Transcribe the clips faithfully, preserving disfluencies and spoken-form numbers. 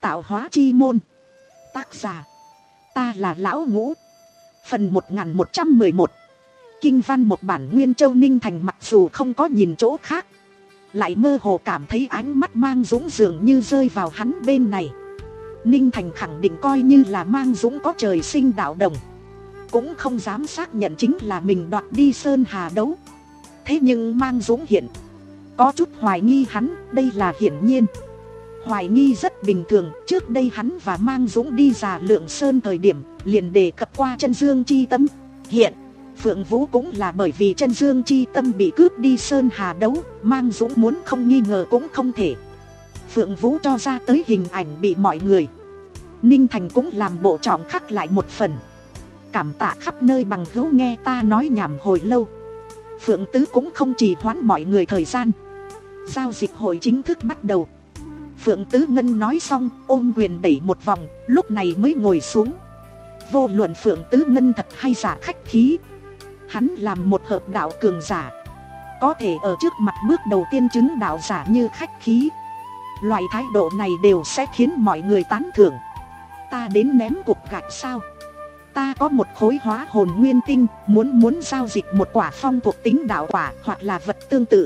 Tạo hóa chi môn. Tác giả, ta là Lão Ngũ. Phần một nghìn một trăm mười một. Kinh văn một bản nguyên. Châu Ninh Thành mặc dù không có nhìn chỗ khác, lại mơ hồ cảm thấy ánh mắt Mang Dũng dường như rơi vào hắn bên này. Ninh Thành khẳng định coi như là Mang Dũng có trời sinh đạo đồng, cũng không dám xác nhận chính là mình đoạt đi Sơn Hà đấu. Thế nhưng Mang Dũng hiện có chút hoài nghi hắn, đây là hiển nhiên. Hoài nghi rất bình thường, trước đây hắn và Mang Dũng đi Già Lượng Sơn thời điểm liền đề cập qua chân dương chi tâm. Hiện Phượng Vũ cũng là bởi vì chân dương chi tâm bị cướp đi Sơn Hà đấu, Mang Dũng muốn không nghi ngờ cũng không thể. Phượng Vũ cho ra tới hình ảnh bị mọi người, Ninh Thành cũng làm bộ trọng khắc lại một phần. Cảm tạ khắp nơi bằng hữu nghe ta nói nhảm hồi lâu. Phượng Tứ cũng không trì hoãn mọi người thời gian. Giao dịch hội chính thức bắt đầu. Phượng Tứ Ngân nói xong, ôm quyền đẩy một vòng, lúc này mới ngồi xuống. Vô luận Phượng Tứ Ngân thật hay giả khách khí, hắn làm một hợp đạo cường giả, có thể ở trước mặt bước đầu tiên chứng đạo giả như khách khí. Loại thái độ này đều sẽ khiến mọi người tán thưởng. Ta đến ném cục gạch sao? Ta có một khối hóa hồn nguyên tinh, muốn muốn giao dịch một quả phong thuộc tính đạo quả hoặc là vật tương tự.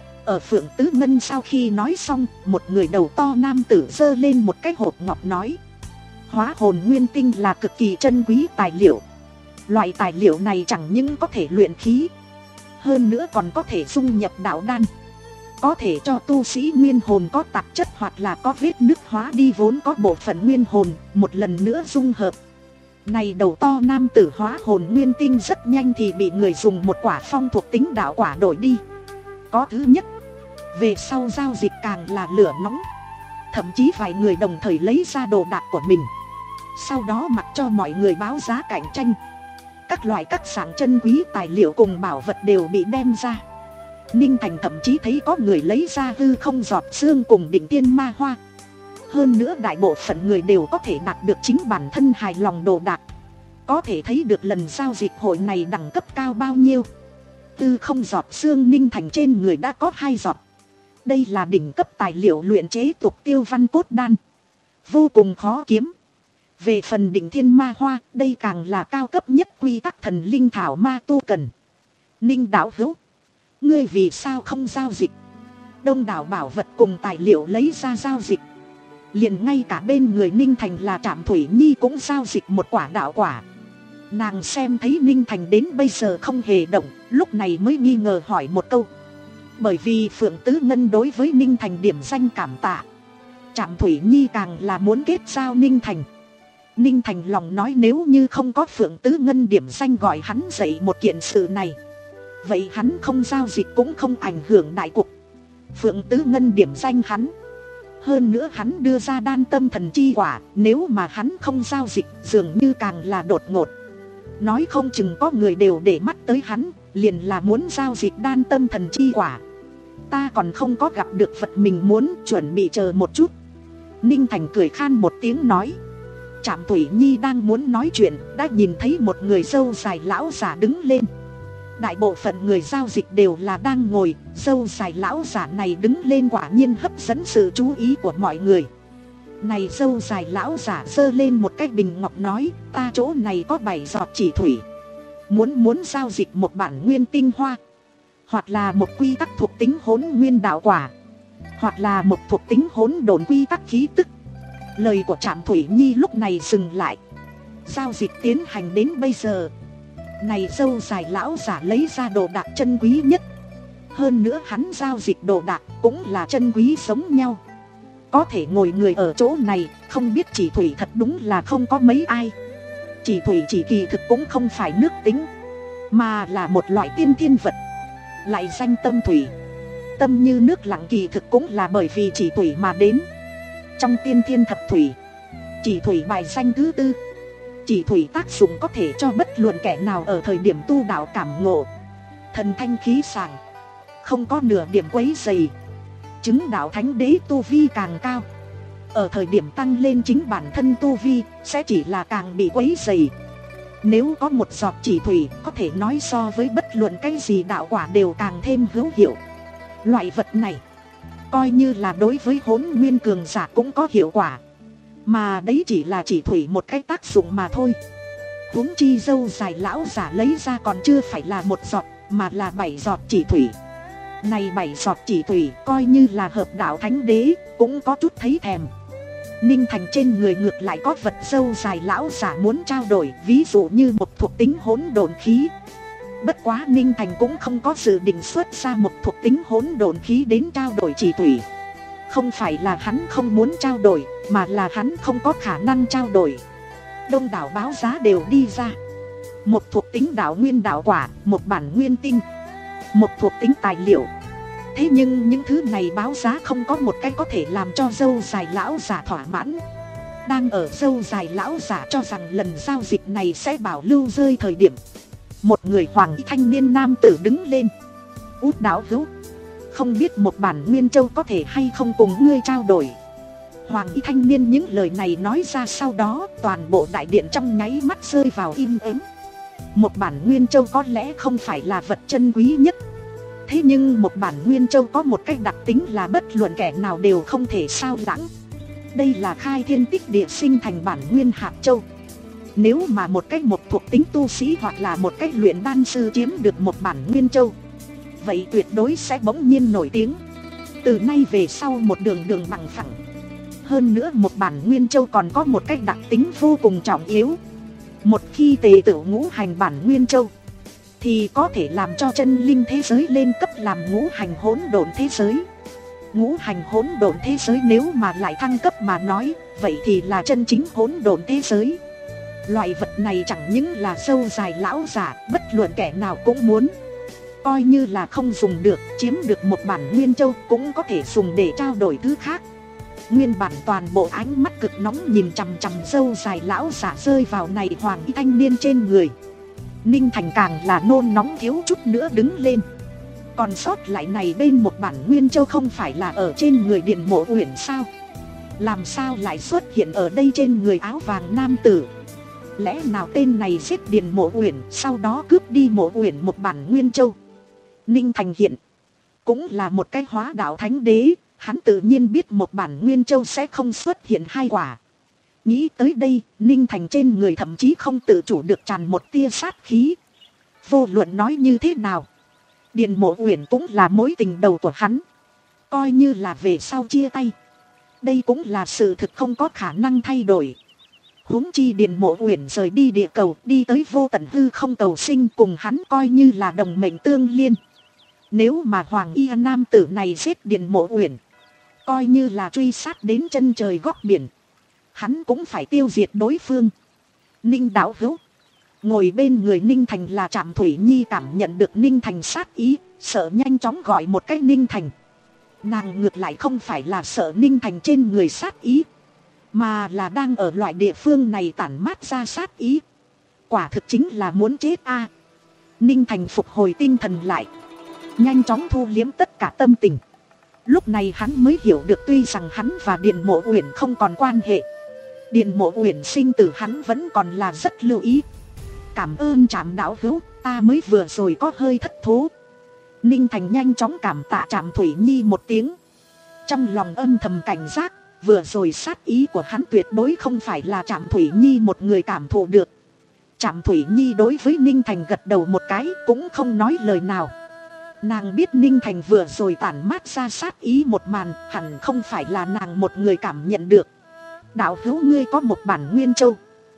Ở Phượng Tứ Ngân sau khi nói xong, một người đầu to nam tử giơ lên một cái hộp ngọc nói: hóa hồn nguyên tinh là cực kỳ chân quý tài liệu. Loại tài liệu này chẳng những có thể luyện khí, hơn nữa còn có thể dung nhập đạo đan, có thể cho tu sĩ nguyên hồn có tạp chất hoặc là có vết nứt hóa đi vốn có bộ phận nguyên hồn, một lần nữa dung hợp. Này đầu to nam tử hóa hồn nguyên tinh rất nhanh thì bị người dùng một quả phong thuộc tính đạo quả đổi đi. Có thứ nhất, về sau giao dịch càng là lửa nóng, thậm chí vài người đồng thời lấy ra đồ đạc của mình, sau đó mặc cho mọi người báo giá cạnh tranh. Các loại các sản chân quý tài liệu cùng bảo vật đều bị đem ra. Ninh Thành thậm chí thấy có người lấy ra hư không giọt xương cùng định tiên ma hoa. Hơn nữa đại bộ phận người đều có thể đạt được chính bản thân hài lòng đồ đạc. Có thể thấy được lần giao dịch hội này đẳng cấp cao bao nhiêu. Tư không giọt xương Ninh Thành trên người đã có hai giọt. Đây là đỉnh cấp tài liệu luyện chế tục tiêu văn cốt đan, vô cùng khó kiếm. Về phần định thiên ma hoa, đây càng là cao cấp nhất quy tắc thần linh thảo ma tu cần. Ninh đạo hữu, ngươi vì sao không giao dịch? Đông đảo bảo vật cùng tài liệu lấy ra giao dịch. Liền ngay cả bên người Ninh Thành là Trạm Thủy Nhi cũng giao dịch một quả đạo quả. Nàng xem thấy Ninh Thành đến bây giờ không hề động, lúc này mới nghi ngờ hỏi một câu. Bởi vì Phượng Tứ Ngân đối với Ninh Thành điểm danh cảm tạ, Trạm Thủy Nhi càng là muốn kết giao Ninh Thành. Ninh Thành lòng nói nếu như không có Phượng Tứ Ngân điểm danh gọi hắn dậy một kiện sự này, vậy hắn không giao dịch cũng không ảnh hưởng đại cục. Phượng Tứ Ngân điểm danh hắn, hơn nữa hắn đưa ra đan tâm thần chi quả, nếu mà hắn không giao dịch dường như càng là đột ngột. Nói không chừng có người đều để mắt tới hắn, liền là muốn giao dịch đan tâm thần chi quả. Ta còn không có gặp được vật mình muốn, chuẩn bị chờ một chút. Ninh Thành cười khan một tiếng nói. Trạm Thủy Nhi đang muốn nói chuyện, đã nhìn thấy một người râu dài lão giả đứng lên. Đại bộ phận người giao dịch đều là đang ngồi, râu dài lão giả này đứng lên quả nhiên hấp dẫn sự chú ý của mọi người. Này râu dài lão giả giơ lên một cái bình ngọc nói, ta chỗ này có bảy giọt chỉ thủy, muốn muốn giao dịch một bản nguyên tinh hoa, hoặc là một quy tắc thuộc tính hỗn nguyên đạo quả, hoặc là một thuộc tính hỗn độn quy tắc khí tức. Lời của Trạm Thủy Nhi lúc này dừng lại. Giao dịch tiến hành đến bây giờ, này râu dài lão giả lấy ra đồ đạc chân quý nhất. Hơn nữa hắn giao dịch đồ đạc cũng là chân quý giống nhau. Có thể ngồi người ở chỗ này, không biết chỉ thủy thật đúng là không có mấy ai. Chỉ thủy chỉ kỳ thực cũng không phải nước tính, mà là một loại tiên thiên vật, lại danh tâm thủy. Tâm như nước lặng kỳ thực cũng là bởi vì chỉ thủy mà đến. Trong tiên thiên thập thủy, chỉ thủy bài danh thứ tư. Chỉ thủy tác dụng có thể cho bất luận kẻ nào ở thời điểm tu đạo cảm ngộ, thần thanh khí sảng, không có nửa điểm quấy dày. Chứng đạo thánh đế tu vi càng cao, ở thời điểm tăng lên chính bản thân tu vi sẽ chỉ là càng bị quấy dày. Nếu có một giọt chỉ thủy, có thể nói so với bất luận cái gì đạo quả đều càng thêm hữu hiệu. Loại vật này coi như là đối với hỗn nguyên cường giả cũng có hiệu quả. mà đấy chỉ là chỉ thủy một cái tác dụng mà thôi. Huống chi dâu dài lão giả lấy ra còn chưa phải là một giọt, mà là bảy giọt chỉ thủy. Này bảy giọt chỉ thủy coi như là hợp đạo thánh đế cũng có chút thấy thèm. Ninh Thành trên người ngược lại có vật dâu dài lão giả muốn trao đổi, ví dụ như một thuộc tính hỗn độn khí. Bất quá Ninh Thành cũng không có dự định xuất ra một thuộc tính hỗn độn khí đến trao đổi chỉ thủy. Không phải là hắn không muốn trao đổi, mà là hắn không có khả năng trao đổi. Đông đảo báo giá đều đi ra. Một thuộc tính đạo nguyên đạo quả, một bản nguyên tinh, một thuộc tính tài liệu. Thế nhưng những thứ này báo giá không có một cái có thể làm cho dâu dài lão giả thỏa mãn. Đang ở dâu dài lão giả cho rằng lần giao dịch này sẽ bảo lưu rơi thời điểm, một người hoàng y thanh niên nam tử đứng lên. Út đạo hữu, không biết một bản nguyên châu có thể hay không cùng ngươi trao đổi. Hoàng y thanh niên những lời này nói ra sau đó, toàn bộ đại điện trong nháy mắt rơi vào im ắng. Một bản nguyên châu có lẽ không phải là vật chân quý nhất, thế nhưng một bản nguyên châu có một cách đặc tính là bất luận kẻ nào đều không thể sao lãng. Đây là khai thiên tích địa sinh thành bản nguyên hạt châu. Nếu mà một cách một thuộc tính tu sĩ hoặc là một cách luyện đan sư chiếm được một bản nguyên châu, vậy tuyệt đối sẽ bỗng nhiên nổi tiếng. Từ nay về sau một đường đường bằng phẳng. Hơn nữa một bản nguyên châu còn có một cách đặc tính vô cùng trọng yếu. Một khi tề tự ngũ hành bản nguyên châu thì có thể làm cho chân linh thế giới lên cấp làm ngũ hành hỗn độn thế giới. Ngũ hành hỗn độn thế giới nếu mà lại thăng cấp mà nói, vậy thì là chân chính hỗn độn thế giới. Loại vật này chẳng những là dâu dài lão giả, bất luận kẻ nào cũng muốn. Coi như là không dùng được, chiếm được một bản nguyên châu cũng có thể dùng để trao đổi thứ khác. Nguyên bản toàn bộ ánh mắt cực nóng nhìn chằm chằm dâu dài lão giả rơi vào này hoàng y thanh niên trên người. Ninh Thành càng là nôn nóng thiếu chút nữa đứng lên. Còn sót lại này bên một bản nguyên châu không phải là ở trên người Điền Mộ Uyển sao? Làm sao lại xuất hiện ở đây trên người áo vàng nam tử? Lẽ nào tên này giết Điền Mộ Uyển, sau đó cướp đi Mộ Uyển một bản nguyên châu? Ninh Thành hiện cũng là một cái hóa đạo thánh đế, hắn tự nhiên biết một bản nguyên châu sẽ không xuất hiện hai quả. Nghĩ tới đây, Ninh Thành trên người thậm chí không tự chủ được tràn một tia sát khí. Vô luận nói như thế nào, Điền Mộ Uyển cũng là mối tình đầu của hắn. Coi như là về sau chia tay, đây cũng là sự thực không có khả năng thay đổi. Huống chi Điền Mộ Uyển rời đi địa cầu, đi tới vô tận hư không cầu sinh, cùng hắn coi như là đồng mệnh tương liên. Nếu mà hoàng y nam tử này giết Điền Mộ Uyển, coi như là truy sát đến chân trời góc biển, hắn cũng phải tiêu diệt đối phương. Ninh đạo hữu, ngồi bên người Ninh Thành là Trạm Thủy Nhi cảm nhận được Ninh Thành sát ý, sợ nhanh chóng gọi một cái Ninh Thành. Nàng ngược lại không phải là sợ Ninh Thành trên người sát ý, mà là đang ở loại địa phương này tản mát ra sát ý. Quả thực chính là muốn chết a. À. Ninh Thành phục hồi tinh thần lại, nhanh chóng thu liếm tất cả tâm tình. Lúc này hắn mới hiểu được tuy rằng hắn và Điền Mộ Uyển không còn quan hệ, Điền Mộ Uyển sinh tử hắn vẫn còn là rất lưu ý. Cảm ơn Trạm đạo hữu, ta mới vừa rồi có hơi thất thố. Ninh Thành nhanh chóng cảm tạ Trạm Thủy Nhi một tiếng. Trong lòng âm thầm cảnh giác, vừa rồi sát ý của hắn tuyệt đối không phải là Trạm Thủy Nhi một người cảm thụ được. Trạm Thủy Nhi đối với Ninh Thành gật đầu một cái, cũng không nói lời nào. Nàng biết Ninh Thành vừa rồi tản mát ra sát ý một màn, hẳn không phải là nàng một người cảm nhận được. Đạo hữu ngươi có một bản nguyên châu.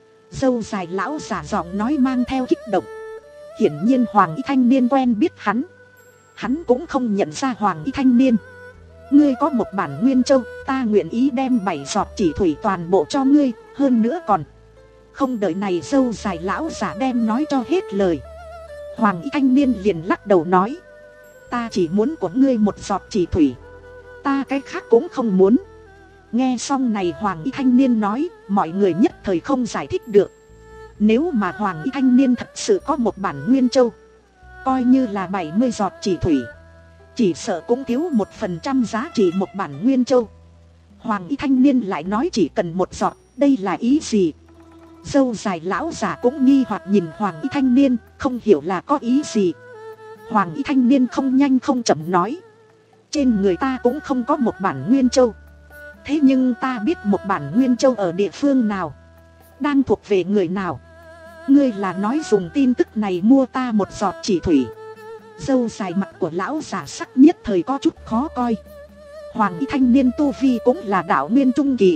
Dâu dài lão giả giọng nói mang theo kích động. Hiển nhiên hoàng y thanh niên quen biết hắn. Hắn cũng không nhận ra hoàng y thanh niên. Ngươi có một bản nguyên châu, ta nguyện ý đem bảy giọt chỉ thủy toàn bộ cho ngươi, hơn nữa còn. Không đợi này dâu dài lão giả đem nói cho hết lời, hoàng y thanh niên liền lắc đầu nói, ta chỉ muốn của ngươi một giọt chỉ thủy, ta cái khác cũng không muốn. Nghe xong này hoàng y thanh niên nói, mọi người nhất thời không giải thích được. Nếu mà hoàng y thanh niên thật sự có một bản nguyên châu, coi như là bảy mươi giọt chỉ thủy, chỉ sợ cũng thiếu một phần trăm giá trị một bản nguyên châu. Hoàng y thanh niên lại nói chỉ cần một giọt, đây là ý gì? Dâu dài lão giả cũng nghi hoặc nhìn hoàng y thanh niên, không hiểu là có ý gì. Hoàng y thanh niên không nhanh không chậm nói, trên người ta cũng không có một bản nguyên châu, Thế nhưng ta biết một bản Nguyên Châu ở địa phương nào, đang thuộc về người nào. Ngươi là nói dùng tin tức này mua ta một giọt chỉ thủy? Dâu dài mặt của lão giả sắc nhất thời có chút khó coi. Hoàng y thanh niên tu vi cũng là đạo nguyên trung kỳ.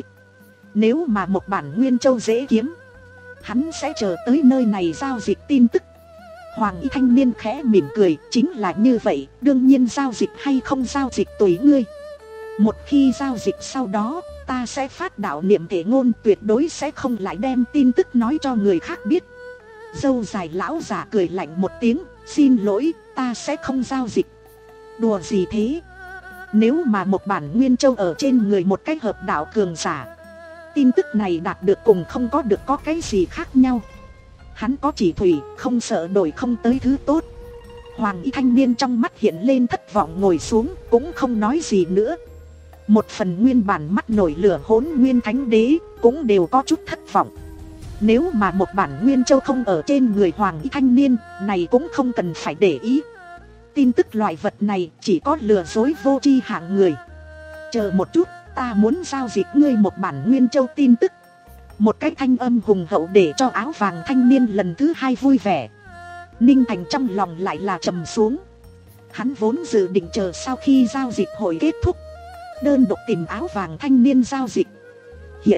Nếu mà một bản Nguyên Châu dễ kiếm, hắn sẽ chờ tới nơi này giao dịch tin tức. Hoàng y thanh niên khẽ mỉm cười, chính là như vậy, đương nhiên giao dịch hay không giao dịch tùy ngươi. Một khi giao dịch sau đó, ta sẽ phát đạo niệm thể ngôn, tuyệt đối sẽ không lại đem tin tức nói cho người khác biết. Dâu dài lão giả cười lạnh một tiếng, xin lỗi, ta sẽ không giao dịch. Đùa gì thế? Nếu mà một bản Nguyên Châu ở trên người một cái hợp đạo cường giả, tin tức này đạt được cùng không có được có cái gì khác nhau. Hắn có chỉ thủy, không sợ đổi không tới thứ tốt. Hoàng y thanh niên trong mắt hiện lên thất vọng, ngồi xuống, cũng không nói gì nữa. Một phần nguyên bản mắt nổi lửa Hỗn Nguyên Thánh Đế cũng đều có chút thất vọng. Nếu mà một bản Nguyên Châu không ở trên người Hoàng y thanh niên này cũng không cần phải để ý. Tin tức loại vật này chỉ có lừa dối vô tri hạng người. Chờ một chút, ta muốn giao dịch ngươi một bản Nguyên Châu tin tức. Một cái thanh âm hùng hậu để cho áo vàng thanh niên lần thứ hai vui vẻ. Ninh Thành trong lòng lại là trầm xuống. Hắn vốn dự định chờ sau khi giao dịch hội kết thúc, đơn độc tìm áo vàng thanh niên giao dịch. Hiện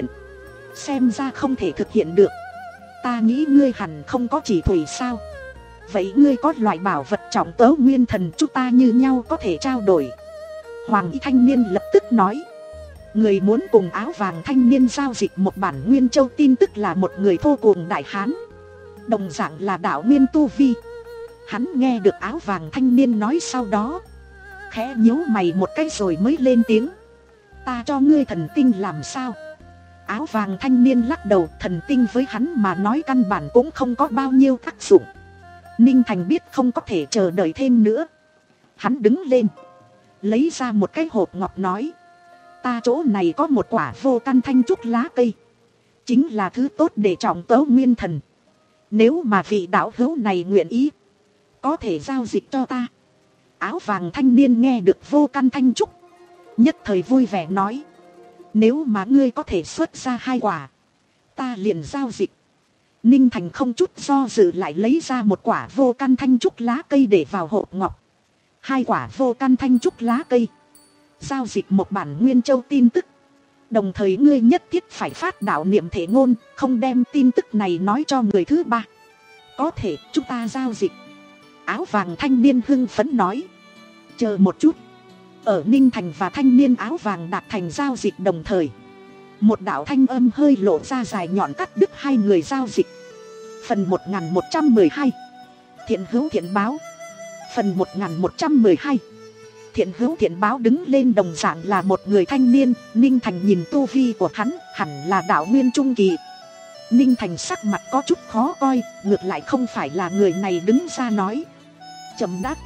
xem ra không thể thực hiện được. Ta nghĩ ngươi hẳn không có chỉ thủy sao? Vậy ngươi có loại bảo vật trọng tớ nguyên thần, chúng ta như nhau có thể trao đổi. Hoàng y thanh niên lập tức nói. Người muốn cùng áo vàng thanh niên giao dịch một bản Nguyên Châu tin tức là một người vô cùng đại hán, đồng dạng là đạo nguyên tu vi. Hắn nghe được áo vàng thanh niên nói sau đó, khẽ nhíu mày một cái rồi mới lên tiếng. Ta cho ngươi thần tinh làm sao? Áo vàng thanh niên lắc đầu, thần tinh với hắn mà nói căn bản cũng không có bao nhiêu tác dụng. Ninh Thành biết không có thể chờ đợi thêm nữa. Hắn đứng lên, lấy ra một cái hộp ngọc nói. Ta chỗ này có một quả vô căn thanh trúc lá cây, chính là thứ tốt để trọng tớ nguyên thần. Nếu mà vị đạo hữu này nguyện ý, có thể giao dịch cho ta. Áo vàng thanh niên nghe được vô căn thanh trúc, nhất thời vui vẻ nói. Nếu mà ngươi có thể xuất ra hai quả, ta liền giao dịch. Ninh Thành không chút do dự lại lấy ra một quả vô căn thanh trúc lá cây để vào hộp ngọc. Hai quả vô căn thanh trúc lá cây, giao dịch một bản Nguyên Châu tin tức. Đồng thời ngươi nhất thiết phải phát đạo niệm thể ngôn, không đem tin tức này nói cho người thứ ba. Có thể, chúng ta giao dịch. Áo vàng thanh niên hưng phấn nói. Chờ một chút. Ở Ninh Thành và thanh niên áo vàng đạt thành giao dịch đồng thời, một đạo thanh âm hơi lộ ra dài nhọn cắt đứt hai người giao dịch. Phần một nghìn một trăm mười hai, thiện hữu thiện báo. Phần một nghìn một trăm mười hai, thiện hữu thiện báo. Đứng lên đồng dạng là một người thanh niên. Ninh Thành nhìn tu vi của hắn hẳn là đạo nguyên trung kỳ. Ninh Thành sắc mặt có chút khó coi, ngược lại không phải là người này đứng ra nói chậm đáp,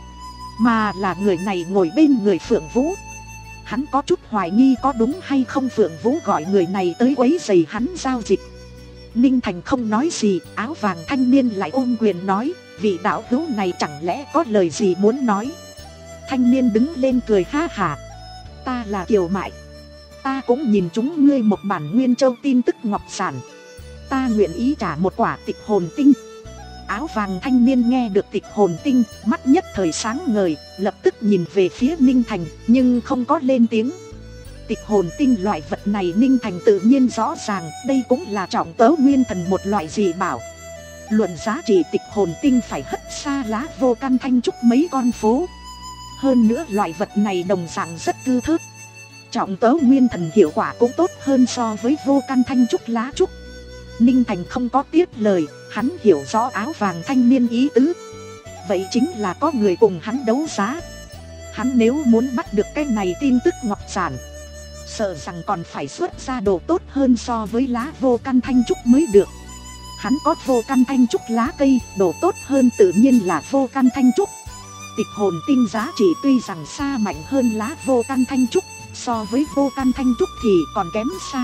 mà là người này ngồi bên người Phượng Vũ. Hắn có chút hoài nghi có đúng hay không Phượng Vũ gọi người này tới quấy rầy hắn giao dịch. Ninh Thành không nói gì, áo vàng thanh niên lại ôm quyền nói. Vị đạo hữu này chẳng lẽ có lời gì muốn nói? Thanh niên đứng lên cười ha hả. Ta là Kiều Mại, ta cũng nhìn chúng ngươi một bản Nguyên Châu tin tức ngọc sản, ta nguyện ý trả một quả tịch hồn tinh. Áo vàng thanh niên nghe được tịch hồn tinh, mắt nhất thời sáng ngời, lập tức nhìn về phía Ninh Thành, nhưng không có lên tiếng. Tịch hồn tinh loại vật này Ninh Thành tự nhiên rõ ràng, đây cũng là trọng tớ nguyên thần một loại dị bảo. Luận giá trị tịch hồn tinh phải hất xa lá vô căn thanh trúc mấy con phố. Hơn nữa loại vật này đồng dạng rất cư thớt. Trọng tớ nguyên thần hiệu quả cũng tốt hơn so với vô căn thanh trúc lá trúc. Ninh Thành không có tiếp lời, hắn hiểu rõ áo vàng thanh niên ý tứ. Vậy chính là có người cùng hắn đấu giá. Hắn nếu muốn bắt được cái này tin tức ngọc sản, sợ rằng còn phải xuất ra đồ tốt hơn so với lá vô căn thanh trúc mới được. Hắn có vô căn thanh trúc lá cây, đồ tốt hơn tự nhiên là vô căn thanh trúc. Tịch hồn tinh giá trị tuy rằng xa mạnh hơn lá vô căn thanh trúc, so với vô căn thanh trúc thì còn kém xa.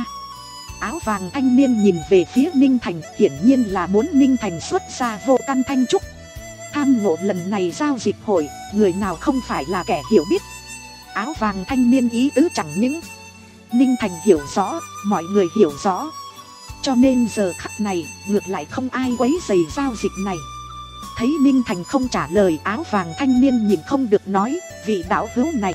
Áo vàng thanh niên nhìn về phía Ninh Thành, hiển nhiên là muốn Ninh Thành xuất ra vô căn thanh trúc. Tham ngộ lần này giao dịch hội, người nào không phải là kẻ hiểu biết. Áo vàng thanh niên ý tứ chẳng những Ninh Thành hiểu rõ, mọi người hiểu rõ. Cho nên giờ khắc này ngược lại không ai quấy rầy giao dịch này. Thấy Ninh Thành không trả lời, áo vàng thanh niên nhìn không được nói, vị đạo hữu này,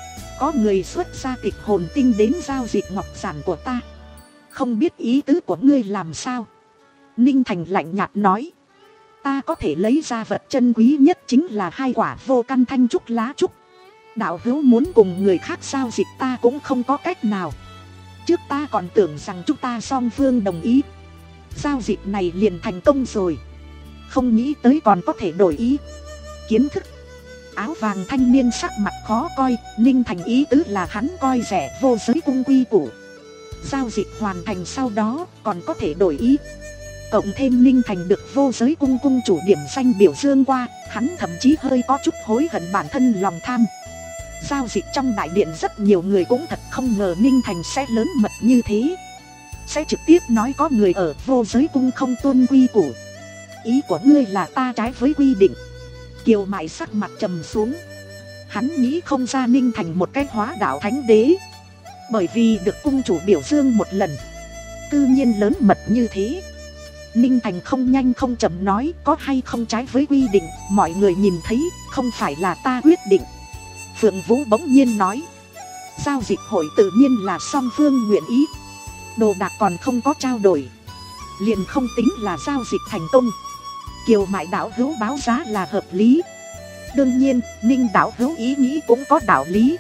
có người xuất ra tịch hồn tinh đến giao dịch ngọc giản của ta, không biết ý tứ của ngươi làm sao. Ninh Thành lạnh nhạt nói, ta có thể lấy ra vật chân quý nhất chính là hai quả vô căn thanh trúc lá trúc. Đạo hữu muốn cùng người khác giao dịch ta cũng không có cách nào. Trước ta còn tưởng rằng chúng ta song phương đồng ý, giao dịch này liền thành công rồi, không nghĩ tới còn có thể đổi ý. Kiến thức. Áo vàng thanh niên sắc mặt khó coi. Ninh Thành ý tứ là hắn coi rẻ vô giới cung quy củ, giao dịch hoàn thành sau đó còn có thể đổi ý. Cộng thêm Ninh Thành được vô giới cung cung chủ điểm danh biểu dương qua, hắn thậm chí hơi có chút hối hận bản thân lòng tham. Giao dịch trong đại điện rất nhiều người cũng thật không ngờ Ninh Thành sẽ lớn mật như thế, sẽ trực tiếp nói có người ở vô giới cung không tuân quy củ. Ý của ngươi là ta trái với quy định. Kiều Mại sắc mặt trầm xuống. Hắn nghĩ không ra Ninh Thành một cái hóa đạo thánh đế, bởi vì được cung chủ biểu dương một lần, cư nhiên lớn mật như thế. Ninh Thành không nhanh không chậm nói, có hay không trái với quy định, mọi người nhìn thấy, không phải là ta quyết định. Phượng Vũ bỗng nhiên nói, giao dịch hội tự nhiên là song phương nguyện ý, đồ đạc còn không có trao đổi, liền không tính là giao dịch thành công. Kiều Mại đạo hữu báo giá là hợp lý. Đương nhiên, Ninh đạo hữu ý nghĩ cũng có đạo lý.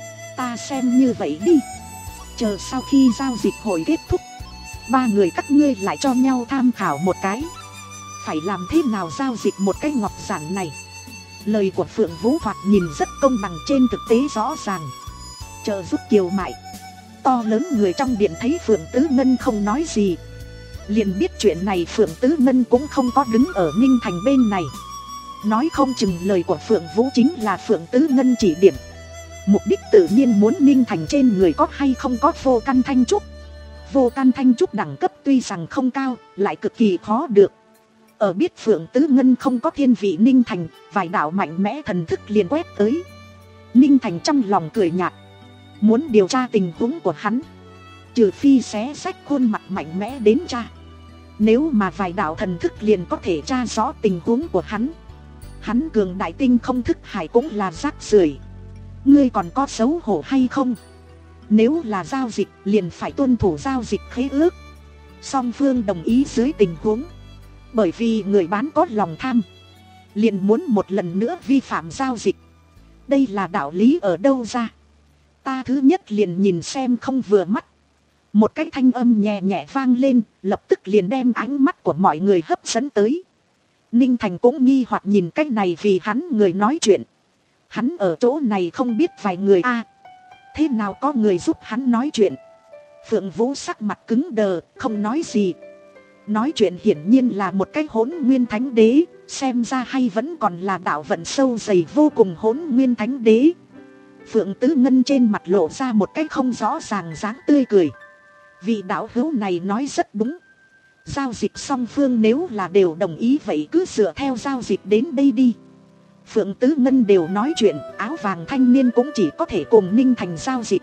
Ta xem như vậy đi, chờ sau khi giao dịch hội kết thúc, ba người các ngươi lại cho nhau tham khảo một cái, phải làm thế nào giao dịch một cái ngọc giản này. Lời của Phượng Vũ thoạt nhìn rất công bằng, trên thực tế rõ ràng trợ giúp Kiều Mại. To lớn người trong điện thấy Phượng Tứ Ngân không nói gì, liền biết chuyện này Phượng Tứ Ngân cũng không có đứng ở Ninh Thành bên này. Nói không chừng lời của Phượng Vũ chính là Phượng Tứ Ngân chỉ điểm, mục đích tự nhiên muốn Ninh Thành trên người có hay không có vô căn thanh trúc. Vô căn thanh trúc đẳng cấp tuy rằng không cao, lại cực kỳ khó được. Ở biết Phượng Tứ Ngân không có thiên vị Ninh Thành, vài đạo mạnh mẽ thần thức liền quét tới. Ninh Thành trong lòng cười nhạt, muốn điều tra tình huống của hắn, trừ phi xé rách khuôn mặt mạnh mẽ đến tra. Nếu mà vài đạo thần thức liền có thể tra rõ tình huống của hắn, hắn cường đại tinh không thức hải cũng là rác rưởi. Ngươi còn có xấu hổ hay không? Nếu là giao dịch liền phải tuân thủ giao dịch khế ước, song phương đồng ý dưới tình huống. Bởi vì người bán có lòng tham, liền muốn một lần nữa vi phạm giao dịch. Đây là đạo lý ở đâu ra? Ta thứ nhất liền nhìn xem không vừa mắt. Một cái thanh âm nhẹ nhẹ vang lên, lập tức liền đem ánh mắt của mọi người hấp dẫn tới. Ninh Thành cũng nghi hoặc nhìn cái này, vì hắn người nói chuyện. Hắn ở chỗ này không biết vài người a, à, thế nào có người giúp hắn nói chuyện? Phượng Vũ sắc mặt cứng đờ, không nói gì. Nói chuyện hiển nhiên là một cái hỗn nguyên thánh đế, xem ra hay vẫn còn là đạo vận sâu dày vô cùng hỗn nguyên thánh đế. Phượng Tứ Ngân trên mặt lộ ra một cái không rõ ràng dáng tươi cười. Vị đạo hữu này nói rất đúng. Giao dịch song phương nếu là đều đồng ý vậy cứ dựa theo giao dịch đến đây đi. Phượng Tứ Ngân đều nói chuyện, áo vàng thanh niên cũng chỉ có thể cùng Ninh Thành giao dịch.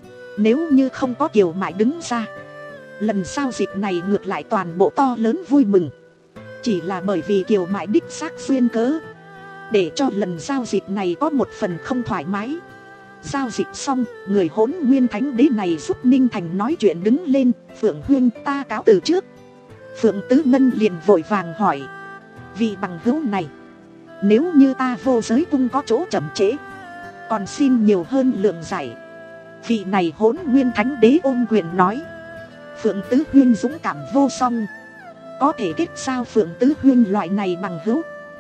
Nếu như không có Kiều Mại đứng ra, lần giao dịch này ngược lại toàn bộ to lớn vui mừng. Chỉ là bởi vì Kiều Mại đích xác duyên cớ, để cho lần giao dịch này có một phần không thoải mái. Giao dịch xong, người hỗn nguyên thánh đế này giúp Ninh Thành nói chuyện đứng lên. Phượng huynh, ta cáo từ trước. Phượng Tứ Ngân liền vội vàng hỏi, vị bằng hữu này, nếu như ta vô giới cung có chỗ chậm trễ, còn xin nhiều hơn lượng giải. Vị này hỗn nguyên thánh đế ôm quyền nói, Phượng Tứ huynh dũng cảm vô song, có thể kết giao Phượng Tứ huynh loại này bằng hữu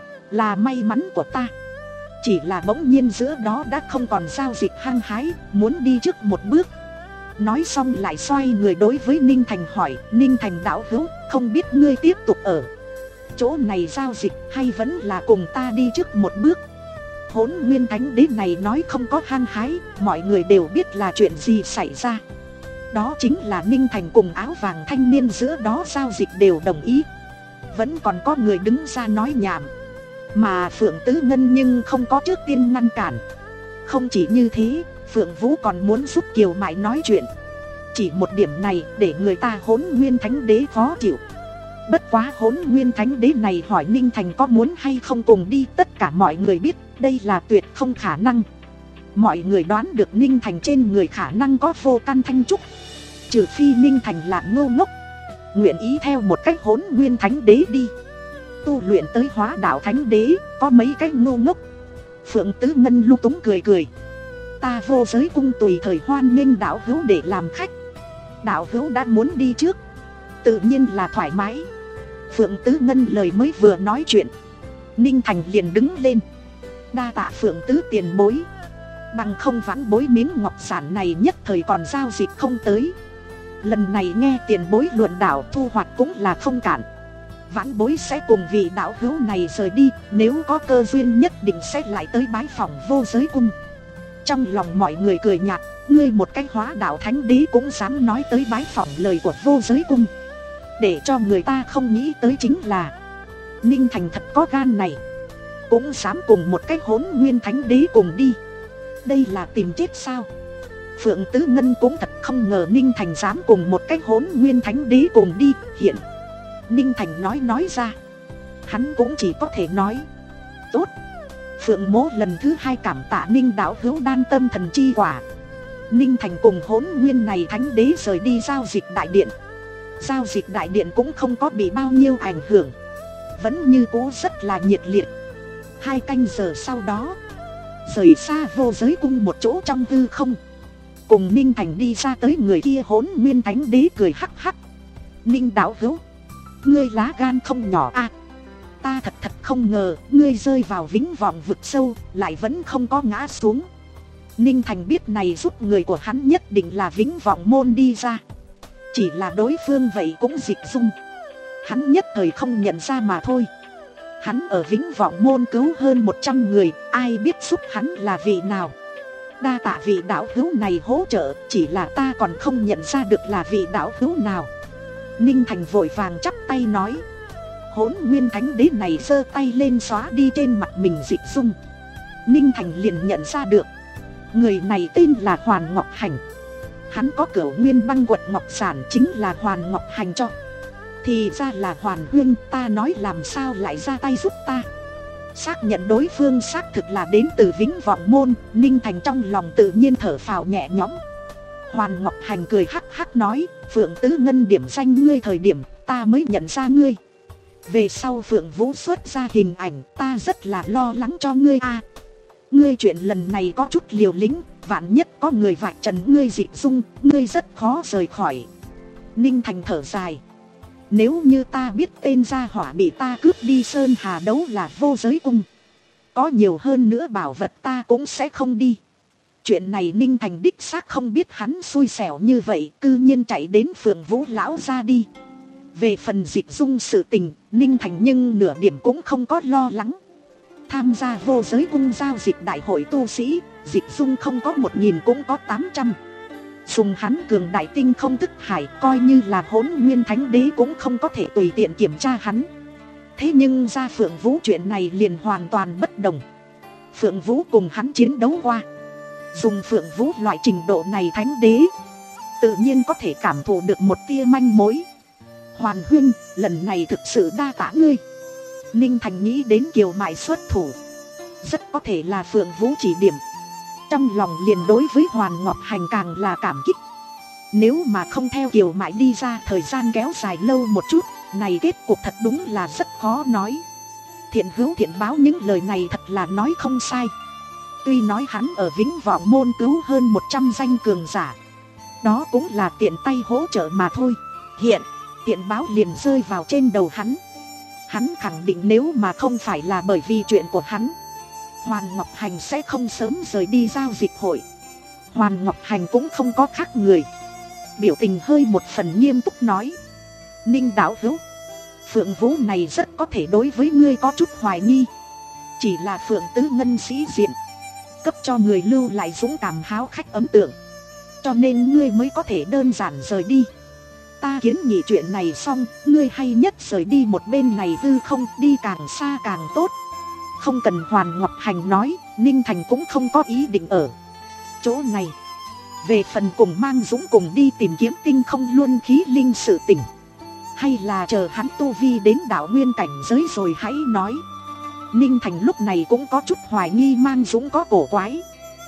là may mắn của ta. Chỉ là bỗng nhiên giữa đó đã không còn giao dịch hăng hái, muốn đi trước một bước. Nói xong lại xoay người đối với Ninh Thành hỏi, Ninh Thành đạo hữu, không biết ngươi tiếp tục ở chỗ này giao dịch hay vẫn là cùng ta đi trước một bước? Hỗn nguyên thánh đế này nói không có hăng hái, mọi người đều biết là chuyện gì xảy ra. Đó chính là Ninh Thành cùng áo vàng thanh niên giữa đó giao dịch đều đồng ý. Vẫn còn có người đứng ra nói nhảm, mà Phượng Tứ Ngân nhưng không có trước tiên ngăn cản. Không chỉ như thế, Phượng Vũ còn muốn giúp Kiều Mại nói chuyện. chỉ một điểm này để người ta Hỗn Nguyên Thánh Đế khó chịu. Bất quá Hỗn Nguyên Thánh Đế này hỏi Ninh Thành có muốn hay không cùng đi, tất cả mọi người biết đây là tuyệt không khả năng. Mọi người đoán được Ninh Thành trên người khả năng có vô căn thanh trúc, trừ phi Ninh Thành là ngô ngốc, nguyện ý theo một cách Hỗn Nguyên Thánh Đế đi tu luyện tới Hóa Đạo Thánh Đế, có mấy cái ngô ngốc. Phượng Tứ Ngân lung túng cười cười. Ta Vô Giới Cung tùy thời hoan nghênh đạo hữu để làm khách. Đạo hữu đã muốn đi trước, tự nhiên là thoải mái. Phượng Tứ Ngân lời mới vừa nói chuyện, Ninh Thành liền đứng lên. Đa tạ Phượng Tứ tiền bối, bằng không vãn bối miếng ngọc sản này nhất thời còn giao dịch không tới. Lần này nghe tiền bối luận đạo thu hoạch cũng là không cản. Vãn bối sẽ cùng vị đạo hữu này rời đi, nếu có cơ duyên nhất định sẽ lại tới bái phòng Vô Giới Cung. Trong lòng mọi người cười nhạt, ngươi một cái Hóa Đạo Thánh Đế cũng dám nói tới bái phòng lời của Vô Giới Cung. Để cho người ta không nghĩ tới chính là Ninh Thành thật có gan này, cũng dám cùng một cái Hỗn Nguyên Thánh Đế cùng đi. Đây là tìm chết sao? Phượng Tứ Ngân cũng thật không ngờ Ninh Thành dám cùng một cái Hỗn Nguyên Thánh Đế cùng đi. Hiện Ninh Thành nói nói ra, hắn cũng chỉ có thể nói tốt. Phượng Mỗ lần thứ hai cảm tạ Ninh đạo hữu đan tâm thần chi quả. Ninh Thành cùng Hỗn Nguyên này Thánh Đế rời đi giao dịch đại điện. Giao dịch đại điện cũng không có bị bao nhiêu ảnh hưởng, vẫn như cũ rất là nhiệt liệt. Hai canh giờ sau đó, rời xa Vô Giới Cung một chỗ trong hư không, cùng Ninh Thành đi ra tới người kia Hỗn Nguyên Thánh Đế cười hắc hắc. Ninh đạo hữu, ngươi lá gan không nhỏ à. Ta thật thật không ngờ ngươi rơi vào vĩnh vọng vực sâu lại vẫn không có ngã xuống. Ninh Thành biết này giúp người của hắn nhất định là vĩnh vọng môn đi ra, chỉ là đối phương vậy cũng dịch dung, hắn nhất thời không nhận ra mà thôi. Hắn ở vĩnh vọng môn cứu hơn một trăm người, ai biết giúp hắn là vị nào. Đa tạ vị đạo hữu này hỗ trợ, chỉ là ta còn không nhận ra được là vị đạo hữu nào. Ninh Thành vội vàng chắp tay nói. Hỗn Nguyên Thánh Đế này giơ tay lên xóa đi trên mặt mình dịch dung. Ninh Thành liền nhận ra được, người này tên là Hoàn Ngọc Hành. Hắn có cửu nguyên băng quật ngọc sản, chính là Hoàn Ngọc Hành cho. Thì ra là Hoàn Huyên, ta nói làm sao lại ra tay giúp ta. Xác nhận đối phương xác thực là đến từ vĩnh vọng môn, Ninh Thành trong lòng tự nhiên thở phào nhẹ nhõm. Hoàn Ngọc Hành cười hắc hắc nói, Phượng Tứ Ngân điểm danh ngươi thời điểm ta mới nhận ra ngươi. Về sau Phượng Vũ xuất ra hình ảnh, ta rất là lo lắng cho ngươi a. À, ngươi chuyện lần này có chút liều lĩnh, vạn nhất có người vạch trần ngươi dịch dung, ngươi rất khó rời khỏi. Ninh Thành thở dài, nếu như ta biết tên gia hỏa bị ta cướp đi Sơn Hà Đấu là Vô Giới Cung, có nhiều hơn nữa bảo vật ta cũng sẽ không đi. Chuyện này Ninh Thành đích xác không biết hắn xui xẻo như vậy, cư nhiên chạy đến Phượng Vũ lão ra đi. Về phần dịch dung sự tình, Ninh Thành nhưng nửa điểm cũng không có lo lắng. Tham gia Vô Giới Cung giao dịch đại hội tu sĩ, dịch dung không có một nghìn cũng có tám trăm. Dùng hắn cường đại tinh không thức hải, coi như là Hỗn Nguyên Thánh Đế cũng không có thể tùy tiện kiểm tra hắn. Thế nhưng ra Phượng Vũ chuyện này liền hoàn toàn bất đồng. Phượng Vũ cùng hắn chiến đấu qua, dùng Phượng Vũ loại trình độ này Thánh Đế tự nhiên có thể cảm thụ được một tia manh mối. Hoàn Huyên, lần này thực sự đa tạ ngươi. Ninh Thành nghĩ đến Kiều Mại xuất thủ, rất có thể là Phượng Vũ chỉ điểm. Trong lòng liền đối với Hoàn Ngọc Hành càng là cảm kích. Nếu mà không theo Kiều Mại đi ra, thời gian kéo dài lâu một chút, này kết cục thật đúng là rất khó nói. Thiện hữu thiện báo, những lời này thật là nói không sai. Tuy nói hắn ở vĩnh vọng môn cứu hơn một trăm danh cường giả, đó cũng là tiện tay hỗ trợ mà thôi. Hiện tiện báo liền rơi vào trên đầu hắn. Hắn khẳng định nếu mà không phải là bởi vì chuyện của hắn, Hoàn Ngọc Hành sẽ không sớm rời đi giao dịch hội. Hoàn Ngọc Hành cũng không có khác người, biểu tình hơi một phần nghiêm túc nói. Ninh đạo hữu, Phượng Vũ này rất có thể đối với ngươi có chút hoài nghi. Chỉ là Phượng Tứ Ngân sĩ diện, cấp cho người lưu lại dũng cảm háo khách ấn tượng, cho nên ngươi mới có thể đơn giản rời đi. Ta kiến nghị chuyện này xong, ngươi hay nhất rời đi một bên này hư không, đi càng xa càng tốt. Không cần Hoàn Ngọc Hành nói, Ninh Thành cũng không có ý định ở chỗ này. Về phần cùng mang Dũng cùng đi tìm kiếm tinh không luân khí linh sự tình, hay là chờ hắn tu vi đến đạo nguyên cảnh giới rồi hãy nói. Ninh Thành lúc này cũng có chút hoài nghi mang Dũng có cổ quái.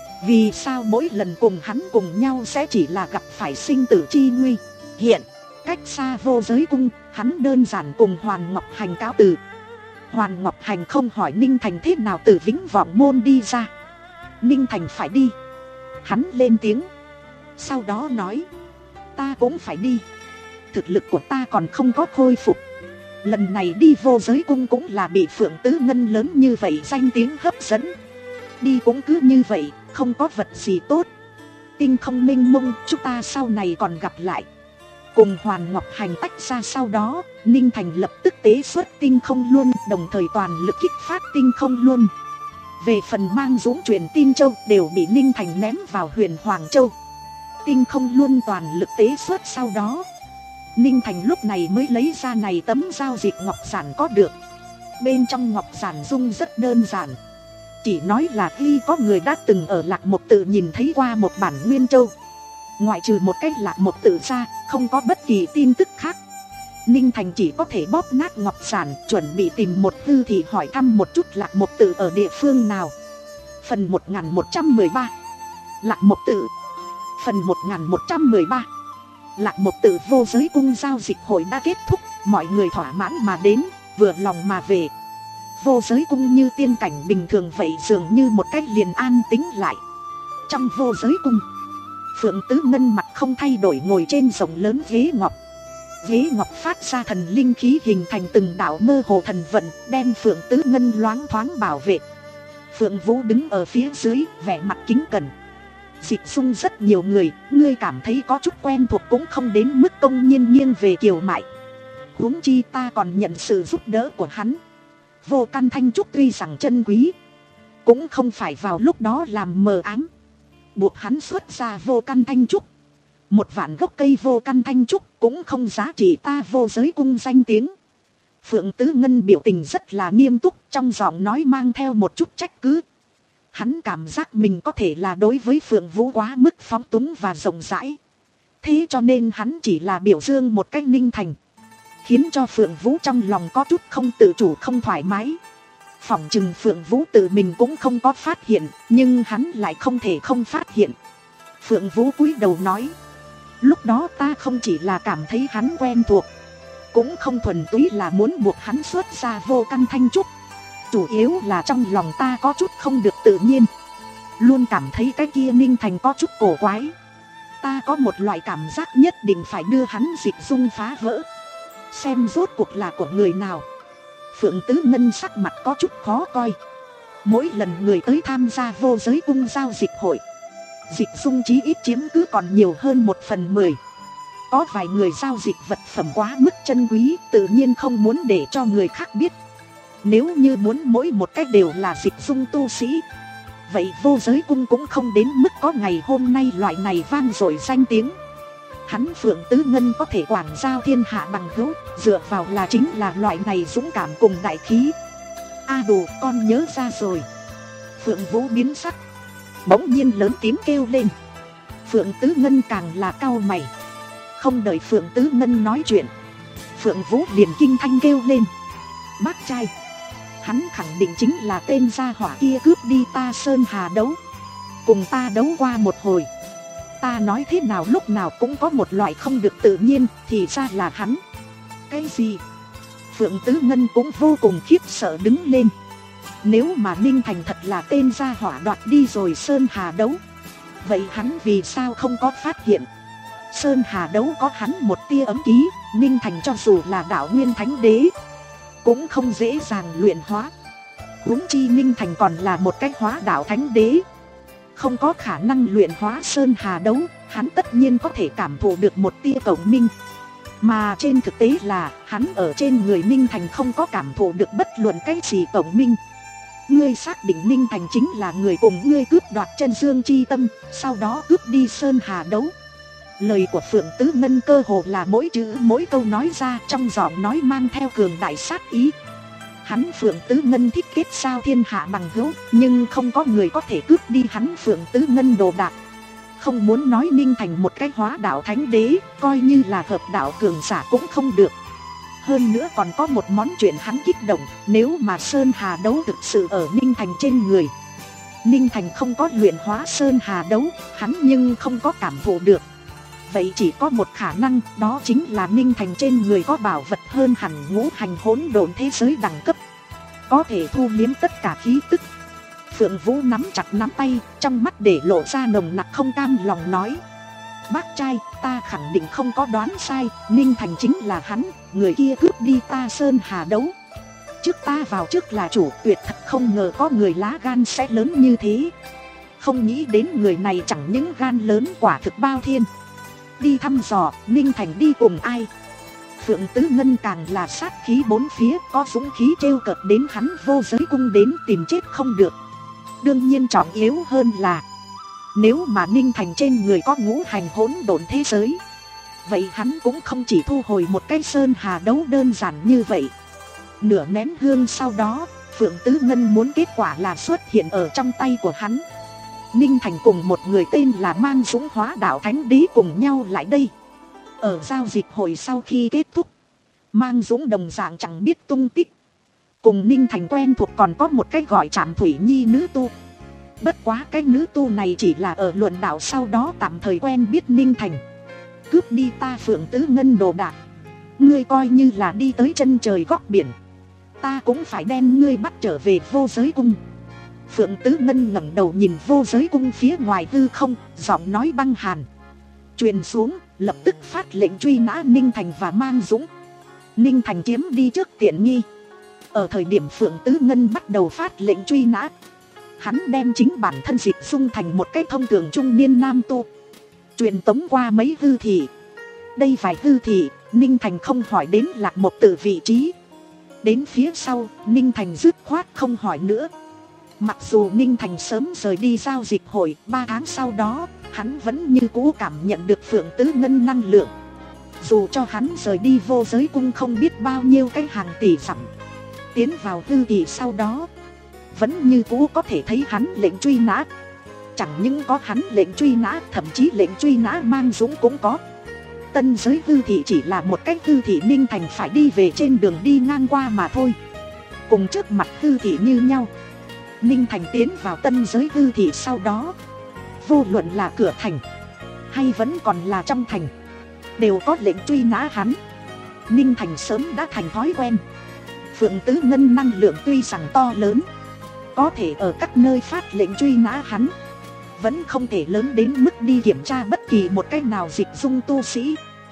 Vì sao mỗi lần cùng hắn cùng nhau sẽ chỉ là gặp phải sinh tử chi nguy. Hiện, cách xa vô giới cung, hắn đơn giản cùng Hoàn Ngọc Hành cáo từ. Hoàn Ngọc Hành không hỏi Ninh Thành thế nào từ Vĩnh Vọng Môn đi ra. Ninh Thành phải đi. Hắn lên tiếng. Sau đó nói, ta cũng phải đi. Thực lực của ta còn không có khôi phục. Lần này đi vô giới cung cũng là bị Phượng Tứ Ngân lớn như vậy danh tiếng hấp dẫn. Đi cũng cứ như vậy, không có vật gì tốt. Tinh không minh mông, chúng ta sau này còn gặp lại. Cùng Hoàn Ngọc Hành tách ra sau đó, Ninh Thành lập tức tế xuất tinh không luân, đồng thời toàn lực kích phát tinh không luân. Về phần mang Dũng truyền tin châu đều bị Ninh Thành ném vào huyền Hoàng Châu. Tinh không luân toàn lực tế xuất sau đó, Ninh Thành lúc này mới lấy ra này tấm giao dịch ngọc giản có được. Bên trong ngọc giản dung rất đơn giản, chỉ nói là khi có người đã từng ở Lạc Mộc Tự nhìn thấy qua một bản Nguyên Châu. Ngoại trừ một cái Lạc Mộc Tự ra, không có bất kỳ tin tức khác. Ninh Thành chỉ có thể bóp nát ngọc giản, chuẩn bị tìm một hư thì hỏi thăm một chút Lạc Mộc Tự ở địa phương nào. Phần một nghìn một trăm mười ba Lạc Mộc Tự. Phần một nghìn một trăm mười ba Lạc Mộc Tự vô giới cung giao dịch hội đã kết thúc, mọi người thỏa mãn mà đến, vừa lòng mà về. Vô giới cung như tiên cảnh bình thường vậy, dường như một cách liền an tĩnh lại. Trong vô giới cung, Phượng Tứ Ngân mặt không thay đổi ngồi trên rộng lớn ghế ngọc. Ghế ngọc phát ra thần linh khí hình thành từng đạo mơ hồ thần vận, đem Phượng Tứ Ngân loáng thoáng bảo vệ. Phượng Vũ đứng ở phía dưới, vẻ mặt kính cẩn. Dịch Dung rất nhiều người, ngươi cảm thấy có chút quen thuộc cũng không đến mức công nhiên nghiêng về Kiều Mại. Huống chi ta còn nhận sự giúp đỡ của hắn. Vô Căn Thanh Trúc tuy rằng chân quý, cũng không phải vào lúc đó làm mờ ám, buộc hắn xuất ra Vô Căn Thanh Trúc. Một vạn gốc cây Vô Căn Thanh Trúc cũng không giá trị ta vô giới cung danh tiếng. Phượng Tứ Ngân biểu tình rất là nghiêm túc, trong giọng nói mang theo một chút trách cứ. Hắn cảm giác mình có thể là đối với Phượng Vũ quá mức phóng túng và rộng rãi. Thế cho nên hắn chỉ là biểu dương một cách Ninh Thành, khiến cho Phượng Vũ trong lòng có chút không tự chủ, không thoải mái. Phỏng chừng Phượng Vũ tự mình cũng không có phát hiện, nhưng hắn lại không thể không phát hiện. Phượng Vũ cúi đầu nói, lúc đó ta không chỉ là cảm thấy hắn quen thuộc, cũng không thuần túy là muốn buộc hắn xuất ra Vô Căn Thanh Trúc. Chủ yếu là trong lòng ta có chút không được tự nhiên, luôn cảm thấy cái kia Ninh Thành có chút cổ quái. Ta có một loại cảm giác nhất định phải đưa hắn Dịch Dung phá vỡ, xem rốt cuộc là của người nào. Phượng Tứ Ngân sắc mặt có chút khó coi. Mỗi lần người tới tham gia vô giới cung giao dịch hội, Dịch Dung chí ít chiếm cứ còn nhiều hơn một phần mười. Có vài người giao dịch vật phẩm quá mức chân quý, tự nhiên không muốn để cho người khác biết. Nếu như muốn mỗi một cách đều là Dịch Dung tu sĩ, vậy vô giới cung cũng không đến mức có ngày hôm nay loại này vang dội danh tiếng. Hắn Phượng Tứ Ngân có thể quảng giao thiên hạ bằng hữu, dựa vào là chính là loại này dũng cảm cùng đại khí. A à đồ, con nhớ ra rồi. Phượng Vũ biến sắc, bỗng nhiên lớn tiếng kêu lên. Phượng Tứ Ngân càng là cau mày. Không đợi Phượng Tứ Ngân nói chuyện, Phượng Vũ liền kinh thanh kêu lên, bác trai, hắn khẳng định chính là tên gia hỏa kia cướp đi ta Sơn Hà đấu, cùng ta đấu qua một hồi. Ta nói thế nào lúc nào cũng có một loại không được tự nhiên, thì ra là hắn. Cái gì? Phượng Tứ Ngân cũng vô cùng khiếp sợ đứng lên. Nếu mà Ninh Thành thật là tên gia hỏa đoạt đi rồi Sơn Hà đấu, vậy hắn vì sao không có phát hiện? Sơn Hà đấu có hắn một tia ấm ký, Ninh Thành cho dù là đạo nguyên thánh đế cũng không dễ dàng luyện hóa. Huống chi Ninh Thành còn là một cách hóa đạo thánh đế, không có khả năng luyện hóa Sơn Hà đấu. Hắn tất nhiên có thể cảm thụ được một tia cộng minh, mà trên thực tế là hắn ở trên người Ninh Thành không có cảm thụ được bất luận cái gì cộng minh. Ngươi xác định Ninh Thành chính là người cùng ngươi cướp đoạt chân dương chi tâm, sau đó cướp đi Sơn Hà đấu? Lời của Phượng Tứ Ngân cơ hồ là mỗi chữ mỗi câu nói ra trong giọng nói mang theo cường đại sát ý. Hắn Phượng Tứ Ngân thích kết giao thiên hạ bằng hữu, nhưng không có người có thể cướp đi hắn Phượng Tứ Ngân đồ đạc. Không muốn nói Ninh Thành một cái hóa đạo thánh đế, coi như là hợp đạo cường giả cũng không được. Hơn nữa còn có một món chuyện hắn kích động, nếu mà Sơn Hà đấu thực sự ở Ninh Thành trên người. Ninh Thành không có luyện hóa Sơn Hà đấu, hắn nhưng không có cảm thụ được. Vậy chỉ có một khả năng, đó chính là Ninh Thành trên người có bảo vật hơn hẳn ngũ hành hỗn độn thế giới đẳng cấp, có thể thu liếm tất cả khí tức. Phượng Vũ nắm chặt nắm tay, trong mắt để lộ ra nồng nặc không cam lòng nói: bác trai, ta khẳng định không có đoán sai, Ninh Thành chính là hắn, người kia cướp đi ta Sơn Hà đấu. Trước ta vào trước là chủ, tuyệt thật không ngờ có người lá gan sẽ lớn như thế. Không nghĩ đến người này chẳng những gan lớn, quả thực bao thiên. Đi thăm dò, Ninh Thành đi cùng ai? Phượng Tứ Ngân càng là sát khí bốn phía, có dũng khí trêu cợt đến hắn vô giới cung đến tìm chết không được. Đương nhiên trọng yếu hơn là, nếu mà Ninh Thành trên người có ngũ hành hỗn độn thế giới, vậy hắn cũng không chỉ thu hồi một cái Sơn Hà đấu đơn giản như vậy. Nửa nén hương sau đó, Phượng Tứ Ngân muốn kết quả là xuất hiện ở trong tay của hắn. Ninh Thành cùng một người tên là Mang Dũng hóa đạo thánh đế cùng nhau lại đây. Ở giao dịch hội sau khi kết thúc, Mang Dũng đồng dạng chẳng biết tung tích. Cùng Ninh Thành quen thuộc còn có một cái gọi Trảm Thủy Nhi nữ tu. Bất quá cái nữ tu này chỉ là ở luận đạo sau đó tạm thời quen biết Ninh Thành. Cướp đi ta Phượng Tứ Ngân đồ đạc, ngươi coi như là đi tới chân trời góc biển, ta cũng phải đem ngươi bắt trở về vô giới cung. Phượng Tứ Ngân ngẩng đầu nhìn vô giới cung phía ngoài hư không, giọng nói băng hàn truyền xuống, lập tức phát lệnh truy nã Ninh Thành và Mang Dũng. Ninh Thành chiếm đi trước tiện nghi. Ở thời điểm Phượng Tứ Ngân bắt đầu phát lệnh truy nã, hắn đem chính bản thân Dịch Dung thành một cái thông thường trung niên nam tu, truyền tống qua mấy hư thị. Đây vài hư thị, Ninh Thành không hỏi đến Lạc Một Tử vị trí. Đến phía sau, Ninh Thành dứt khoát không hỏi nữa. Mặc dù Ninh Thành sớm rời đi giao dịch hội, ba tháng sau đó, hắn vẫn như cũ cảm nhận được Phượng Tứ Ngân năng lượng. Dù cho hắn rời đi vô giới cung không biết bao nhiêu cái hàng tỷ dặm, tiến vào hư thị sau đó, vẫn như cũ có thể thấy hắn lệnh truy nã. Chẳng những có hắn lệnh truy nã, thậm chí lệnh truy nã Mang Dũng cũng có. Tân giới hư thị chỉ là một cách hư thị Ninh Thành phải đi về trên đường đi ngang qua mà thôi. Cùng trước mặt hư thị như nhau. Ninh Thành tiến vào tân giới hư thị sau đó, vô luận là cửa thành hay vẫn còn là trong thành, đều có lệnh truy nã hắn. Ninh Thành sớm đã thành thói quen. Phượng Tứ Ngân năng lượng tuy rằng to lớn, có thể ở các nơi phát lệnh truy nã hắn, vẫn không thể lớn đến mức đi kiểm tra bất kỳ một cái nào Dịch Dung tu sĩ.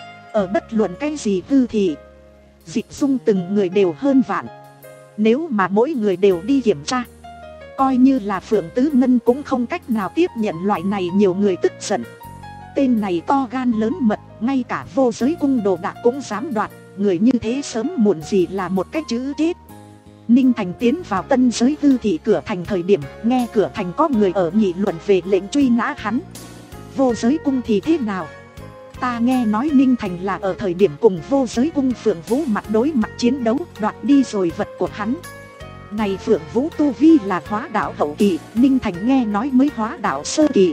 Ở bất luận cái gì hư thị, Dịch Dung từng người đều hơn vạn. Nếu mà mỗi người đều đi kiểm tra, coi như là Phượng Tứ Ngân cũng không cách nào tiếp nhận loại này nhiều người tức giận. Tên này to gan lớn mật, ngay cả vô giới cung đồ đạc cũng dám đoạt. Người như thế sớm muộn gì là một cái chữ chết. Ninh Thành tiến vào tân giới hư thị cửa thành thời điểm, nghe cửa thành có người ở nghị luận về lệnh truy nã hắn. Vô giới cung thì thế nào? Ta nghe nói Ninh Thành là ở thời điểm cùng vô giới cung Phượng Vũ mặt đối mặt chiến đấu, đoạt đi rồi vật của hắn. Này Phượng Vũ tu vi là hóa đạo hậu kỳ, Ninh Thành nghe nói mới hóa đạo sơ kỳ.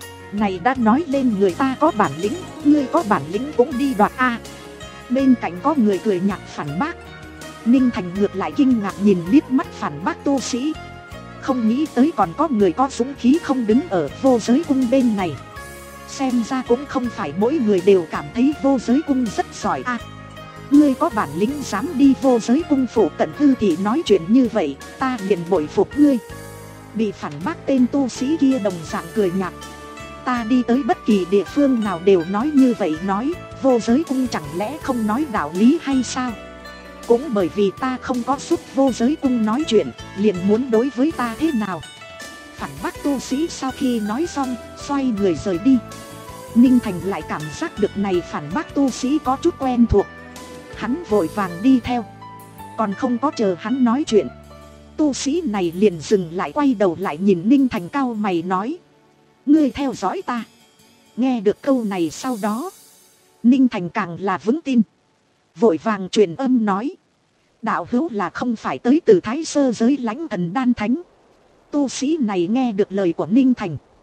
Này đã nói lên người ta có bản lĩnh, ngươi có bản lĩnh cũng đi đoạt a. Bên cạnh có người cười nhạt phản bác. Ninh Thành ngược lại kinh ngạc nhìn liếc mắt phản bác tu sĩ. Không nghĩ tới còn có người có dũng khí không đứng ở vô giới cung bên này. Xem ra cũng không phải mỗi người đều cảm thấy vô giới cung rất giỏi a. Ngươi có bản lĩnh dám đi vô giới cung phủ cận hư thì nói chuyện như vậy, ta liền bội phục ngươi. Bị phản bác tên tu sĩ kia đồng dạng cười nhạt. Ta đi tới bất kỳ địa phương nào đều nói như vậy nói, vô giới cung chẳng lẽ không nói đạo lý hay sao? Cũng bởi vì ta không có giúp vô giới cung nói chuyện, liền muốn đối với ta thế nào? Phản bác tu sĩ sau khi nói xong, xoay người rời đi. Ninh Thành lại cảm giác được này phản bác tu sĩ có chút quen thuộc. Hắn vội vàng đi theo. Còn không có chờ hắn nói chuyện, tu sĩ này liền dừng lại, quay đầu lại nhìn Ninh Thành cau mày nói: ngươi theo dõi ta. Nghe được câu này sau đó, Ninh Thành càng là vững tin, vội vàng truyền âm nói: đạo hữu là không phải tới từ Thái Sơ giới Lãnh Thần Đan Thánh. Tu sĩ này nghe được lời của Ninh Thành,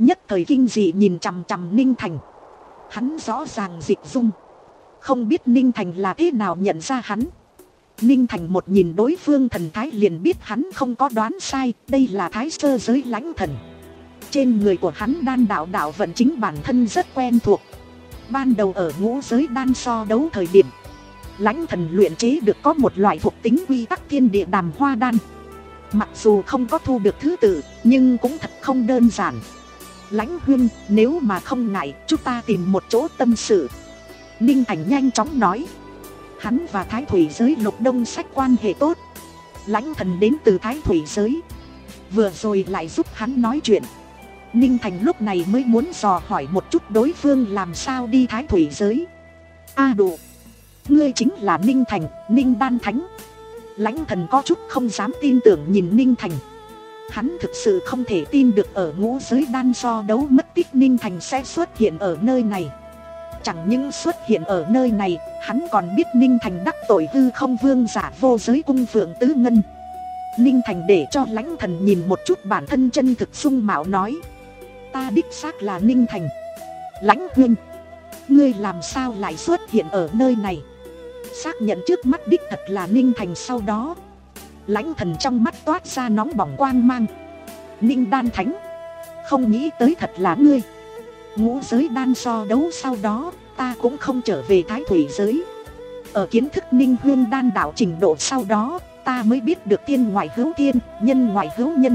nhất thời kinh dị nhìn chằm chằm Ninh Thành. Hắn rõ ràng dịch dung, không biết Ninh Thành là thế nào nhận ra hắn. Ninh Thành một nhìn đối phương thần thái liền biết hắn không có đoán sai, đây là Thái Sơ giới lãnh thần. Trên người của hắn đan đạo đạo vận chính bản thân rất quen thuộc. Ban đầu ở ngũ giới đan so đấu thời điểm, lãnh thần luyện chế được có một loại thuộc tính quy tắc thiên địa đàm hoa đan. Mặc dù không có thu được thứ tự, nhưng cũng thật không đơn giản. Lãnh huynh, nếu mà không ngại, chúng ta tìm một chỗ tâm sự. Ninh Thành nhanh chóng nói. Hắn và Thái Thủy giới Lục Đông Sách quan hệ tốt. Lãnh thần đến từ Thái Thủy giới, vừa rồi lại giúp hắn nói chuyện. Ninh Thành lúc này mới muốn dò hỏi một chút đối phương làm sao đi Thái Thủy giới. A à đủ, ngươi chính là Ninh Thành, Ninh Đan Thánh. Lãnh thần có chút không dám tin tưởng nhìn Ninh Thành. Hắn thực sự không thể tin được ở ngũ giới đan so đấu mất tích Ninh Thành sẽ xuất hiện ở nơi này. Chẳng những xuất hiện ở nơi này, hắn còn biết Ninh Thành đắc tội hư không vương giả vô giới cung phượng tứ ngân. Ninh Thành để cho lãnh thần nhìn một chút bản thân chân thực dung mạo nói. Ta đích xác là Ninh Thành. Lãnh huynh, ngươi làm sao lại xuất hiện ở nơi này? Xác nhận trước mắt đích thật là Ninh Thành sau đó, lãnh thần trong mắt toát ra nóng bỏng quang mang. Ninh Đan Thánh, không nghĩ tới thật là ngươi. Ngũ giới đan so đấu sau đó, ta cũng không trở về Thái Thủy giới. Ở kiến thức Ninh huyên đan đạo trình độ sau đó, ta mới biết được thiên ngoại hữu thiên, nhân ngoại hữu nhân.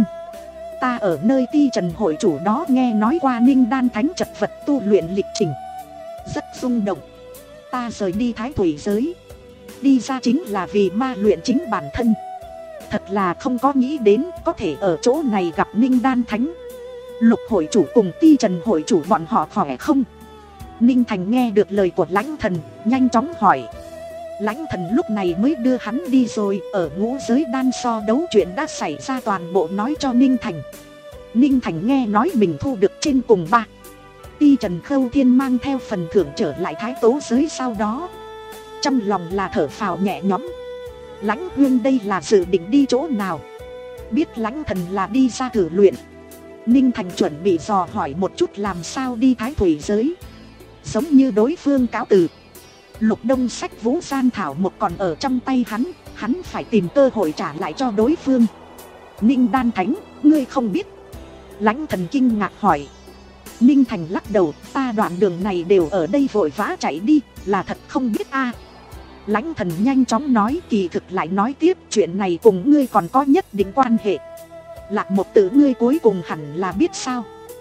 Ta ở nơi Ti Trần hội chủ đó nghe nói qua Ninh Đan Thánh chật vật tu luyện lịch trình, rất rung động. Ta rời đi Thái Thủy giới, đi ra chính là vì ma luyện chính bản thân. Thật là không có nghĩ đến có thể ở chỗ này gặp Ninh Đan Thánh. Lục hội chủ cùng Ti Trần hội chủ bọn họ khỏe không? Ninh Thành nghe được lời của lãnh thần, nhanh chóng hỏi. Lãnh thần lúc này mới đưa hắn đi rồi. Ở ngũ giới đan so đấu chuyện đã xảy ra toàn bộ nói cho Ninh Thành. Ninh Thành nghe nói mình thu được trên cùng ba. Ti Trần Khâu Thiên mang theo phần thưởng trở lại Thái Tố giới sau đó, trong lòng là thở phào nhẹ nhõm. Lãnh huyên đây là dự định đi chỗ nào? Biết lãnh thần là đi ra thử luyện, Ninh Thành chuẩn bị dò hỏi một chút làm sao đi Thái Thủy giới. Giống như đối phương cáo từ, Lục Đông Sách Vũ Gian Thảo một còn ở trong tay hắn, hắn phải tìm cơ hội trả lại cho đối phương. Ninh Đan Thánh, ngươi không biết? Lãnh thần kinh ngạc hỏi. Ninh Thành lắc đầu, ta đoạn đường này đều ở đây vội vã chạy đi, là thật không biết a. Lãnh thần nhanh chóng nói, kỳ thực lại nói tiếp, chuyện này cùng ngươi còn có nhất định quan hệ. Lạc một tự ngươi cuối cùng hẳn là biết sao.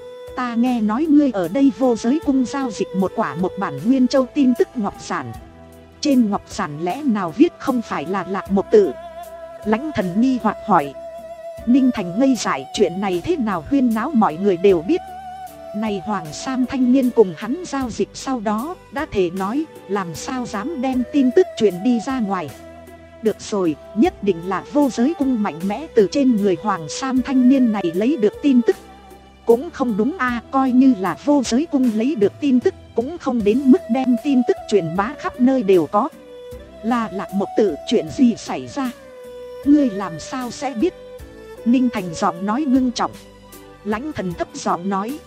Ta nghe nói ngươi ở đây vô giới cung giao dịch một quả một bản Nguyên Châu tin tức ngọc sản. Trên ngọc sản lẽ nào viết không phải là Lạc một tự? Lãnh thần nghi hoặc hỏi. Ninh Thành ngây dại, chuyện này thế nào huyên náo mọi người đều biết. Này Hoàng Sam thanh niên cùng hắn giao dịch sau đó, đã thể nói, làm sao dám đem tin tức truyền đi ra ngoài. Được rồi, nhất định là vô giới cung mạnh mẽ từ trên người Hoàng Sam thanh niên này lấy được tin tức. Cũng không đúng a, coi như là vô giới cung lấy được tin tức, cũng không đến mức đem tin tức truyền bá khắp nơi đều có. Là Lạc Mộc Tử, chuyện gì xảy ra? Ngươi làm sao sẽ biết? Ninh Thành giọng nói ngưng trọng. Lãnh thần thấp giọng nói.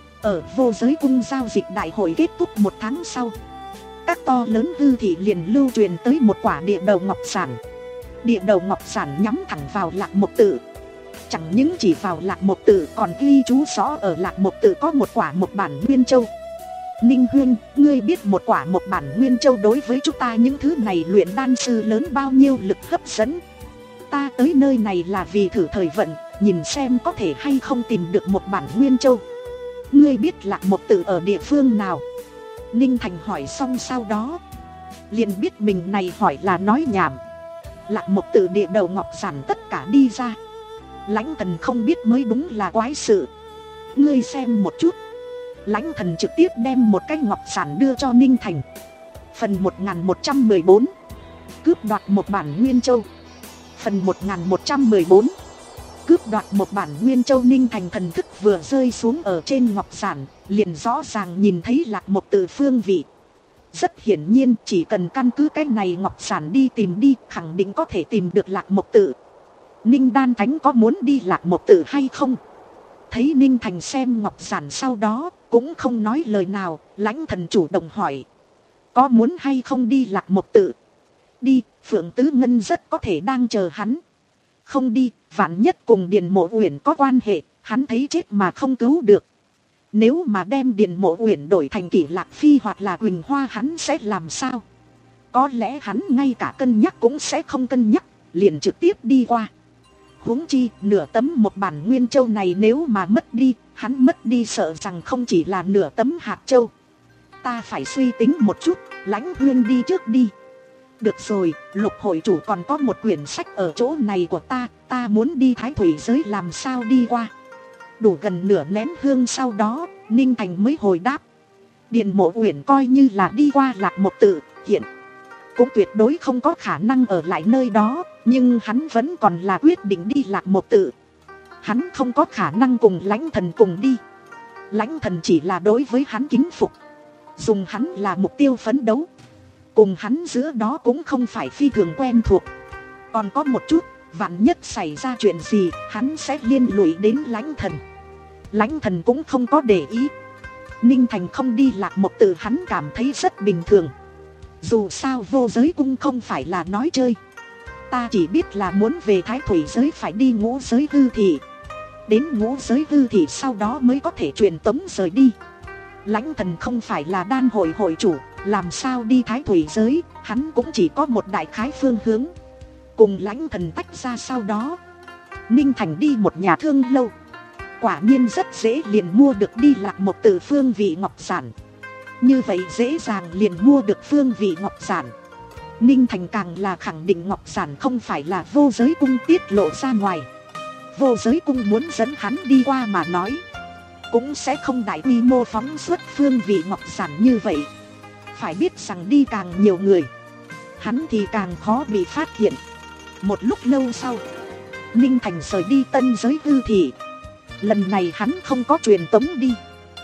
Ở vô giới cung giao dịch đại hội kết thúc một tháng sau, các to lớn hư thị liền lưu truyền tới một quả địa đầu ngọc sản. Địa đầu ngọc sản nhắm thẳng vào Lạc Mộc Tử. Chẳng những chỉ vào Lạc Mộc Tử, còn ghi chú rõ ở Lạc Mộc Tử có một quả một bản Nguyên Châu. Ninh huyên, ngươi biết một quả một bản Nguyên Châu đối với chúng ta những thứ này luyện đan sư lớn bao nhiêu lực hấp dẫn. Ta tới nơi này là vì thử thời vận, nhìn xem có thể hay không tìm được một bản Nguyên Châu. Ngươi biết Lạc Mộc Tử ở địa phương nào? Ninh Thành hỏi xong sau đó, liền biết mình này hỏi là nói nhảm. Lạc Mộc Tử địa đầu ngọc sản tất cả đi ra. Lãnh thần không biết mới đúng là quái sự. Ngươi xem một chút. Lãnh thần trực tiếp đem một cái ngọc sản đưa cho Ninh Thành. Phần một nghìn một trăm mười bốn, cướp đoạt một bản Nguyên Châu. Phần một nghìn một trăm mười bốn, cướp đoạt một bản Nguyên Châu. Ninh Thành thần thức vừa rơi xuống ở trên ngọc sản, liền rõ ràng nhìn thấy Lạc Mộc Tử phương vị. Rất hiển nhiên, chỉ cần căn cứ cái này ngọc sản đi tìm đi, khẳng định có thể tìm được Lạc Mộc Tử. Ninh Đan Thánh có muốn đi Lạc Mộc Tử hay không? Thấy Ninh Thành xem ngọc giản sau đó, cũng không nói lời nào, Lãnh Thần chủ động hỏi. Có muốn hay không đi Lạc Mộc Tự? Đi, Phượng Tứ Ngân rất có thể đang chờ hắn. Không đi, vạn nhất cùng Điền Mộ Uyển có quan hệ, hắn thấy chết mà không cứu được. Nếu mà đem Điền Mộ Uyển đổi thành Kỷ Lạc Phi hoặc là Quỳnh Hoa hắn sẽ làm sao? Có lẽ hắn ngay cả cân nhắc cũng sẽ không cân nhắc, liền trực tiếp đi qua. Huống chi, nửa tấm một bản nguyên châu này nếu mà mất đi, hắn mất đi sợ rằng không chỉ là nửa tấm hạt châu. Ta phải suy tính một chút, Lãnh Huyên đi trước đi. Được rồi, Lục hội chủ còn có một quyển sách ở chỗ này của ta, ta muốn đi Thái Thủy giới làm sao đi qua. Đủ gần nửa nén hương sau đó, Ninh Thành mới hồi đáp. Điền Mộ Uyển coi như là đi qua Lạc Mộc Tự, hiện cũng tuyệt đối không có khả năng ở lại nơi đó, nhưng hắn vẫn còn là quyết định đi Lạc Mộc Tự. Hắn không có khả năng cùng Lãnh Thần cùng đi. Lãnh Thần chỉ là đối với hắn kính phục, dùng hắn là mục tiêu phấn đấu. Cùng hắn giữa đó cũng không phải phi thường quen thuộc. Còn có một chút, vạn nhất xảy ra chuyện gì, hắn sẽ liên lụy đến Lãnh Thần. Lãnh Thần cũng không có để ý. Ninh Thành không đi Lạc Mộc Tự hắn cảm thấy rất bình thường. Dù sao Vô Giới Cung không phải là nói chơi. Ta chỉ biết là muốn về Thái Thủy giới phải đi Ngũ Giới Hư Thị. Đến Ngũ Giới Hư Thị sau đó mới có thể truyền tống rời đi. Lãnh Thần không phải là đan hội hội chủ, làm sao đi Thái Thủy giới, hắn cũng chỉ có một đại khái phương hướng. Cùng Lãnh Thần tách ra sau đó, Ninh Thành đi một nhà thương lâu. Quả nhiên rất dễ liền mua được đi Lạc Mộc Tự phương vị ngọc giản. Như vậy dễ dàng liền mua được phương vị ngọc giản. Ninh Thành càng là khẳng định ngọc giản không phải là Vô Giới Cung tiết lộ ra ngoài. Vô Giới Cung muốn dẫn hắn đi qua mà nói, cũng sẽ không đại quy mô phóng xuất phương vị ngọc giản như vậy. Phải biết rằng đi càng nhiều người, hắn thì càng khó bị phát hiện. Một lúc lâu sau, Ninh Thành rời đi Tân Giới Hư Thị. Lần này hắn không có truyền tống đi,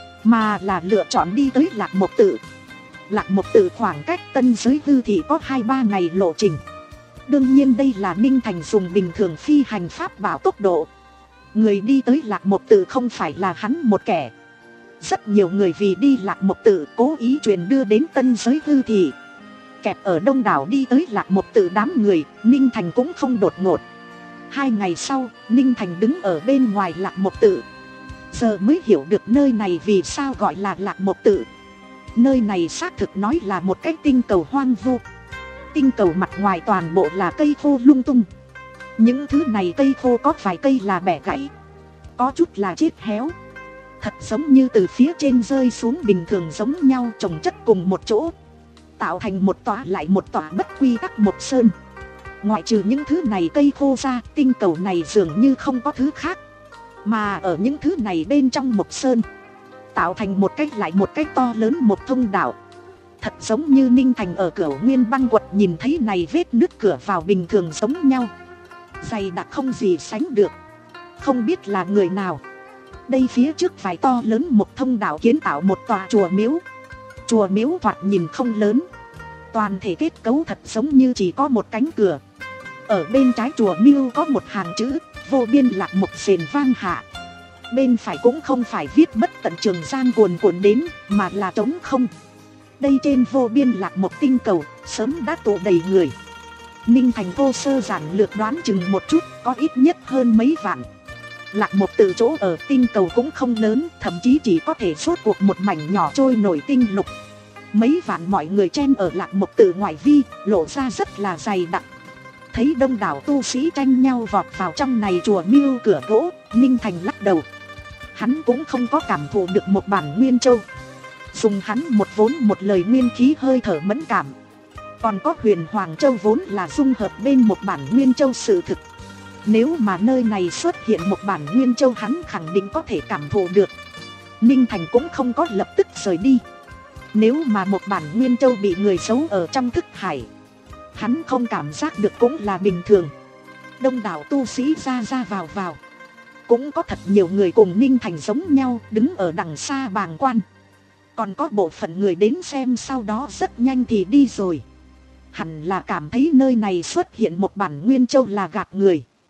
mà là lựa chọn đi tới Lạc Mộc Tự. Lạc Mộc Tự khoảng cách Tân Giới Hư Thị có hai ba ngày lộ trình. Đương nhiên đây là Ninh Thành dùng bình thường phi hành pháp bảo tốc độ. Người đi tới Lạc Mộc Tự không phải là hắn một kẻ. Rất nhiều người vì đi Lạc Mộc Tự cố ý truyền đưa đến Tân Giới Hư Thị. Kẹp ở đông đảo đi tới Lạc Mộc Tự đám người, Ninh Thành cũng không đột ngột. Hai ngày sau, Ninh Thành đứng ở bên ngoài Lạc Mộc Tự. Giờ mới hiểu được nơi này vì sao gọi là Lạc Mộc Tự. Nơi này xác thực nói là một cái tinh cầu hoang vu. Tinh cầu mặt ngoài toàn bộ là cây khô lung tung. Những thứ này cây khô có vài cây là bẻ gãy, có chút là chết héo. Thật giống như từ phía trên rơi xuống bình thường giống nhau, chồng chất cùng một chỗ, tạo thành một tòa lại một tòa bất quy tắc một sơn. Ngoại trừ những thứ này cây khô ra, tinh cầu này dường như không có thứ khác. Mà ở những thứ này bên trong một sơn, tạo thành một cách lại một cách to lớn một thông đạo. Thật giống như Ninh Thành ở cửa Nguyên Băng Quật nhìn thấy này vết nứt cửa vào bình thường giống nhau, dày đặc không gì sánh được. Không biết là người nào. Đây phía trước vài to lớn một thông đạo kiến tạo một tòa chùa miếu. Chùa miếu thoạt nhìn không lớn, toàn thể kết cấu thật giống như chỉ có một cánh cửa. Ở bên trái chùa miếu có một hàng chữ Vô Biên Lạc Mộc sền vang hạ. Bên phải cũng không phải viết bất tận Trường Giang cuồn cuộn đến, mà là trống không. Đây trên Vô Biên Lạc Mộc tinh cầu sớm đã tụ đầy người. Ninh Thành vô sơ giản lược đoán chừng một chút, có ít nhất hơn mấy vạn. Lạc Mộc Tự chỗ ở tinh cầu cũng không lớn, thậm chí chỉ có thể suốt cuộc một mảnh nhỏ trôi nổi tinh lục. Mấy vạn mọi người chen ở Lạc Mộc Tự ngoại vi, lộ ra rất là dày đặc. Thấy đông đảo tu sĩ tranh nhau vọt vào trong này chùa miêu cửa gỗ, Ninh Thành lắc đầu. Hắn cũng không có cảm thụ được một bản nguyên châu. Dùng hắn một vốn một lời nguyên khí hơi thở mẫn cảm. Còn có Huyền Hoàng Châu vốn là dung hợp bên một bản nguyên châu sự thực. Nếu mà nơi này xuất hiện một bản nguyên châu hắn khẳng định có thể cảm thụ được. Ninh Thành cũng không có lập tức rời đi. Nếu mà một bản nguyên châu bị người giấu ở trong thức hải, hắn không cảm giác được cũng là bình thường. Đông đảo tu sĩ ra ra vào vào. Cũng có thật nhiều người cùng Ninh Thành giống nhau đứng ở đằng xa bàng quan. Còn có bộ phận người đến xem sau đó rất nhanh thì đi rồi. Hẳn là cảm thấy nơi này xuất hiện một bản nguyên châu là gạt người.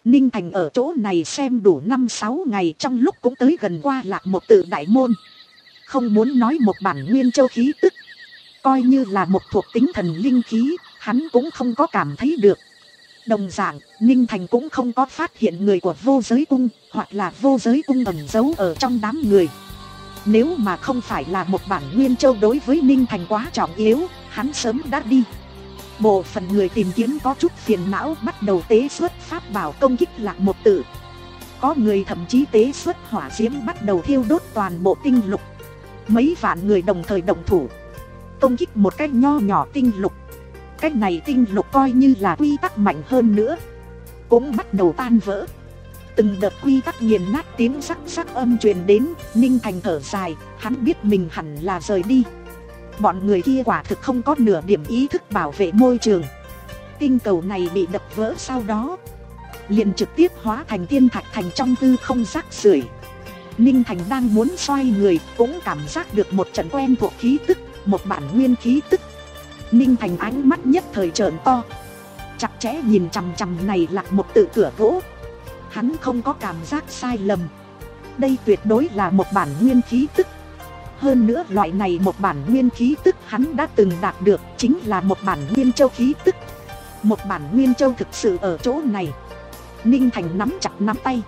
Ninh Thành ở chỗ này xem đủ năm sáu ngày, trong lúc cũng tới gần qua Lạc Một Tự đại môn. Không muốn nói một bản nguyên châu khí tức, coi như là một thuộc tính thần linh khí, hắn cũng không có cảm thấy được. Đồng dạng, Ninh Thành cũng không có phát hiện người của vô giới cung, hoặc là vô giới cung ẩn giấu ở trong đám người. Nếu mà không phải là một bản nguyên châu đối với Ninh Thành quá trọng yếu, hắn sớm đã đi. Bộ phận người tìm kiếm có chút phiền não, bắt đầu tế xuất pháp bảo công kích Lạc Một Tự. Có người thậm chí tế xuất hỏa diễm bắt đầu thiêu đốt toàn bộ tinh lục. Mấy vạn người đồng thời động thủ công kích một cách nho nhỏ tinh lục. Cách này tinh lục coi như là quy tắc mạnh hơn nữa, cũng bắt đầu tan vỡ. Từng đợt quy tắc nghiền nát tiếng sắc sắc âm truyền đến. Ninh Thành thở dài, hắn biết mình hẳn là rời đi. Bọn người kia quả thực không có nửa điểm ý thức bảo vệ môi trường. Tinh cầu này bị đập vỡ, sau đó liền trực tiếp hóa thành thiên thạch thành trong tư không rác rưởi. Ninh Thành đang muốn xoay người, cũng cảm giác được một trận quen thuộc khí tức, một bản nguyên khí tức. Ninh Thành ánh mắt nhất thời trợn to, chặt chẽ nhìn chằm chằm này Lạc Một Tự cửa gỗ. Hắn không có cảm giác sai lầm, đây tuyệt đối là một bản nguyên khí tức. Hơn nữa loại này một bản nguyên khí tức hắn đã từng đạt được, chính là một bản nguyên châu khí tức. Một bản nguyên châu thực sự ở chỗ này. Ninh Thành nắm chặt nắm tay,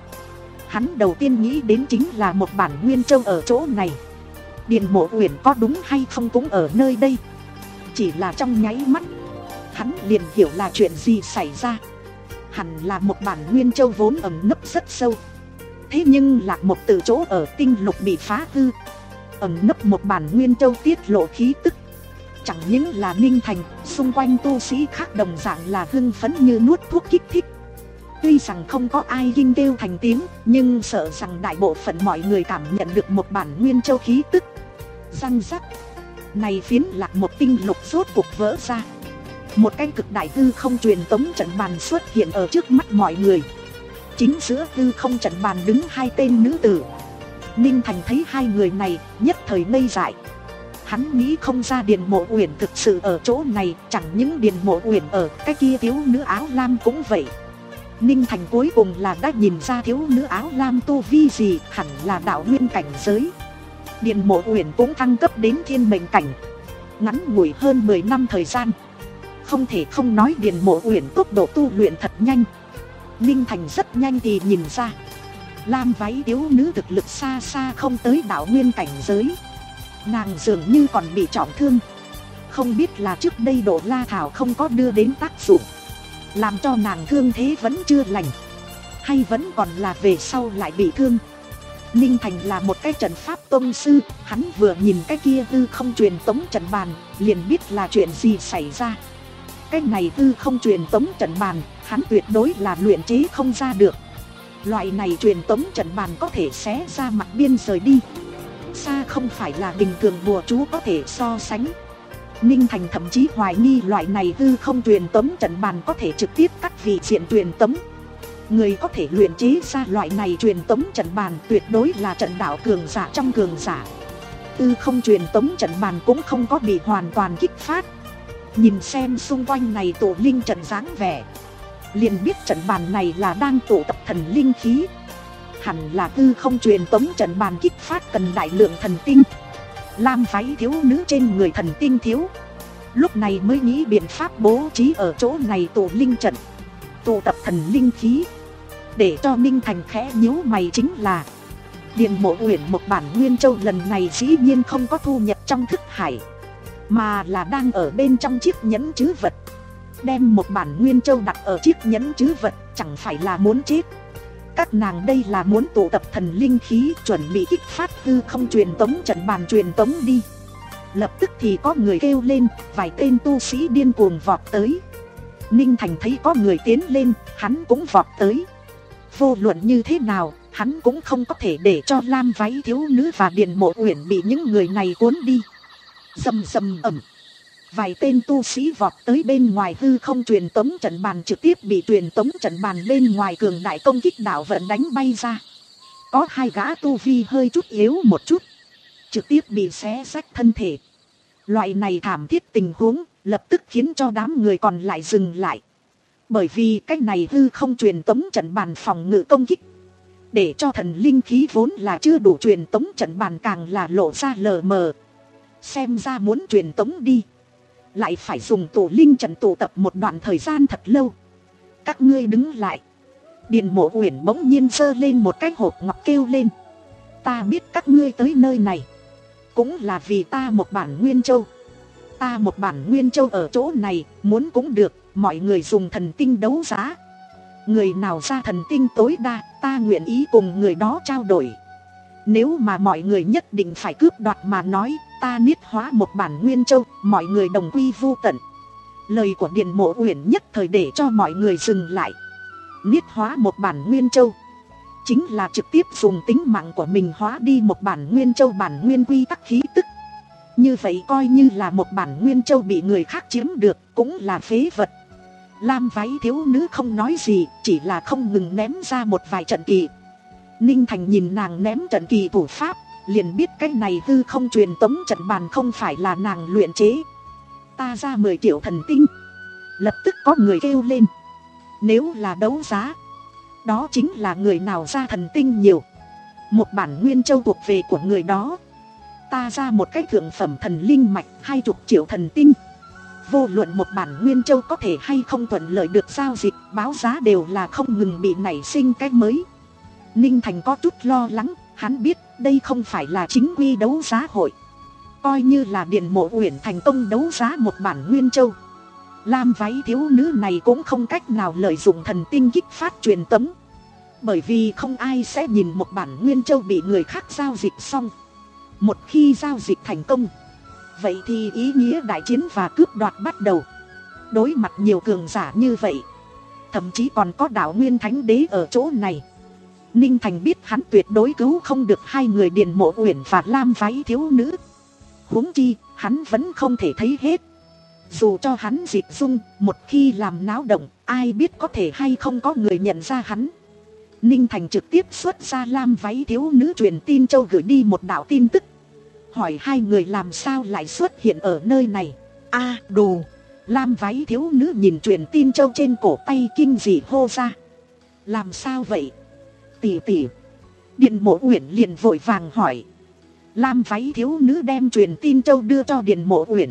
hắn đầu tiên nghĩ đến chính là một bản nguyên châu ở chỗ này. Điền Mộ Uyển có đúng hay không cũng ở nơi đây. Chỉ là trong nháy mắt, hắn liền hiểu là chuyện gì xảy ra. Hẳn là một bản nguyên châu vốn ẩn nấp rất sâu. Thế nhưng Lạc Một Tự chỗ ở tinh lục bị phá hư, ẩn nấp một bản nguyên châu tiết lộ khí tức. Chẳng những là Ninh Thành, xung quanh tu sĩ khác đồng dạng là hưng phấn như nuốt thuốc kích thích. Tuy rằng không có ai kinh kêu thành tiếng, nhưng sợ rằng đại bộ phận mọi người cảm nhận được một bản nguyên châu khí tức. Răng rắc, này phiến Lạc Một tinh lục rốt cuộc vỡ ra. Một cái cực đại hư không truyền tống trận bàn xuất hiện ở trước mắt mọi người. Chính giữa hư không trận bàn đứng hai tên nữ tử. Ninh Thành thấy hai người này, nhất thời ngây dại. Hắn nghĩ không ra Điền Mộ Uyển thực sự ở chỗ này. Chẳng những Điền Mộ Uyển ở, cái kia thiếu nữ áo lam cũng vậy. Ninh Thành cuối cùng là đã nhìn ra thiếu nữ áo lam tu vi gì, hẳn là đạo nguyên cảnh giới. Điền Mộ Uyển cũng thăng cấp đến thiên mệnh cảnh, ngắn ngủi hơn mười năm thời gian. Không thể không nói Điền Mộ Uyển tốc độ tu luyện thật nhanh. Ninh Thành rất nhanh thì nhìn ra, lam váy thiếu nữ thực lực xa xa không tới đạo nguyên cảnh giới. Nàng dường như còn bị trọng thương, không biết là trước đây Độ La Thảo không có đưa đến tác dụng, làm cho nàng thương thế vẫn chưa lành, hay vẫn còn là về sau lại bị thương. Ninh Thành là một cái trận pháp tông sư, hắn vừa nhìn cái kia hư không truyền tống trận bàn, liền biết là chuyện gì xảy ra. Cái này hư không truyền tống trận bàn, hắn tuyệt đối là luyện chế không ra được. Loại này truyền tống trận bàn có thể xé ra mặt biên rời đi, xa không phải là bình thường bùa chú có thể so sánh. Ninh Thành thậm chí hoài nghi loại này hư không truyền tống trận bàn có thể trực tiếp cắt vị diện truyền tống. Người có thể luyện chế ra loại này truyền tống trận bàn tuyệt đối là trận đạo cường giả trong cường giả. Hư không truyền tống trận bàn cũng không có bị hoàn toàn kích phát. Nhìn xem xung quanh này tổ linh trận dáng vẻ, liền biết trận bàn này là đang tụ tập thần linh khí. Hẳn là hư không truyền tống trận bàn kích phát cần đại lượng thần tinh. Lam váy thiếu nữ trên người thần tinh thiếu, lúc này mới nghĩ biện pháp bố trí ở chỗ này tổ linh trận, tụ tập thần linh khí. Để cho Ninh Thành khẽ nhíu mày chính là, Điền Mộ Uyển một bản nguyên châu lần này dĩ nhiên không có thu nhập trong thức hải, mà là đang ở bên trong chiếc nhẫn trữ vật. Đem một bản nguyên châu đặt ở chiếc nhẫn trữ vật chẳng phải là muốn chết. Các nàng đây là muốn tụ tập thần linh khí, chuẩn bị kích phát hư không truyền tống trận bàn truyền tống đi. Lập tức thì có người kêu lên, vài tên tu sĩ điên cuồng vọt tới. Ninh Thành thấy có người tiến lên, hắn cũng vọt tới. Vô luận như thế nào, hắn cũng không có thể để cho lam váy thiếu nữ và Điền Mộ Uyển bị những người này cuốn đi. Rầm rầm ầm, vài tên tu sĩ vọt tới bên ngoài hư không truyền tống trận bàn, trực tiếp bị truyền tống trận bàn bên ngoài cường đại công kích đạo vận đánh bay ra. Có hai gã tu vi hơi chút yếu một chút, trực tiếp bị xé rách thân thể. Loại này thảm thiết tình huống lập tức khiến cho đám người còn lại dừng lại. Bởi vì cái này hư không truyền tống trận bàn phòng ngự công kích, để cho thần linh khí vốn là chưa đủ truyền tống trận bàn càng là lộ ra lờ mờ. Xem ra muốn truyền tống đi, lại phải dùng tụ linh trận tụ tập một đoạn thời gian thật lâu. Các ngươi đứng lại. Điền Mộ Uyển bỗng nhiên giơ lên một cái hộp ngọc kêu lên. Ta biết các ngươi tới nơi này cũng là vì ta một bản Nguyên Châu. Ta một bản Nguyên Châu ở chỗ này, muốn cũng được, mọi người dùng thần tinh đấu giá. Người nào ra thần tinh tối đa, ta nguyện ý cùng người đó trao đổi. Nếu mà mọi người nhất định phải cướp đoạt mà nói, ta niết hóa một bản Nguyên Châu, mọi người đồng quy vu tận. Lời của Điền Mộ Uyển nhất thời để cho mọi người dừng lại. Niết hóa một bản Nguyên Châu chính là trực tiếp dùng tính mạng của mình hóa đi một bản Nguyên Châu bản nguyên quy tắc khí tức. Như vậy coi như là một bản Nguyên Châu bị người khác chiếm được, cũng là phế vật. Lam váy thiếu nữ không nói gì, chỉ là không ngừng ném ra một vài trận kỳ. Ninh Thành nhìn nàng ném trận kỳ thủ pháp, liền biết cái này hư không truyền tống trận bàn không phải là nàng luyện chế. Ta ra mười triệu thần tinh. Lập tức có người kêu lên. Nếu là đấu giá, đó chính là người nào ra thần tinh nhiều, một bản Nguyên Châu thuộc về của người đó. Ta ra một cái thượng phẩm thần linh mạch, hai chục triệu thần tinh. Vô luận một bản Nguyên Châu có thể hay không thuận lợi được giao dịch, báo giá đều là không ngừng bị nảy sinh cái mới. Ninh Thành có chút lo lắng, hắn biết đây không phải là chính quy đấu giá hội. Coi như là Điền Mộ Uyển thành công đấu giá một bản Nguyên Châu, Lam váy thiếu nữ này cũng không cách nào lợi dụng thần tinh kích phát truyền tống. Bởi vì không ai sẽ nhìn một bản Nguyên Châu bị người khác giao dịch xong. Một khi giao dịch thành công, vậy thì ý nghĩa đại chiến và cướp đoạt bắt đầu. Đối mặt nhiều cường giả như vậy, thậm chí còn có đạo Nguyên Thánh Đế ở chỗ này, Ninh Thành biết hắn tuyệt đối cứu không được hai người Điền Mộ Uyển và Lam váy thiếu nữ. Huống chi, hắn vẫn không thể thấy hết. Dù cho hắn dịch dung, một khi làm náo động, ai biết có thể hay không có người nhận ra hắn. Ninh Thành trực tiếp xuất ra Lam váy thiếu nữ truyền tin châu gửi đi một đạo tin tức, hỏi hai người làm sao lại xuất hiện ở nơi này. A à, đồ. Lam váy thiếu nữ nhìn truyền tin châu trên cổ tay kinh dị hô ra. Làm sao vậy? Tỷ tỷ. Điền Mộ Uyển liền vội vàng hỏi. Lam váy thiếu nữ đem truyền tin châu đưa cho Điền Mộ Uyển.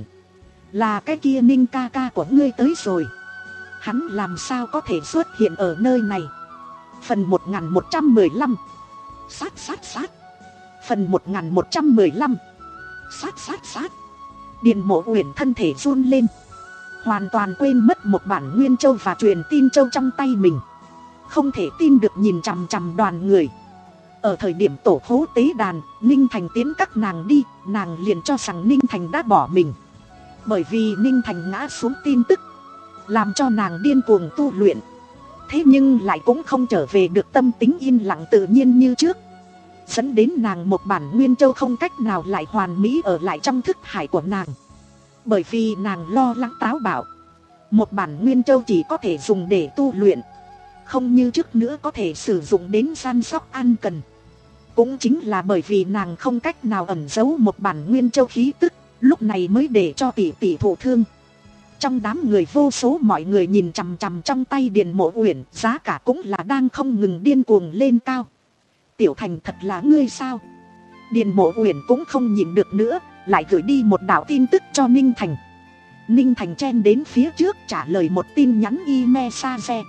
Là cái kia Ninh ca ca của ngươi tới rồi. Hắn làm sao có thể xuất hiện ở nơi này? Phần một nghìn một trăm mười lăm. Sát sát sát. Phần một nghìn một trăm mười lăm. Sát sát sát. Điền Mộ Uyển thân thể run lên, hoàn toàn quên mất một bản Nguyên Châu và truyền tin châu trong tay mình. Không thể tin được nhìn chằm chằm đoàn người. Ở thời điểm tổ hố tế đàn, Ninh Thành tiến các nàng đi, nàng liền cho rằng Ninh Thành đã bỏ mình. Bởi vì Ninh Thành ngã xuống tin tức, làm cho nàng điên cuồng tu luyện. Thế nhưng lại cũng không trở về được tâm tính yên lặng tự nhiên như trước, dẫn đến nàng một bản Nguyên Châu không cách nào lại hoàn mỹ ở lại trong thức hải của nàng. Bởi vì nàng lo lắng táo bạo, một bản Nguyên Châu chỉ có thể dùng để tu luyện, không như trước nữa có thể sử dụng đến săn sóc ăn cần. Cũng chính là bởi vì nàng không cách nào ẩn giấu một bản Nguyên Châu khí tức, lúc này mới để cho tỷ tỷ thụ thương. Trong đám người vô số mọi người nhìn chằm chằm trong tay Điền Mộ Uyển, giá cả cũng là đang không ngừng điên cuồng lên cao. Tiểu Thành thật là ngươi sao? Điền Mộ Uyển cũng không nhịn được nữa, lại gửi đi một đạo tin tức cho Ninh Thành. Ninh Thành chen đến phía trước trả lời một tin nhắn email xa xe.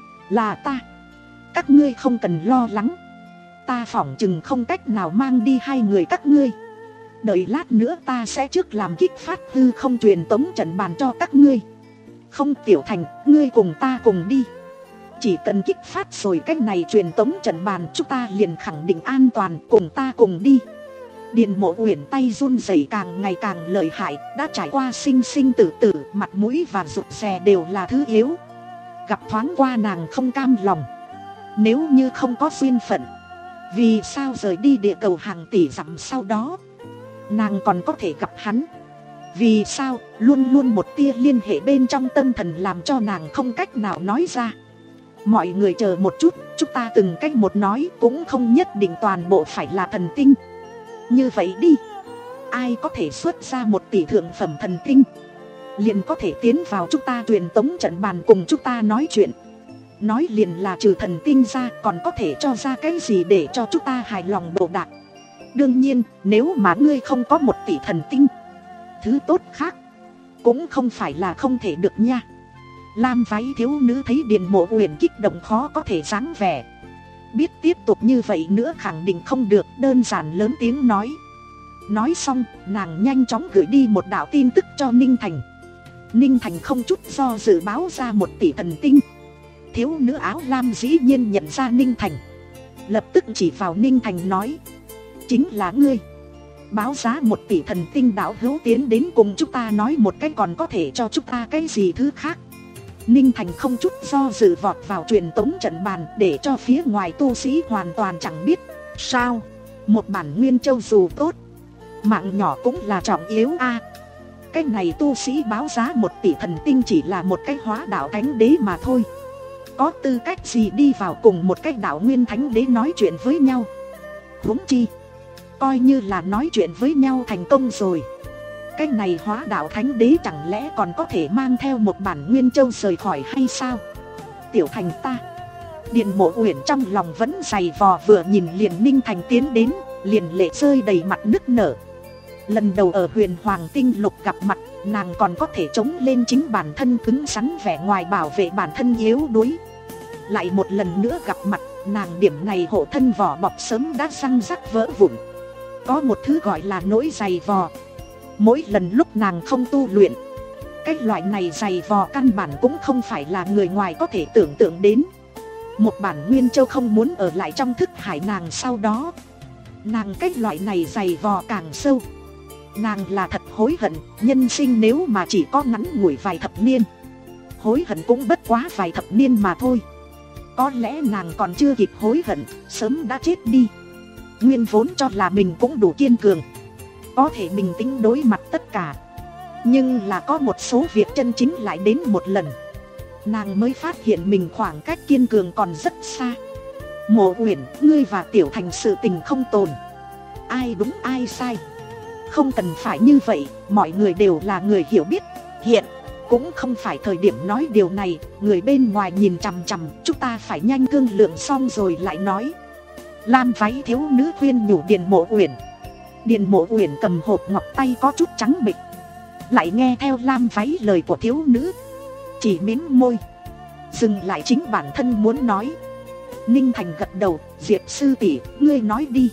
Là ta. Các ngươi không cần lo lắng, ta phỏng chừng không cách nào mang đi hai người các ngươi. Đợi lát nữa ta sẽ trước làm kích phát hư không truyền tống trận bàn cho các ngươi. Không, Tiểu Thành, ngươi cùng ta cùng đi. Chỉ cần kích phát rồi cách này truyền tống trận bàn, chúng ta liền khẳng định an toàn, cùng ta cùng đi. Điền Mộ Uyển tay run rẩy càng ngày càng lợi hại, đã trải qua sinh sinh tử tử, mặt mũi và rụt rè đều là thứ yếu. Gặp thoáng qua nàng không cam lòng. Nếu như không có duyên phận, vì sao rời đi địa cầu hàng tỷ dặm sau đó nàng còn có thể gặp hắn? Vì sao luôn luôn một tia liên hệ bên trong tâm thần làm cho nàng không cách nào nói ra? Mọi người chờ một chút, chúng ta từng cách một nói, cũng không nhất định toàn bộ phải là thần tinh. Như vậy đi, ai có thể xuất ra một tỷ thượng phẩm thần tinh, liền có thể tiến vào chúng ta truyền tống trận bàn cùng chúng ta nói chuyện. Nói liền là trừ thần tinh ra còn có thể cho ra cái gì để cho chúng ta hài lòng đồ đạc. Đương nhiên nếu mà ngươi không có một tỷ thần tinh, thứ tốt khác cũng không phải là không thể được nha. Lam váy thiếu nữ thấy Điền Mộ Uyển kích động khó có thể dáng vẻ, biết tiếp tục như vậy nữa khẳng định không được, đơn giản lớn tiếng nói. Nói xong nàng nhanh chóng gửi đi một đạo tin tức cho Ninh Thành. Ninh Thành không chút do dự báo ra một tỷ thần tinh. Thiếu nữ áo lam dĩ nhiên nhận ra Ninh Thành, lập tức chỉ vào Ninh Thành nói, chính là ngươi. Báo giá một tỷ thần tinh, đạo hữu tiến đến cùng chúng ta nói một cái còn có thể cho chúng ta cái gì thứ khác. Ninh Thành không chút do dự vọt vào truyền tống trận bàn, để cho phía ngoài tu sĩ hoàn toàn chẳng biết sao. Một bản nguyên châu dù tốt, mạng nhỏ cũng là trọng yếu a. Cái này tu sĩ báo giá một tỷ thần tinh chỉ là một cái hóa đạo thánh đế mà thôi, có tư cách gì đi vào cùng một cái đạo nguyên thánh đế nói chuyện với nhau. Huống chi coi như là nói chuyện với nhau thành công rồi, cái này hóa đạo thánh đế chẳng lẽ còn có thể mang theo một bản nguyên châu rời khỏi hay sao? Tiểu Thành ta. Điền Mộ Uyển trong lòng vẫn dày vò, vừa nhìn liền Ninh Thành tiến đến, liền lệ rơi đầy mặt nức nở. Lần đầu ở Huyền Hoàng Tinh Lục gặp mặt, nàng còn có thể chống lên chính bản thân cứng rắn, vẻ ngoài bảo vệ bản thân yếu đuối. Lại một lần nữa gặp mặt, nàng điểm này hộ thân vỏ bọc sớm đã răng rắc vỡ vụn. Có một thứ gọi là nỗi dày vò. Mỗi lần lúc nàng không tu luyện, cái loại này dày vò căn bản cũng không phải là người ngoài có thể tưởng tượng đến. Một bản nguyên châu không muốn ở lại trong thức hải nàng, sau đó nàng cái loại này dày vò càng sâu. Nàng là thật hối hận, nhân sinh nếu mà chỉ có ngắn ngủi vài thập niên, hối hận cũng bất quá vài thập niên mà thôi. Có lẽ nàng còn chưa kịp hối hận, sớm đã chết đi. Nguyên vốn cho là mình cũng đủ kiên cường, có thể bình tĩnh đối mặt tất cả. Nhưng là có một số việc chân chính lại đến một lần, nàng mới phát hiện mình khoảng cách kiên cường còn rất xa. Mộ Uyển, ngươi và Tiểu Thành sự tình không tồn, ai đúng ai sai không cần phải như vậy, mọi người đều là người hiểu biết. Hiện cũng không phải thời điểm nói điều này, người bên ngoài nhìn chằm chằm, chúng ta phải nhanh thương lượng xong rồi lại nói. Lam váy thiếu nữ khuyên nhủ Điền Mộ Uyển. Điền Mộ Uyển cầm hộp ngọc tay có chút trắng bệch, lại nghe theo Lam váy lời của thiếu nữ, chỉ mím môi dừng lại chính bản thân muốn nói. Ninh Thành gật đầu, Diệp sư tỷ, ngươi nói đi,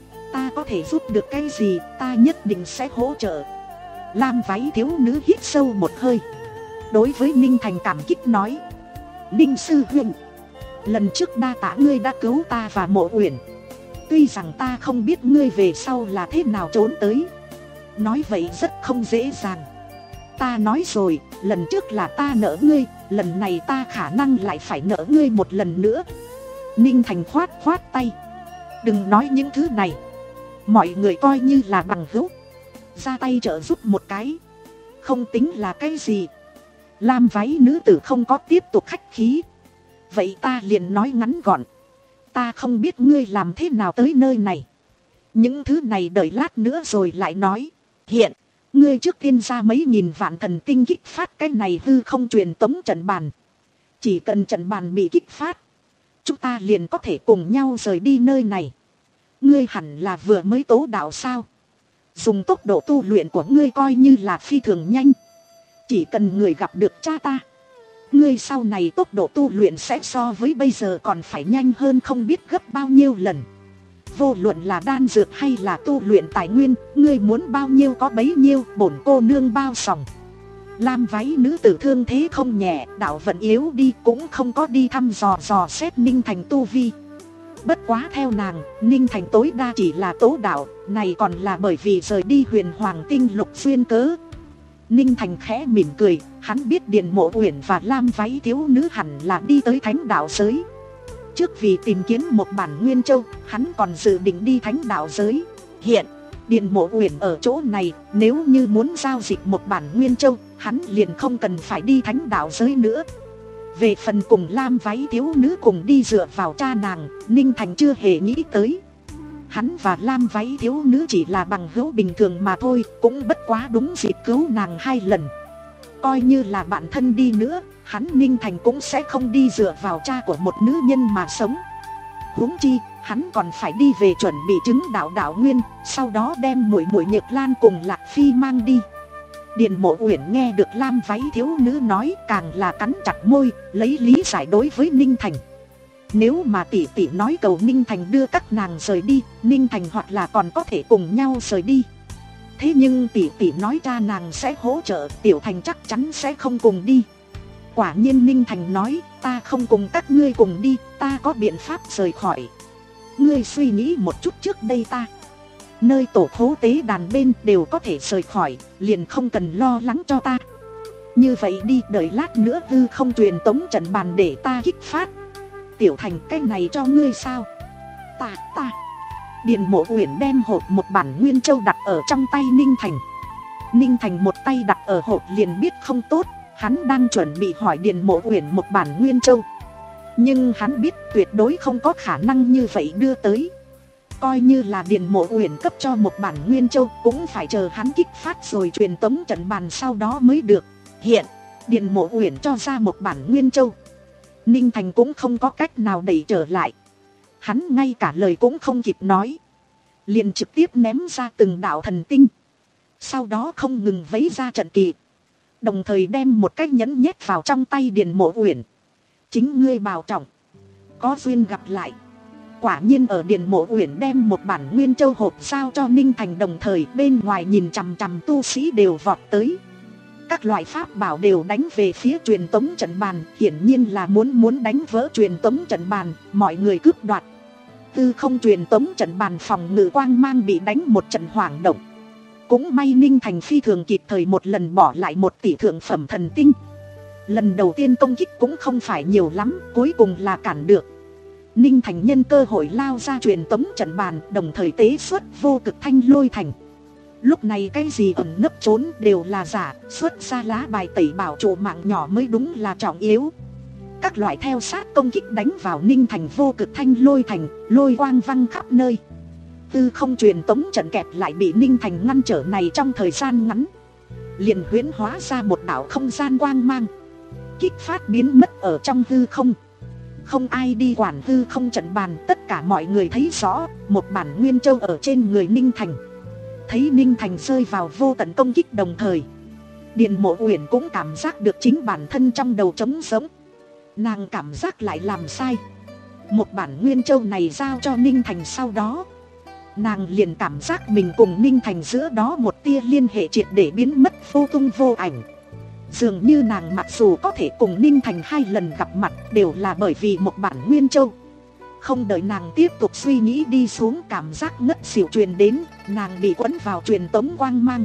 ta có thể giúp được cái gì, ta nhất định sẽ hỗ trợ. Lam váy thiếu nữ hít sâu một hơi, đối với Ninh Thành cảm kích nói, Ninh sư huynh, lần trước đa tạ ngươi đã cứu ta và Mộ Uyển. Tuy rằng ta không biết ngươi về sau là thế nào trốn tới, nói vậy rất không dễ dàng. Ta nói rồi, lần trước là ta nợ ngươi, lần này ta khả năng lại phải nợ ngươi một lần nữa. Ninh Thành khoát khoát tay, đừng nói những thứ này, mọi người coi như là bằng hữu, ra tay trợ giúp một cái không tính là cái gì. Lam váy nữ tử không có tiếp tục khách khí, vậy ta liền nói ngắn gọn, ta không biết ngươi làm thế nào tới nơi này, những thứ này đợi lát nữa rồi lại nói. Hiện ngươi trước tiên ra mấy nghìn vạn thần tinh kích phát cái này hư không truyền tống trận bàn, chỉ cần trận bàn bị kích phát, chúng ta liền có thể cùng nhau rời đi nơi này. Ngươi hẳn là vừa mới tố đạo sao? Dùng tốc độ tu luyện của ngươi coi như là phi thường nhanh, chỉ cần người gặp được cha ta, ngươi sau này tốc độ tu luyện sẽ so với bây giờ còn phải nhanh hơn không biết gấp bao nhiêu lần. Vô luận là đan dược hay là tu luyện tài nguyên, ngươi muốn bao nhiêu có bấy nhiêu, bổn cô nương bao sòng. Lam váy nữ tử thương thế không nhẹ, đạo vận yếu đi, cũng không có đi thăm dò dò xét Ninh Thành tu vi. Bất quá theo nàng, Ninh Thành tối đa chỉ là tố đạo, này còn là bởi vì rời đi Huyền Hoàng Tinh Lục duyên cớ. Ninh Thành khẽ mỉm cười, hắn biết Điền Mộ Uyển và Lam váy thiếu nữ hẳn là đi tới thánh đạo giới. Trước vì tìm kiếm một bản nguyên châu, hắn còn dự định đi thánh đạo giới. Hiện Điền Mộ Uyển ở chỗ này, nếu như muốn giao dịch một bản nguyên châu, hắn liền không cần phải đi thánh đạo giới nữa. Về phần cùng Lam váy thiếu nữ cùng đi dựa vào cha nàng, Ninh Thành chưa hề nghĩ tới. Hắn và Lam váy thiếu nữ chỉ là bằng hữu bình thường mà thôi, cũng bất quá đúng dịp cứu nàng hai lần. Coi như là bạn thân đi nữa, hắn Ninh Thành cũng sẽ không đi dựa vào cha của một nữ nhân mà sống. Huống chi hắn còn phải đi về chuẩn bị chứng đạo đạo nguyên, sau đó đem muội muội Nhược Lan cùng Lạc Phi mang đi. Điền Mộ Uyển nghe được lam váy thiếu nữ nói, càng là cắn chặt môi, lấy lý giải đối với Ninh Thành. Nếu mà tỷ tỷ nói cầu Ninh Thành đưa các nàng rời đi, Ninh Thành hoặc là còn có thể cùng nhau rời đi. Thế nhưng tỷ tỷ nói cha nàng sẽ hỗ trợ, Tiểu Thành chắc chắn sẽ không cùng đi. Quả nhiên Ninh Thành nói, ta không cùng các ngươi cùng đi, ta có biện pháp rời khỏi. Ngươi suy nghĩ một chút, trước đây ta nơi tổ khố tế đàn bên đều có thể rời khỏi, liền không cần lo lắng cho ta. Như vậy đi, đợi lát nữa hư không truyền tống trận bàn để ta kích phát. Tiểu Thành, cái này cho ngươi sao? Ta, ta. Điền Mộ Uyển đem hộp một bản nguyên châu đặt ở trong tay Ninh Thành. Ninh Thành một tay đặt ở hộp liền biết không tốt, hắn đang chuẩn bị hỏi Điền Mộ Uyển một bản nguyên châu. Nhưng hắn biết tuyệt đối không có khả năng như vậy đưa tới. Coi như là Điền Mộ Uyển cấp cho một bản nguyên châu, cũng phải chờ hắn kích phát rồi truyền tống trận bàn sau đó mới được. Hiện Điền Mộ Uyển cho ra một bản nguyên châu, Ninh Thành cũng không có cách nào đẩy trở lại. Hắn ngay cả lời cũng không kịp nói, liền trực tiếp ném ra từng đạo thần tinh. Sau đó không ngừng vấy ra trận kỳ, đồng thời đem một cái nhẫn nhét vào trong tay Điền Mộ Uyển. Chính ngươi bảo trọng, có duyên gặp lại. Quả nhiên ở Điền Mộ Uyển đem một bản nguyên châu hộp giao cho Ninh Thành đồng thời, bên ngoài nhìn chằm chằm tu sĩ đều vọt tới. Các loại pháp bảo đều đánh về phía truyền tống trận bàn, hiển nhiên là muốn muốn đánh vỡ truyền tống trận bàn, mọi người cướp đoạt. Tư không truyền tống trận bàn phòng ngự quang mang bị đánh một trận hoảng động. Cũng may Ninh Thành phi thường kịp thời một lần bỏ lại một tỷ thượng phẩm thần tinh. Lần đầu tiên công kích cũng không phải nhiều lắm, cuối cùng là cản được. Ninh Thành nhân cơ hội lao ra truyền tống trận bàn, đồng thời tế xuất vô cực thanh lôi thành. Lúc này cái gì ẩn nấp trốn đều là giả, xuất ra lá bài tẩy bảo trụ mạng nhỏ mới đúng là trọng yếu. Các loại theo sát công kích đánh vào Ninh Thành vô cực thanh lôi thành, lôi quang văng khắp nơi. Tư không truyền tống trận kẹp lại bị Ninh Thành ngăn trở này trong thời gian ngắn, liền huyễn hóa ra một đảo không gian quang mang, kích phát biến mất ở trong hư không. Không ai đi quản hư không trận bàn, tất cả mọi người thấy rõ một bản nguyên châu ở trên người Ninh Thành. Thấy Ninh Thành rơi vào vô tận công kích đồng thời, Điền Mộ Uyển cũng cảm giác được chính bản thân trong đầu trống rỗng. Nàng cảm giác lại làm sai. Một bản nguyên châu này giao cho Ninh Thành sau đó, nàng liền cảm giác mình cùng Ninh Thành giữa đó một tia liên hệ triệt để biến mất vô tung vô ảnh. Dường như nàng mặc dù có thể cùng Ninh Thành hai lần gặp mặt đều là bởi vì một bản nguyên châu. Không đợi nàng tiếp tục suy nghĩ đi xuống, cảm giác ngất xỉu truyền đến, nàng bị quấn vào truyền tống quang mang.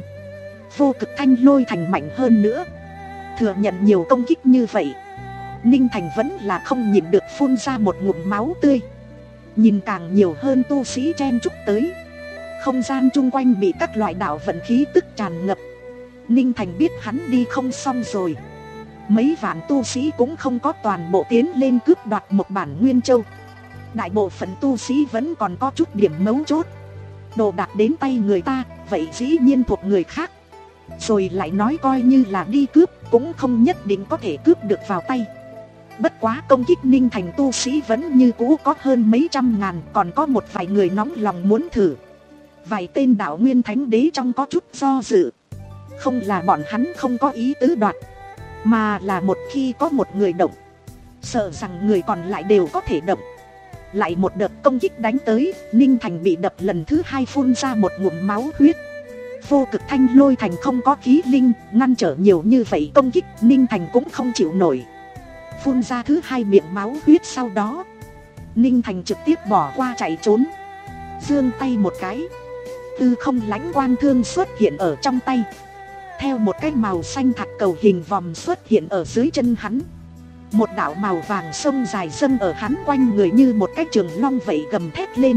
Vô cực thanh lôi thành mạnh hơn nữa, thừa nhận nhiều công kích như vậy, Ninh Thành vẫn là không nhịn được phun ra một ngụm máu tươi. Nhìn càng nhiều hơn tu sĩ chen chúc tới, không gian chung quanh bị các loại đạo vận khí tức tràn ngập. Ninh Thành biết hắn đi không xong rồi. Mấy vạn tu sĩ cũng không có toàn bộ tiến lên cướp đoạt một bản nguyên châu. Đại bộ phận tu sĩ vẫn còn có chút điểm mấu chốt. Đồ đạc đến tay người ta, vậy dĩ nhiên thuộc người khác. Rồi lại nói coi như là đi cướp, cũng không nhất định có thể cướp được vào tay. Bất quá công kích Ninh Thành tu sĩ vẫn như cũ có hơn mấy trăm ngàn, còn có một vài người nóng lòng muốn thử. Vài tên đạo nguyên thánh đế trong có chút do dự. Không là bọn hắn không có ý tứ đoạt, mà là một khi có một người động, sợ rằng người còn lại đều có thể động. Lại một đợt công kích đánh tới, Ninh Thành bị đập lần thứ hai phun ra một ngụm máu huyết. Vô cực thanh lôi thành không có khí linh, ngăn trở nhiều như vậy công kích, Ninh Thành cũng không chịu nổi, phun ra thứ hai miệng máu huyết. Sau đó Ninh Thành trực tiếp bỏ qua chạy trốn, giương tay một cái, tư không lãnh quang thương xuất hiện ở trong tay, theo một cái màu xanh thạch cầu hình vòm xuất hiện ở dưới chân hắn. Một đạo màu vàng sông dài dâng ở hắn quanh người như một cái trường long vậy gầm thét lên: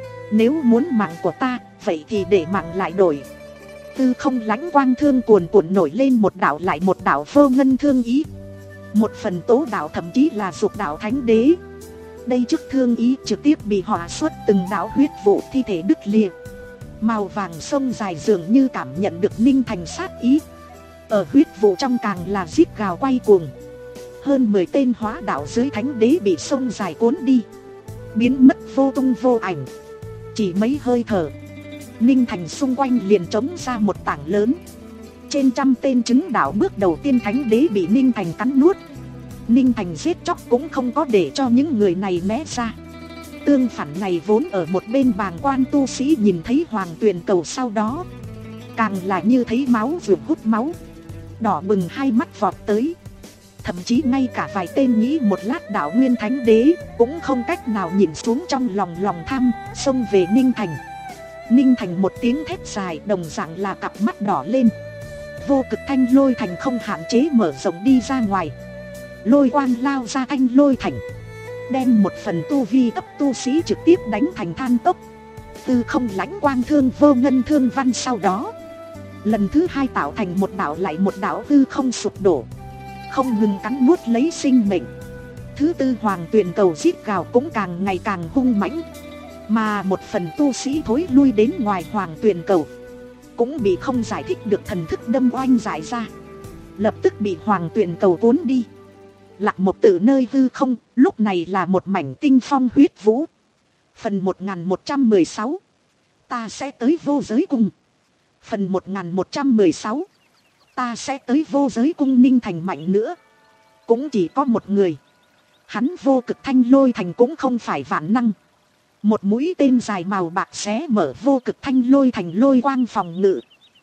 nếu muốn mạng của ta, vậy thì để mạng lại đổi. Tư không lãnh quang thương cuồn cuộn nổi lên một đạo lại một đạo vô ngân thương ý. Một phần tố đạo thậm chí là dục đạo thánh đế. Đây trước thương ý trực tiếp bị hỏa xuất từng đạo huyết vụ, thi thể đứt lìa. Màu vàng sông dài dường như cảm nhận được Ninh Thành sát ý, ở huyết vụ trong càng là rít gào quay cuồng. Hơn mười tên hóa đạo dưới thánh đế bị sông dài cuốn đi, biến mất vô tung vô ảnh. Chỉ mấy hơi thở, Ninh Thành xung quanh liền trống ra một tảng lớn. Trên trăm tên chứng đạo bước đầu tiên thánh đế bị Ninh Thành cắn nuốt. Ninh Thành giết chóc cũng không có để cho những người này né ra. Tương phản này vốn ở một bên bàng quan tu sĩ nhìn thấy Hoàng Tuyền Cầu sau đó, càng là như thấy máu ruột hút máu, đỏ bừng hai mắt vọt tới. Thậm chí ngay cả vài tên nghĩ một lát đạo nguyên thánh đế cũng không cách nào nhìn xuống trong lòng lòng tham, xông về Ninh Thành. Ninh Thành một tiếng thét dài, đồng dạng là cặp mắt đỏ lên. Vô cực thanh lôi thành không hạn chế mở rộng đi ra ngoài. Lôi quang lao ra thanh lôi thành, đem một phần tu vi cấp tu sĩ trực tiếp đánh thành than tốc. Tư không lãnh quang thương vô ngân thương văn sau đó lần thứ hai tạo thành một đạo lại một đạo tư không sụp đổ, không ngừng cắn nuốt lấy sinh mệnh. Thứ tư Hoàng Tuyền Cầu giết gào cũng càng ngày càng hung mãnh, mà một phần tu sĩ thối lui đến ngoài Hoàng Tuyền Cầu cũng bị không giải thích được thần thức đâm oanh giải ra, lập tức bị Hoàng Tuyền Cầu cuốn đi. Lạc một từ nơi hư không, lúc này là một mảnh tinh phong huyết vũ. Phần một nghìn một trăm mười sáu, ta sẽ tới vô giới cung. Phần một nghìn một trăm mười sáu, ta sẽ tới vô giới cung. Ninh Thành mạnh nữa cũng chỉ có một người. Hắn vô cực thanh lôi thành cũng không phải vạn năng. Một mũi tên dài màu bạc xé mở vô cực thanh lôi thành lôi quang phòng ngự,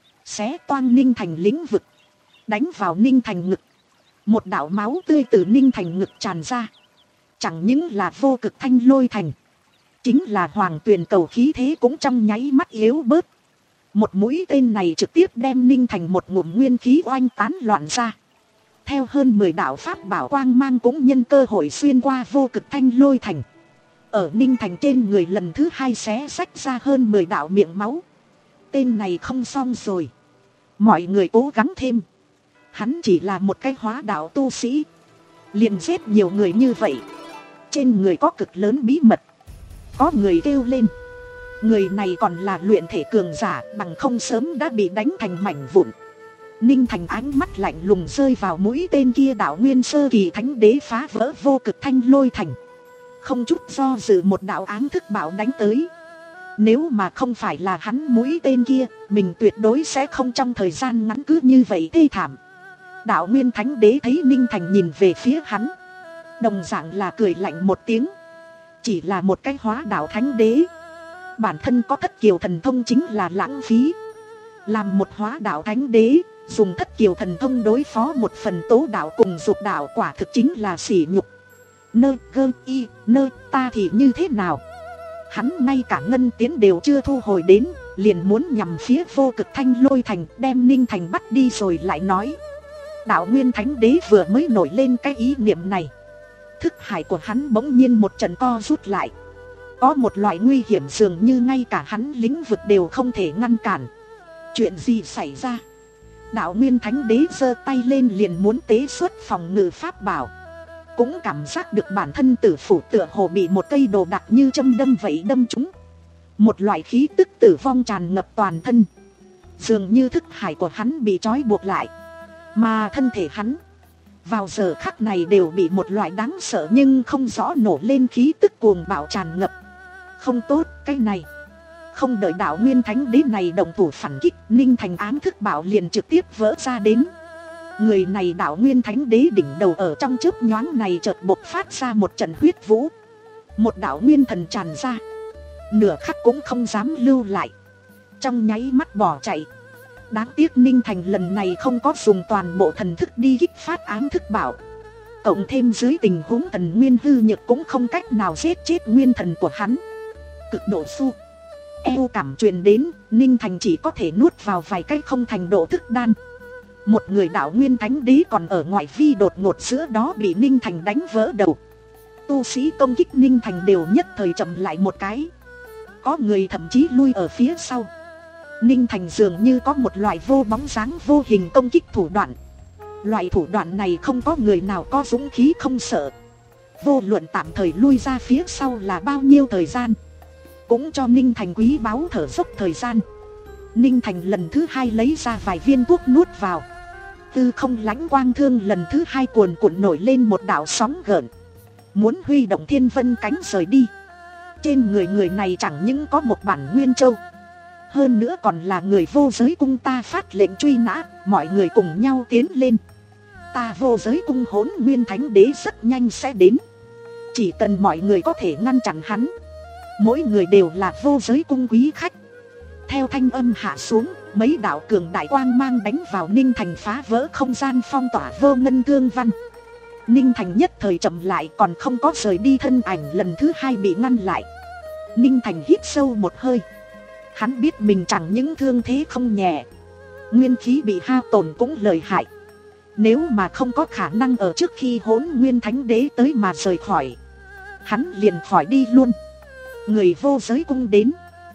xé toang Ninh Thành lĩnh vực, đánh vào Ninh Thành ngực. Một đạo máu tươi từ Ninh Thành ngực tràn ra. Chẳng những là vô cực thanh lôi thành, chính là Hoàng Tuyền Cầu khí thế cũng trong nháy mắt yếu bớt. Một mũi tên này trực tiếp đem Ninh Thành một ngụm nguyên khí oanh tán loạn ra. Theo hơn mười đạo pháp bảo quang mang cũng nhân cơ hội xuyên qua vô cực thanh lôi thành. Ở Ninh Thành trên người lần thứ hai xé rách ra hơn mười đạo miệng máu. Tên này không xong rồi. Mọi người cố gắng thêm. Hắn chỉ là một cái hóa đạo tu sĩ, liền giết nhiều người như vậy. Trên người có cực lớn bí mật. Có người kêu lên, người này còn là luyện thể cường giả, bằng không sớm đã bị đánh thành mảnh vụn. Ninh Thành ánh mắt lạnh lùng rơi vào mũi tên kia. Đạo nguyên sơ kỳ thánh đế phá vỡ vô cực thanh lôi thành, không chút do dự một đạo áng thức bảo đánh tới. Nếu mà không phải là hắn mũi tên kia, mình tuyệt đối sẽ không trong thời gian ngắn cứ như vậy thê thảm. Đạo nguyên thánh đế thấy Ninh Thành nhìn về phía hắn, đồng dạng là cười lạnh một tiếng. Chỉ là một cái hóa đạo thánh đế, bản thân có thất kiều thần thông chính là lãng phí. Làm một hóa đạo thánh đế, dùng thất kiều thần thông đối phó một phần tố đạo cùng dục đạo quả thực chính là sỉ nhục. Nơ gơ y nơ ta thì như thế nào? Hắn ngay cả ngân tiến đều chưa thu hồi đến, liền muốn nhằm phía vô cực thanh lôi thành, đem Ninh Thành bắt đi rồi lại nói. Đạo nguyên thánh đế vừa mới nổi lên cái ý niệm này, thức hải của hắn bỗng nhiên một trận co rút lại. Có một loại nguy hiểm dường như ngay cả hắn lĩnh vực đều không thể ngăn cản. Chuyện gì xảy ra? Đạo nguyên thánh đế giơ tay lên liền muốn tế xuất phòng ngự pháp bảo, cũng cảm giác được bản thân tử phủ tựa hồ bị một cây đồ đạc như châm đâm vậy đâm trúng. Một loại khí tức tử vong tràn ngập toàn thân, dường như thức hải của hắn bị trói buộc lại. Mà thân thể hắn vào giờ khắc này đều bị một loại đáng sợ nhưng không rõ nổ lên khí tức cuồng bạo tràn ngập. Không tốt, cái này. Không đợi đạo nguyên thánh đế này động thủ phản kích, Ninh Thành ám thức bảo liền trực tiếp vỡ ra đến. Người này đạo nguyên thánh đế đỉnh đầu ở trong chớp nhoáng này chợt bộc phát ra một trận huyết vũ. Một đạo nguyên thần tràn ra, nửa khắc cũng không dám lưu lại, trong nháy mắt bỏ chạy. Đáng tiếc Ninh Thành lần này không có dùng toàn bộ thần thức đi kích phát ám thức bảo, cộng thêm dưới tình huống thần nguyên hư nhược cũng không cách nào giết chết nguyên thần của hắn. Cực độ su eo cảm truyền đến, Ninh Thành chỉ có thể nuốt vào vài cái không thành độ thức đan. Một người đạo nguyên thánh đế còn ở ngoại vi đột ngột giữa đó bị Ninh Thành đánh vỡ đầu. Tu sĩ công kích Ninh Thành đều nhất thời chậm lại một cái, có người thậm chí lui ở phía sau. Ninh Thành dường như có một loại vô bóng dáng vô hình công kích thủ đoạn. Loại thủ đoạn này không có người nào có dũng khí không sợ. Vô luận tạm thời lui ra phía sau là bao nhiêu thời gian, cũng cho Ninh Thành quý báu thở dốc thời gian. Ninh Thành lần thứ hai lấy ra vài viên thuốc nuốt vào, Tư không lãnh quang thương lần thứ hai cuồn cuộn nổi lên một đạo sóng gợn, muốn huy động thiên vân cánh rời đi. Trên người người này chẳng những có một bản nguyên châu, hơn nữa còn là người vô giới cung ta phát lệnh truy nã. Mọi người cùng nhau tiến lên. Ta vô giới cung Hỗn Nguyên Thánh Đế rất nhanh sẽ đến, chỉ cần mọi người có thể ngăn chặn hắn. Mỗi người đều là vô giới cung quý khách. Theo thanh âm hạ xuống, mấy đạo cường đại quang mang đánh vào Ninh Thành, phá vỡ không gian phong tỏa vô ngân thương văn. Ninh Thành nhất thời chậm lại, còn không có rời đi thân ảnh lần thứ hai bị ngăn lại. Ninh Thành hít sâu một hơi. Hắn biết mình chẳng những thương thế không nhẹ, nguyên khí bị hao tổn cũng lợi hại. Nếu mà không có khả năng ở trước khi Hỗn Nguyên Thánh Đế tới mà rời khỏi, hắn liền khỏi đi luôn. Người vô giới cung đến,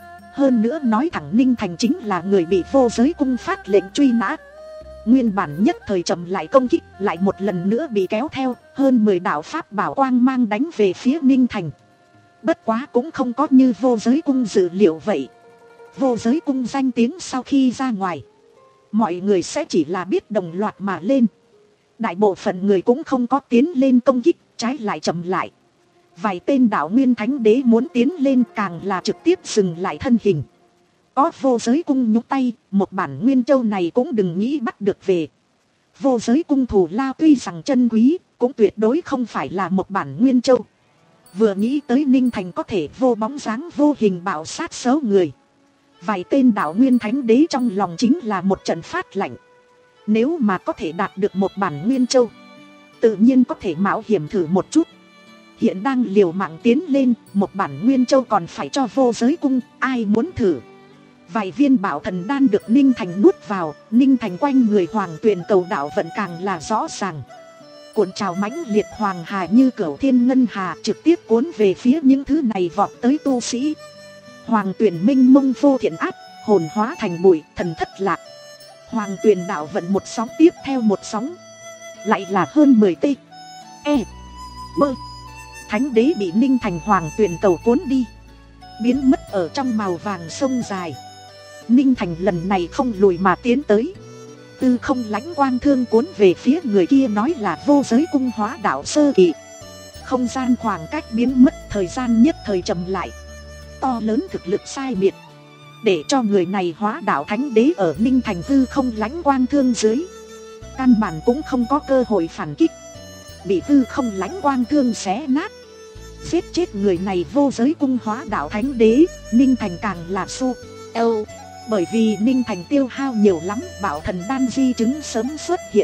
hơn nữa nói thẳng Ninh Thành chính là người bị vô giới cung phát lệnh truy nã. Nguyên bản nhất thời chậm lại công kích, lại một lần nữa bị kéo theo. Hơn mười đạo pháp bảo quang mang đánh về phía Ninh Thành. Bất quá cũng không có như vô giới cung dự liệu vậy. Vô giới cung danh tiếng sau khi ra ngoài, mọi người sẽ chỉ là biết đồng loạt mà lên. Đại bộ phận người cũng không có tiến lên công kích, trái lại chậm lại. Vài tên đạo nguyên thánh đế muốn tiến lên càng là trực tiếp dừng lại thân hình. Có vô giới cung nhúc tay, một bản nguyên châu này cũng đừng nghĩ bắt được về. Vô giới cung thù lao tuy rằng chân quý, cũng tuyệt đối không phải là một bản nguyên châu. Vừa nghĩ tới Ninh Thành có thể vô bóng dáng vô hình bạo sát xấu người, vài tên đạo nguyên thánh đế trong lòng chính là một trận phát lạnh. Nếu mà có thể đạt được một bản nguyên châu, tự nhiên có thể mạo hiểm thử một chút. Hiện đang liều mạng tiến lên, một bản nguyên châu còn phải cho vô giới cung, ai muốn thử. Vài viên bảo thần đan được Ninh Thành nuốt vào, Ninh Thành quanh người hoàng tuyền cầu đạo vận càng là rõ ràng. Cuộn trào mãnh liệt hoàng hà như cửu thiên ngân hà, trực tiếp cuốn về phía những thứ này vọt tới tu sĩ. Hoàng tuyền minh mông vô thiện áp, hồn hóa thành bụi, thần thất lạc. Hoàng tuyền đạo vận một sóng tiếp theo một sóng, lại là hơn mười tê e bơ. Thánh đế bị Ninh Thành hoàng tuyền cầu cuốn đi, biến mất ở trong màu vàng sông dài. Ninh Thành lần này không lùi mà tiến tới. Tư không lãnh quang thương cuốn về phía người kia, nói là vô giới cung hóa đạo sơ kỳ. Không gian khoảng cách biến mất, thời gian nhất thời chậm lại. To lớn thực lực sai biệt, để cho người này hóa đạo thánh đế ở Ninh Thành tư không lãnh quang thương dưới, căn bản cũng không có cơ hội phản kích. Bị tư không lãnh quang thương xé nát, giết chết người này vô giới cung hóa đạo thánh đế. Ninh Thành càng là su âu, bởi vì Ninh Thành tiêu hao nhiều lắm, bảo thần đan di chứng sớm xuất hiện.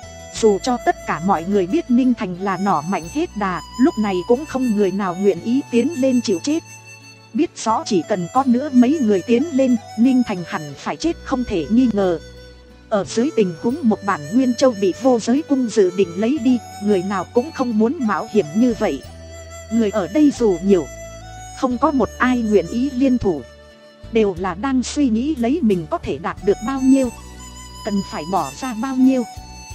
Dù cho tất cả mọi người biết Ninh Thành là nỏ mạnh hết đà, lúc này cũng không người nào nguyện ý tiến lên chịu chết. Biết rõ chỉ cần có nữa mấy người tiến lên, Ninh Thành hẳn phải chết không thể nghi ngờ. Ở dưới tình huống một bản nguyên châu bị vô giới cung dự định lấy đi, người nào cũng không muốn mạo hiểm như vậy. Người ở đây dù nhiều, không có một ai nguyện ý liên thủ, đều là đang suy nghĩ lấy mình có thể đạt được bao nhiêu, cần phải bỏ ra bao nhiêu.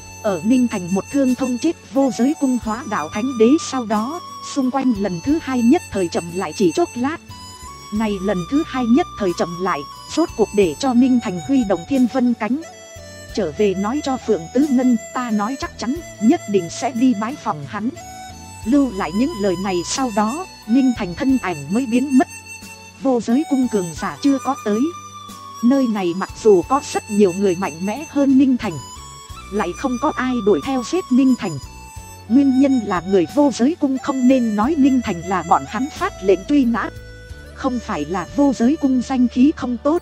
Ở Ninh Thành một thương thông chết vô giới cung hóa đạo thánh đế sau đó, xung quanh lần thứ hai nhất thời chậm lại chỉ chốc lát. Này lần thứ hai nhất thời chậm lại, rốt cuộc để cho Ninh Thành huy động thiên vân cánh trở về nói cho Phượng Tứ Ngân, ta nói chắc chắn nhất định sẽ đi bái phòng hắn. Lưu lại những lời này sau đó, Ninh Thành thân ảnh mới biến mất. Vô giới cung cường giả chưa có tới. Nơi này mặc dù có rất nhiều người mạnh mẽ hơn Ninh Thành, lại không có ai đuổi theo giết Ninh Thành. Nguyên nhân là người vô giới cung không nên nói Ninh Thành là bọn hắn phát lệnh truy nã. Không phải là vô giới cung danh khí không tốt,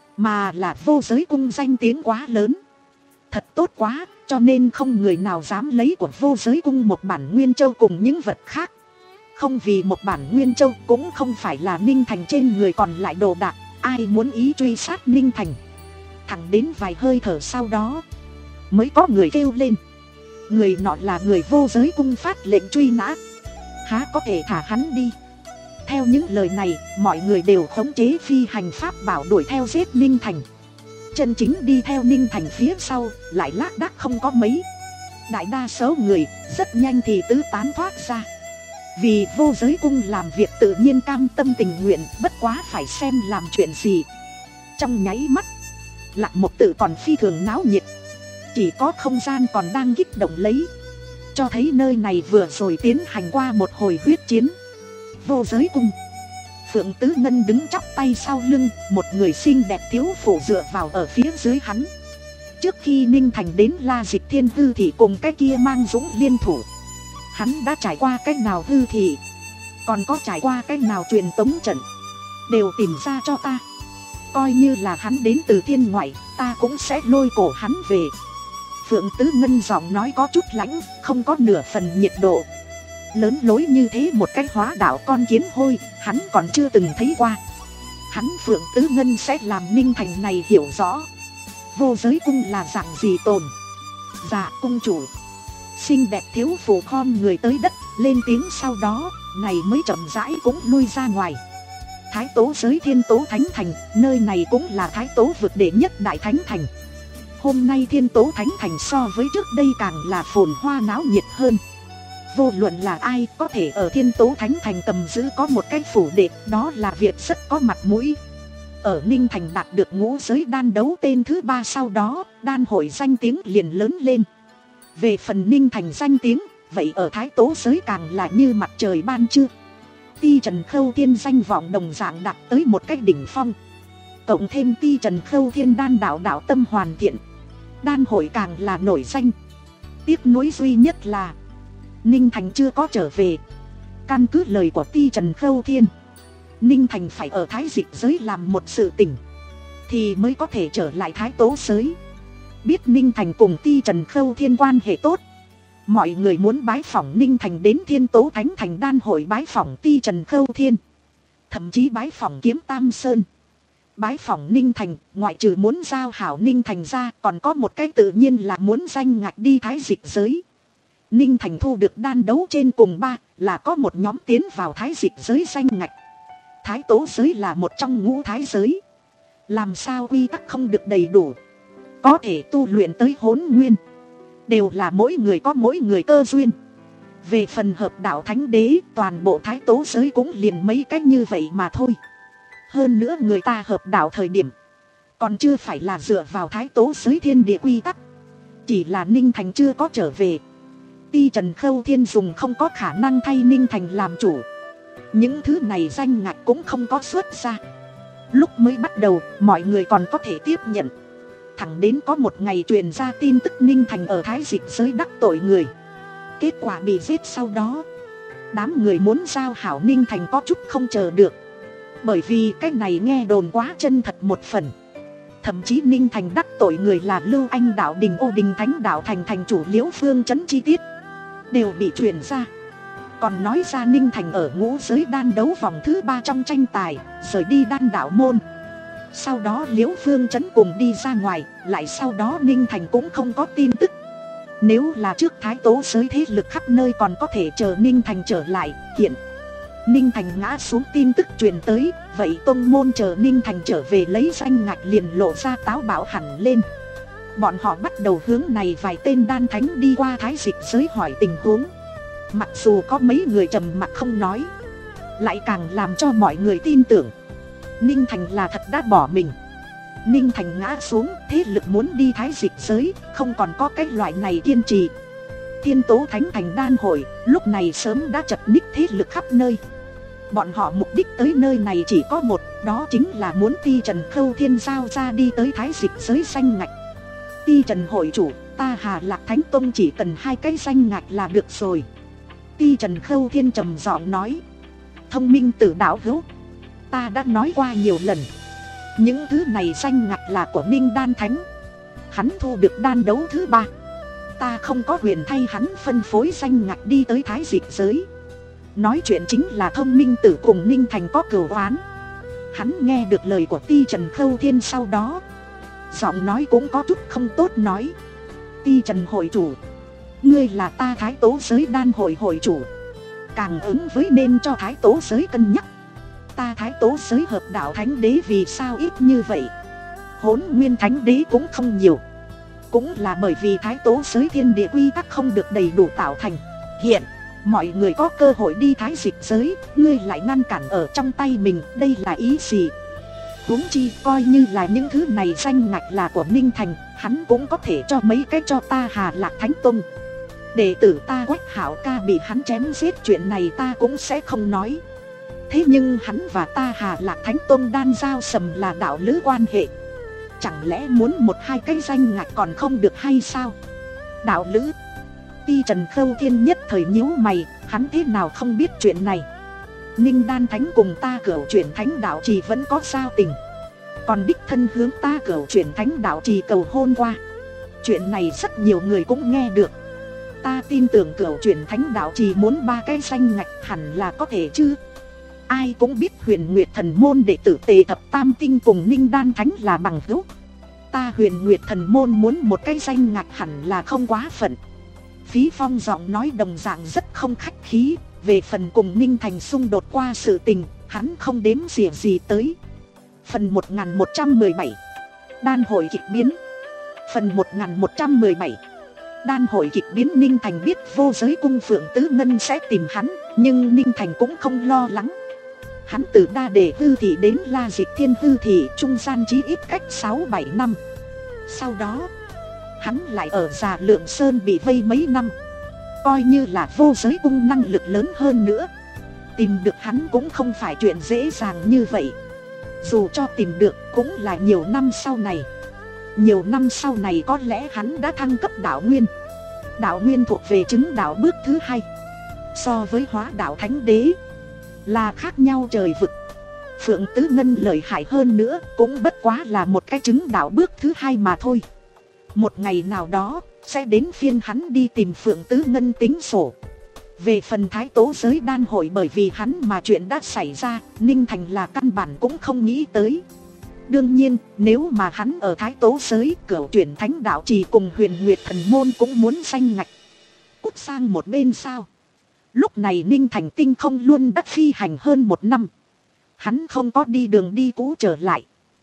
mà là vô giới cung danh tiếng quá lớn, thật tốt quá, cho nên không người nào dám lấy của vô giới cung một bản nguyên châu cùng những vật khác. Không vì một bản nguyên châu, cũng không phải là Ninh Thành trên người còn lại đồ đạc, ai muốn ý truy sát Ninh Thành. Thẳng đến vài hơi thở sau đó, mới có người kêu lên, người nọ là người vô giới cung phát lệnh truy nã, há có thể thả hắn đi. Theo những lời này, mọi người đều khống chế phi hành pháp bảo đuổi theo giết Ninh Thành. Chân chính đi theo Ninh Thành phía sau, lại lác đác không có mấy. Đại đa số người, rất nhanh thì tứ tán thoát ra. Vì vô giới cung làm việc tự nhiên cam tâm tình nguyện, bất quá phải xem làm chuyện gì. Trong nháy mắt, Lạc Mộc Tự còn phi thường náo nhiệt. chỉ có không gian còn đang kích động lấy, cho thấy nơi này vừa rồi tiến hành qua một hồi huyết chiến. Vô giới cung, Phượng Tứ Ngân đứng chắp tay sau lưng, một người xinh đẹp thiếu phụ dựa vào ở phía dưới hắn. Trước khi Ninh Thành đến La Dịch Thiên hư thị cùng cái kia Mang Dũng liên thủ, hắn đã trải qua cách nào hư thị, còn có trải qua cách nào truyền tống trận, đều tìm ra cho ta. Coi như là hắn đến từ thiên ngoại, ta cũng sẽ lôi cổ hắn về. Phượng Tứ Ngân giọng nói có chút lãnh, không có nửa phần nhiệt độ. Lớn lối như thế một cái hóa đạo con kiến hôi, hắn còn chưa từng thấy qua. Hắn Phượng Tứ Ngân sẽ làm Ninh Thành này hiểu rõ vô giới cung là dạng gì tồn. Dạ cung chủ. Xinh đẹp thiếu phụ khom người tới đất, lên tiếng sau đó, này mới chậm rãi cũng lui ra ngoài. Thái tố giới Thiên Tố Thánh Thành, nơi này cũng là Thái tố vực đệ nhất đại thánh thành. Hôm nay Thiên Tố Thánh Thành so với trước đây càng là phồn hoa náo nhiệt hơn. Vô luận là ai có thể ở Thiên Tố Thánh Thành cầm giữ có một cái phủ đệ, đó là việc rất có mặt mũi. Ở Ninh Thành đạt được ngũ giới đan đấu tên thứ ba sau đó, đan hội danh tiếng liền lớn lên. Về phần Ninh Thành danh tiếng, vậy ở Thái tố giới càng là như mặt trời ban trưa. Ti Trần Khâu Thiên danh vọng đồng dạng đạt tới một cái đỉnh phong. Cộng thêm Ti Trần Khâu Thiên đan đạo đạo tâm hoàn thiện, đan hội càng là nổi danh. Tiếc nuối duy nhất là Ninh Thành chưa có trở về. Căn cứ lời của Ti Trần Khâu Thiên, Ninh Thành phải ở Thái Dịch giới làm một sự tình, thì mới có thể trở lại Thái tố giới. Biết Ninh Thành cùng Ti Trần Khâu Thiên quan hệ tốt, mọi người muốn bái phỏng Ninh Thành đến Thiên Tố Thánh Thành đan hội bái phỏng Ti Trần Khâu Thiên, thậm chí bái phỏng Kiếm Tam Sơn. Bái phỏng Ninh Thành, ngoại trừ muốn giao hảo Ninh Thành ra, còn có một cái tự nhiên là muốn danh ngạch đi Thái Dịch giới. Ninh Thành thu được đan đấu trên cùng ba, là có một nhóm tiến vào Thái Dịch giới danh ngạch. Thái tố giới là một trong ngũ thái giới, làm sao quy tắc không được đầy đủ, có thể tu luyện tới hỗn nguyên, đều là mỗi người có mỗi người cơ duyên. Về phần hợp đạo thánh đế, toàn bộ Thái tố giới cũng liền mấy cách như vậy mà thôi. Hơn nữa người ta hợp đạo thời điểm, còn chưa phải là dựa vào Thái tố giới thiên địa quy tắc. Chỉ là Ninh Thành chưa có trở về, Ti Trần Khâu Thiên dùng không có khả năng thay Ninh Thành làm chủ. Những thứ này danh ngạch cũng không có xuất ra. Lúc mới bắt đầu, mọi người còn có thể tiếp nhận. Thẳng đến có một ngày truyền ra tin tức Ninh Thành ở Thái Dịch giới đắc tội người, kết quả bị giết sau đó, đám người muốn giao hảo Ninh Thành có chút không chờ được. Bởi vì cái này nghe đồn quá chân thật một phần. Thậm chí Ninh Thành đắc tội người là Lưu Anh Đạo Đình Ô Đình Thánh Đạo Thành thành chủ Liễu Phương Chấn chi tiết đều bị truyền ra. Còn nói ra Ninh Thành ở ngũ giới đan đấu vòng thứ ba trong tranh tài, rời đi đan đạo môn. Sau đó Liễu Phương Chấn cùng đi ra ngoài, lại sau đó Ninh Thành cũng không có tin tức. Nếu là trước Thái tố giới thế lực khắp nơi còn có thể chờ Ninh Thành trở lại, hiện Ninh Thành ngã xuống tin tức truyền tới, vậy tông môn chờ Ninh Thành trở về lấy danh ngạch liền lộ ra táo bạo hẳn lên. Bọn họ bắt đầu hướng này vài tên đan thánh đi qua Thái Dịch giới hỏi tình huống. Mặc dù có mấy người trầm mặc không nói, lại càng làm cho mọi người tin tưởng Ninh Thành là thật đã bỏ mình. Ninh Thành ngã xuống, thế lực muốn đi Thái Dịch giới, không còn có cái loại này kiên trì. Thiên Tố Thánh Thành đan hội, lúc này sớm đã chật ních thế lực khắp nơi. Bọn họ mục đích tới nơi này chỉ có một, đó chính là muốn Ti Trần Khâu Thiên giao ra đi tới Thái Dịch giới danh ngạch. Ti Trần hội chủ, ta Hà Lạc Thánh Tông chỉ cần hai cái danh ngạch là được rồi. Ti Trần Khâu Thiên trầm giọng nói. Thông minh tử đạo hữu, ta đã nói qua nhiều lần, những thứ này danh ngạch là của Ninh Đan Thánh. Hắn thu được đan đấu thứ ba, ta không có quyền thay hắn phân phối danh ngạch đi tới Thái Dịch giới. Nói chuyện chính là thông minh tử cùng Ninh Thành có cửu oán. Hắn nghe được lời của Ti Trần Khâu Thiên sau đó, giọng nói cũng có chút không tốt nói. Ti Trần hội chủ, ngươi là ta Thái tố giới đan hội hội chủ, càng ứng với nên cho Thái tố giới cân nhắc. Ta Thái tố giới hợp đạo thánh đế vì sao ít như vậy? Hỗn nguyên thánh đế cũng không nhiều. Cũng là bởi vì Thái tố giới thiên địa quy tắc không được đầy đủ tạo thành. Hiện mọi người có cơ hội đi Thái Dịch giới, ngươi lại ngăn cản ở trong tay mình, đây là ý gì? Huống chi coi như là những thứ này danh ngạch là của Ninh Thành, hắn cũng có thể cho mấy cái cho ta Hà Lạc Thánh Tông. Đệ tử ta Quách Hảo Ca bị hắn chém giết, chuyện này ta cũng sẽ không nói. Thế nhưng hắn và ta Hà Lạc Thánh Tông đan giao sầm là đạo lữ quan hệ, chẳng lẽ muốn một hai cái danh ngạch còn không được hay sao? Đạo lữ? Ti Trần Khâu Thiên nhất thời nhíu mày, hắn thế nào không biết chuyện này. Ninh Đan Thánh cùng ta Cửu Chuyển Thánh Đạo Trì vẫn có giao tình, còn đích thân hướng ta Cửu Chuyển Thánh Đạo Trì cầu hôn qua. Chuyện này rất nhiều người cũng nghe được. Ta tin tưởng Cửu Chuyển Thánh Đạo Trì muốn ba cái danh ngạch hẳn là có thể chứ. Ai cũng biết Huyền Nguyệt Thần Môn đệ tử Tề Thập Tam Tinh cùng Ninh Đan Thánh là bằng hữu. Ta Huyền Nguyệt Thần Môn muốn một cái danh ngạch hẳn là không quá phận. Phí Phong giọng nói đồng dạng rất không khách khí. Về phần cùng Ninh Thành xung đột qua sự tình, hắn không đếm xỉa gì tới. Phần một nghìn một trăm mười bảy Đan hội kịch biến. Phần một nghìn một trăm mười bảy Đan hội kịch biến. Ninh Thành biết Vô Giới Cung Phượng Tứ Ngân sẽ tìm hắn, nhưng Ninh Thành cũng không lo lắng. Hắn từ Đa Đề Hư Thị đến La Dịch Thiên Hư Thị trung gian chí ít cách sáu bảy năm. Sau đó hắn lại ở Già Lượng Sơn bị vây mấy năm. Coi như là Vô Giới Cung năng lực lớn hơn nữa, tìm được hắn cũng không phải chuyện dễ dàng như vậy. Dù cho tìm được cũng là nhiều năm sau này. Nhiều năm sau này có lẽ hắn đã thăng cấp đạo nguyên. Đạo nguyên thuộc về chứng đạo bước thứ hai, so với hóa đạo thánh đế là khác nhau trời vực. Phượng Tứ Ngân lợi hại hơn nữa cũng bất quá là một cái chứng đạo bước thứ hai mà thôi. Một ngày nào đó sẽ đến phiên hắn đi tìm Phượng Tứ Ngân tính sổ. Về phần Thái Tố Giới đan hội, bởi vì hắn mà chuyện đã xảy ra, Ninh Thành là căn bản cũng không nghĩ tới. Đương nhiên, nếu mà hắn ở Thái Tố Giới, Cửu Chuyển Thánh Đạo Trì cùng Huyền Nguyệt Thần Môn cũng muốn danh ngạch. Cút sang một bên sao? Lúc này Ninh Thành tinh không luôn đã phi hành hơn một năm. Hắn không có đi đường đi cũ trở lại,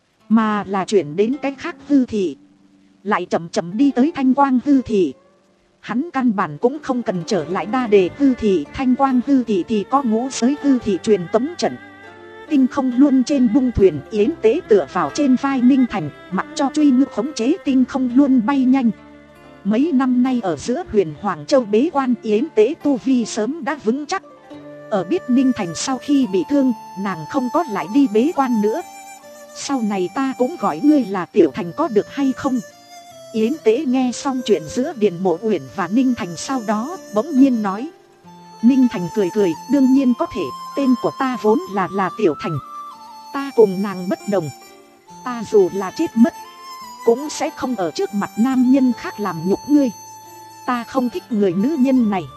mà là chuyển đến cái khác hư thị, lại chậm chậm đi tới Thanh Quang hư thị. Hắn căn bản cũng không cần trở lại Đa Đề hư thị. Thanh Quang hư thị thì có Ngũ Giới hư thị truyền tống trận. Tinh không luôn trên bung thuyền, Yến Tế tựa vào trên vai Ninh Thành, mặc cho truy ngư khống chế tinh không luôn bay nhanh. Mấy năm nay ở giữa Huyền Hoàng Châu bế quan, Yến Tế tu vi sớm đã vững chắc. Ở biết Ninh Thành sau khi bị thương, nàng không có lại đi bế quan nữa. Sau này ta cũng gọi ngươi là Tiểu Thành có được hay không? Yến Tế nghe xong chuyện giữa Điền Mộ Uyển và Ninh Thành sau đó bỗng nhiên nói. Ninh Thành cười cười, đương nhiên có thể, tên của ta vốn là là Tiểu Thành. Ta cùng nàng bất đồng, ta dù là chết mất cũng sẽ không ở trước mặt nam nhân khác làm nhục ngươi. Ta không thích người nữ nhân này.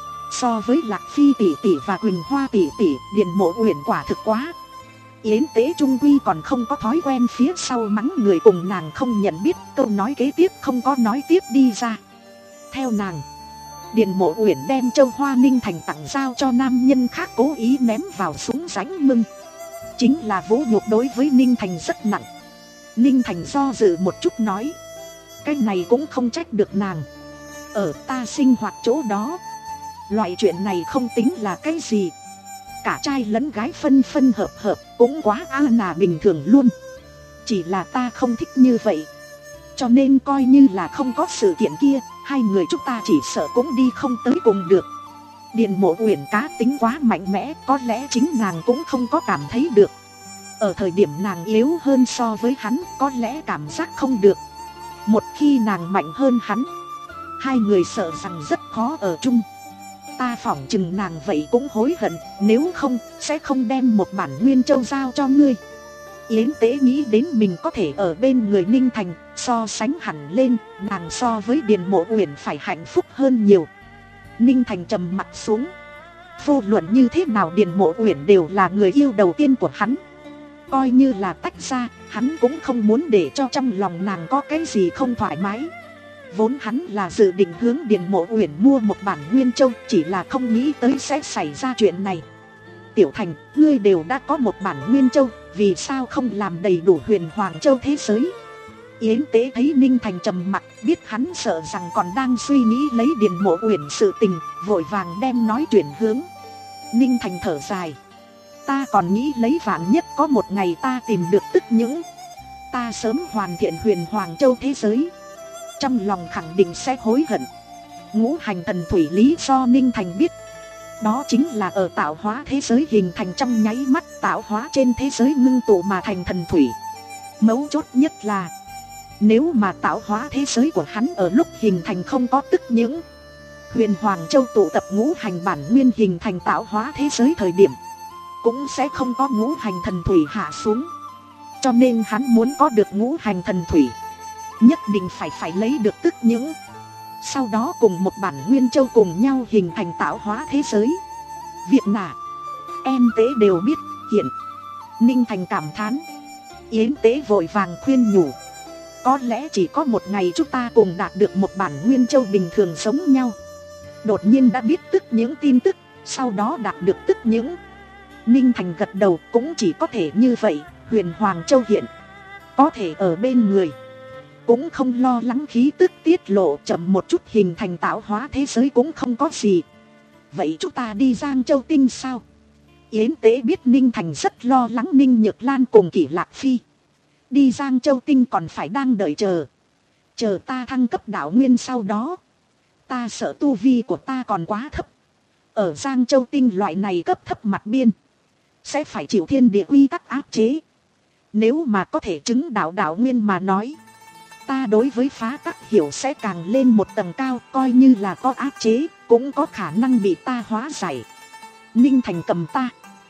So với Lạc Phi tỷ tỷ và Quỳnh Hoa tỷ tỷ, Điền Mộ Uyển quả thực quá. Yến Tế trung quy còn không có thói quen phía sau mắng người cùng nàng không nhận biết, câu nói kế tiếp không có nói tiếp đi ra. Theo nàng, Điền Mộ Uyển đem châu hoa Ninh Thành tặng giao cho nam nhân khác cố ý ném vào súng ránh mưng, chính là vũ nhục đối với Ninh Thành rất nặng. Ninh Thành do dự một chút nói, cái này cũng không trách được nàng. Ở ta sinh hoạt chỗ đó, loại chuyện này không tính là cái gì. Cả trai lẫn gái phân phân hợp hợp cũng quá a nà bình thường luôn. Chỉ là ta không thích như vậy, cho nên coi như là không có sự kiện kia, hai người chúng ta chỉ sợ cũng đi không tới cùng được. Điền Mộ Uyển cá tính quá mạnh mẽ, có lẽ chính nàng cũng không có cảm thấy được. Ở thời điểm nàng yếu hơn so với hắn, có lẽ cảm giác không được. Một khi nàng mạnh hơn hắn, hai người sợ rằng rất khó ở chung. Ta phỏng chừng nàng vậy cũng hối hận, nếu không sẽ không đem một bản Nguyên Châu giao cho ngươi. Yến Tế nghĩ đến mình có thể ở bên người Ninh Thành, so sánh hẳn lên, nàng so với Điền Mộ Uyển phải hạnh phúc hơn nhiều. Ninh Thành trầm mặt xuống. Vô luận như thế nào Điền Mộ Uyển đều là người yêu đầu tiên của hắn. Coi như là tách ra, hắn cũng không muốn để cho trong lòng nàng có cái gì không thoải mái. Vốn hắn là dự định hướng Điền Mộ Uyển mua một bản Nguyên Châu, chỉ là không nghĩ tới sẽ xảy ra chuyện này. Tiểu Thành, ngươi đều đã có một bản Nguyên Châu, vì sao không làm đầy đủ Huyền Hoàng Châu thế giới? Yến Tế thấy Ninh Thành trầm mặc, biết hắn sợ rằng còn đang suy nghĩ lấy Điền Mộ Uyển sự tình, vội vàng đem nói chuyển hướng. Ninh Thành thở dài, ta còn nghĩ lấy vạn nhất có một ngày ta tìm được tức những, ta sớm hoàn thiện Huyền Hoàng Châu thế giới. trong lòng khẳng định sẽ hối hận. Ngũ hành thần thủy lý do Ninh Thành biết, đó chính là ở tạo hóa thế giới hình thành trong nháy mắt, tạo hóa trên thế giới ngưng tụ mà thành thần thủy. Mấu chốt nhất là nếu mà tạo hóa thế giới của hắn ở lúc hình thành không có tức những Huyền Hoàng Châu tụ tập ngũ hành bản nguyên hình thành tạo hóa thế giới thời điểm, cũng sẽ không có ngũ hành thần thủy hạ xuống. Cho nên hắn muốn có được ngũ hành thần thủy, nhất định phải phải lấy được tức những, sau đó cùng một bản nguyên châu cùng nhau hình thành tạo hóa thế giới. Việc nà em tế đều biết. Hiện Ninh Thành cảm thán. Yến Tế vội vàng khuyên nhủ, có lẽ chỉ có một ngày chúng ta cùng đạt được một bản nguyên châu bình thường giống nhau. Đột nhiên đã biết tức những tin tức, sau đó đạt được tức những. Ninh Thành gật đầu, cũng chỉ có thể như vậy. Huyền Hoàng Châu hiện có thể ở bên người, cũng không lo lắng khí tức tiết lộ, chậm một chút hình thành tạo hóa thế giới cũng không có gì. Vậy chúng ta đi Giang Châu Tinh sao? Yến Tế biết Ninh Thành rất lo lắng Ninh Nhược Lan cùng Kỷ Lạc Phi. Đi Giang Châu Tinh còn phải đang đợi chờ. Chờ ta thăng cấp đạo nguyên sau đó. Ta sợ tu vi của ta còn quá thấp. Ở Giang Châu Tinh loại này cấp thấp mặt biên, sẽ phải chịu thiên địa quy tắc áp chế. Nếu mà có thể chứng đạo đạo nguyên mà nói, ta đối với phá tắc hiểu sẽ càng lên một tầng cao. Coi như là có áp chế, cũng có khả năng bị ta hóa giải. Ninh Thành cầm ta.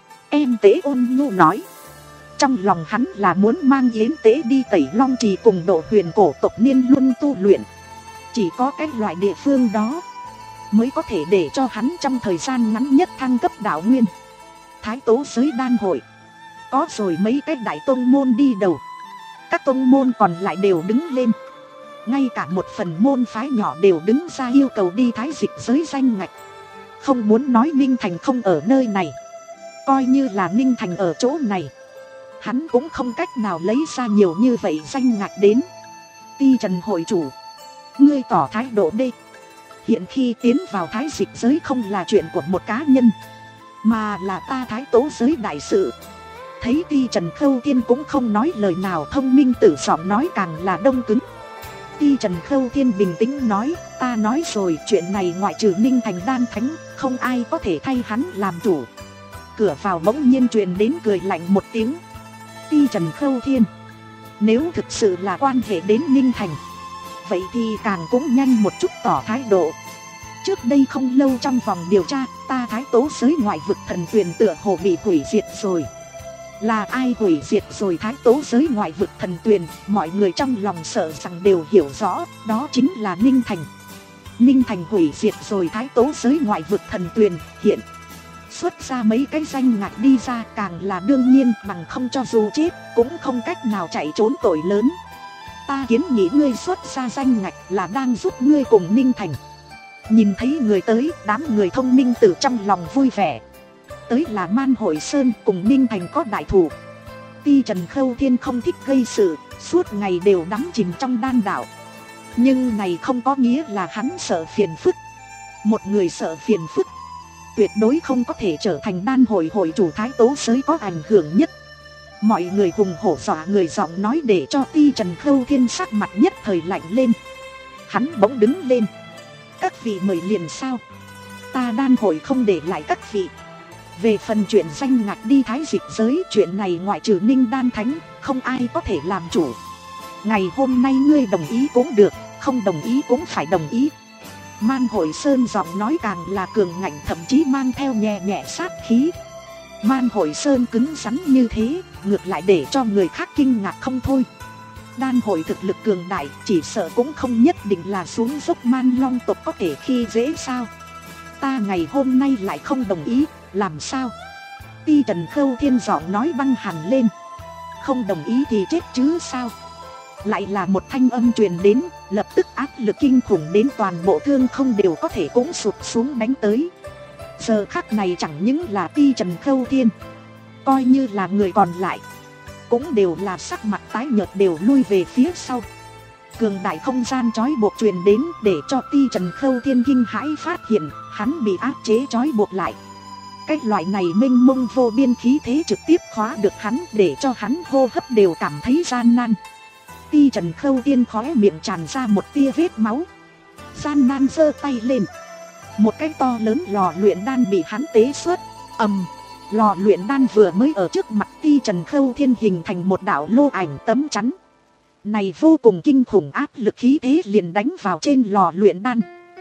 Em Tế ôn nhu nói. Trong lòng hắn là muốn mang Yến Tế đi Tẩy Long Trì cùng độ huyền cổ tộc Niên Luân tu luyện. Chỉ có cái loại địa phương đó mới có thể để cho hắn trong thời gian ngắn nhất thăng cấp đạo nguyên. Thái Tố giới đan hội có rồi mấy cái đại tông môn đi đầu, các tông môn còn lại đều đứng lên. Ngay cả một phần môn phái nhỏ đều đứng ra yêu cầu đi thái dịch giới danh ngạch. Không muốn nói Ninh Thành không ở nơi này, coi như là Ninh Thành ở chỗ này, hắn cũng không cách nào lấy ra nhiều như vậy danh ngạch đến. Ti Trần hội chủ, ngươi tỏ thái độ đi. Hiện khi tiến vào thái dịch giới không là chuyện của một cá nhân, mà là ta Thái Tố giới đại sự. Thấy Ti Trần Khâu Thiên cũng không nói lời nào, thông minh tử giọng nói càng là đông cứng. Ti Trần Khâu Thiên bình tĩnh nói, ta nói rồi, chuyện này ngoại trừ Ninh Thành đan thánh, không ai có thể thay hắn làm chủ. Cửa vào bỗng nhiên truyền đến cười lạnh một tiếng. Ti Trần Khâu Thiên, nếu thực sự là quan hệ đến Ninh Thành, vậy thì càng cũng nhanh một chút tỏ thái độ. Trước đây không lâu trong vòng điều tra, ta Thái Tố giới ngoại vực thần tuyền tựa hồ bị hủy diệt rồi. Là ai hủy diệt rồi Thái Tố giới ngoại vực thần tuyền? Mọi người trong lòng sợ rằng đều hiểu rõ, đó chính là Ninh Thành. Ninh Thành hủy diệt rồi Thái Tố giới ngoại vực thần tuyền, hiện xuất ra mấy cái danh ngạch đi ra càng là đương nhiên, bằng không cho dù chết cũng không cách nào chạy trốn tội lớn. Ta kiến nghị ngươi xuất ra danh ngạch là đang giúp ngươi cùng Ninh Thành. Nhìn thấy người tới, đám người thông minh từ trong lòng vui vẻ. Tới là Man Hội Sơn cùng Ninh Thành có đại thủ. Ti Trần Khâu Thiên không thích gây sự, suốt ngày đều đắm chìm trong đan đạo. Nhưng này không có nghĩa là hắn sợ phiền phức. Một người sợ phiền phức, tuyệt đối không có thể trở thành đan hội hội chủ Thái Tố giới có ảnh hưởng nhất. Mọi người hùng hổ dọa người, giọng nói để cho Ti Trần Khâu Thiên sắc mặt nhất thời lạnh lên. Hắn bỗng đứng lên. Các vị mời liền sao? Ta đan hội không để lại các vị. Về phần chuyện danh ngạch đi thái dịch giới, chuyện này ngoại trừ Ninh Đan Thánh, không ai có thể làm chủ. Ngày hôm nay ngươi đồng ý cũng được, không đồng ý cũng phải đồng ý. Man Hội Sơn giọng nói càng là cường ngạnh, thậm chí mang theo nhẹ nhẹ sát khí. Man Hội Sơn cứng rắn như thế, ngược lại để cho người khác kinh ngạc không thôi. Đan hội thực lực cường đại, chỉ sợ cũng không nhất định là xuống dốc Man Long tộc có thể khi dễ sao. Ta ngày hôm nay lại không đồng ý, làm sao? Ti Trần Khâu Thiên giọng nói băng hẳn lên. Không đồng ý thì chết chứ sao? Lại là một thanh âm truyền đến, lập tức áp lực kinh khủng đến toàn bộ thương không đều có thể cũng sụp xuống đánh tới. Giờ khắc này chẳng những là Ti Trần Khâu Thiên, coi như là người còn lại cũng đều là sắc mặt tái nhợt, đều lui về phía sau. Cường đại không gian trói buộc truyền đến, để cho Ti Trần Khâu Thiên kinh hãi phát hiện hắn bị áp chế trói buộc lại. Cái loại này mênh mông vô biên khí thế trực tiếp khóa được hắn, để cho hắn hô hấp đều cảm thấy gian nan. Ti Trần Khâu Tiên khóe miệng tràn ra một tia vết máu, gian nan giơ tay lên. Một cái to lớn lò luyện đan bị hắn tế xuất. Ầm, lò luyện đan vừa mới ở trước mặt Ti Trần Khâu Thiên hình thành một đạo lô ảnh tấm chắn. Này vô cùng kinh khủng áp lực khí thế liền đánh vào trên lò luyện đan.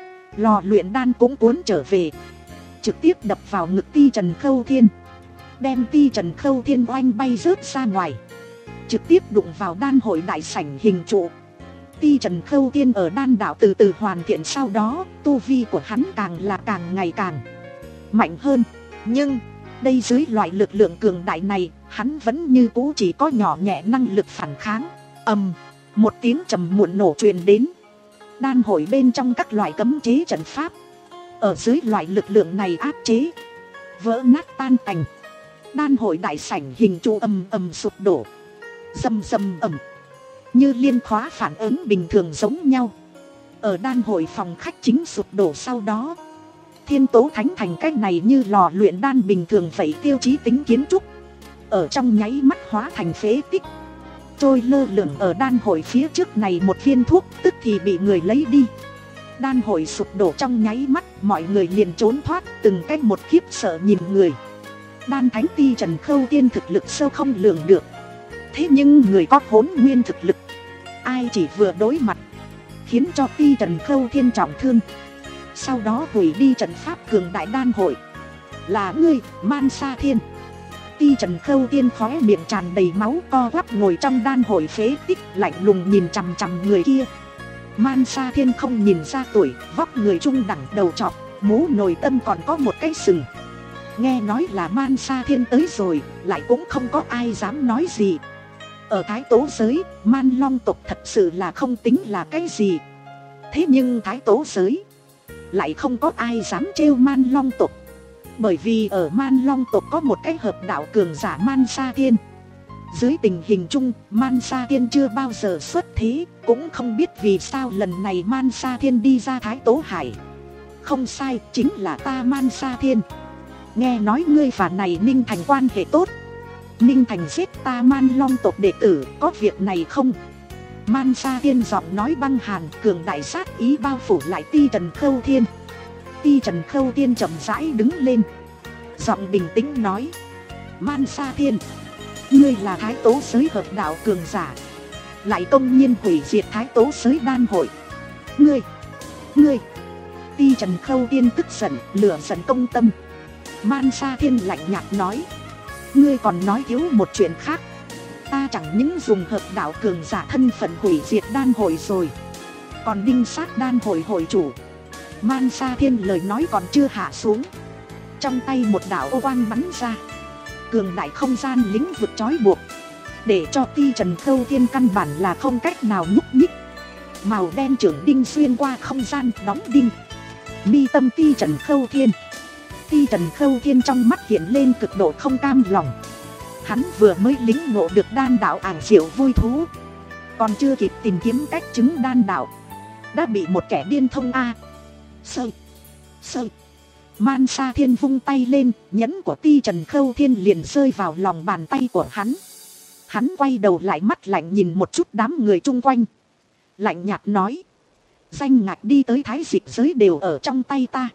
Lò luyện đan cũng cuốn trở về, trực tiếp đập vào ngực Ti Trần Khâu Thiên, đem Ti Trần Khâu Thiên oanh bay rớt ra ngoài, trực tiếp đụng vào đan hội đại sảnh hình trụ. Ti Trần Khâu Thiên ở đan đạo từ từ hoàn thiện, sau đó tu vi của hắn càng là càng ngày càng mạnh hơn. Nhưng đây dưới loại lực lượng cường đại này, hắn vẫn như cũ chỉ có nhỏ nhẹ năng lực phản kháng. Ầm, một tiếng trầm muộn nổ truyền đến. Đan hội bên trong các loại cấm chế trận pháp ở dưới loại lực lượng này áp chế, vỡ nát tan tành. Đan hội đại sảnh hình trụ ầm ầm sụp đổ, rầm rầm ầm, như liên khóa phản ứng bình thường giống nhau. Ở đan hội phòng khách chính sụp đổ sau đó, Thiên Tố Thánh Thành cách này như lò luyện đan bình thường vậy tiêu chí tính kiến trúc, ở trong nháy mắt hóa thành phế tích. Trôi lơ lửng ở đan hội phía trước này một viên thuốc tức thì bị người lấy đi. Đan hội sụp đổ trong nháy mắt, mọi người liền trốn thoát, từng cách một khiếp sợ nhìn người. Đan thánh Ti Trần Khâu Thiên thực lực sâu không lường được. Thế nhưng người có hỗn nguyên thực lực, ai chỉ vừa đối mặt khiến cho Ti Trần Khâu Thiên trọng thương, sau đó hủy đi trận pháp cường đại đan hội. Là ngươi, Man Sa Thiên. Ti Trần Khâu Thiên khóe miệng tràn đầy máu, co quắp ngồi trong đan hội phế tích, lạnh lùng nhìn chằm chằm người kia. Man Sa Thiên không nhìn ra tuổi, vóc người trung đẳng, đầu trọc, mũ nồi tâm còn có một cái sừng. Nghe nói là Man Sa Thiên tới rồi, lại cũng không có ai dám nói gì. Ở Thái Tố giới, Man Long tộc thật sự là không tính là cái gì. Thế nhưng Thái Tố giới lại không có ai dám trêu Man Long tộc, bởi vì ở Man Long tộc có một cái hợp đạo cường giả Man Sa Thiên. Dưới tình hình chung, Man Sa Thiên chưa bao giờ xuất thế, cũng không biết vì sao lần này Man Sa Thiên đi ra Thái Tố Hải. Không sai, chính là ta Man Sa Thiên. Nghe nói ngươi và này Ninh Thành quan hệ tốt, Ninh Thành giết ta Man Long tộc đệ tử, có việc này không? Man Sa Thiên giọng nói băng hàn, cường đại sát ý bao phủ lại Ti Trần Khâu Thiên. Ti Trần Khâu Thiên chậm rãi đứng lên, giọng bình tĩnh nói: Man Sa Thiên, ngươi là Thái Tố giới hợp đạo cường giả, lại công nhiên hủy diệt Thái Tố giới đan hội. Ngươi, ngươi! Ti Trần Khâu Thiên tức giận, lửa giận công tâm. Man Sa Thiên lạnh nhạt nói: ngươi còn nói thiếu một chuyện khác. Ta chẳng những dùng hợp đạo cường giả thân phận hủy diệt đan hội rồi, còn đinh sát đan hội hội chủ. Man Sa Thiên lời nói còn chưa hạ xuống, trong tay một đạo ô quang bắn ra, cường đại không gian lĩnh vực trói buộc, để cho Ti Trần Khâu Thiên căn bản là không cách nào nhúc nhích. Màu đen trưởng đinh xuyên qua không gian, đóng đinh mi tâm Ti Trần Khâu Thiên. Ti Trần Khâu Thiên trong mắt hiện lên cực độ không cam lòng. Hắn vừa mới lĩnh ngộ được đan đạo ảo diệu vui thú, còn chưa kịp tìm kiếm cách chứng đan đạo, đã bị một kẻ điên thông a. Sơ, sơ. Man Sa Thiên vung tay lên, nhẫn của Ti Trần Khâu Thiên liền rơi vào lòng bàn tay của hắn. Hắn quay đầu lại, mắt lạnh nhìn một chút đám người chung quanh, lạnh nhạt nói: danh ngạch đi tới thái dịch giới đều ở trong tay ta,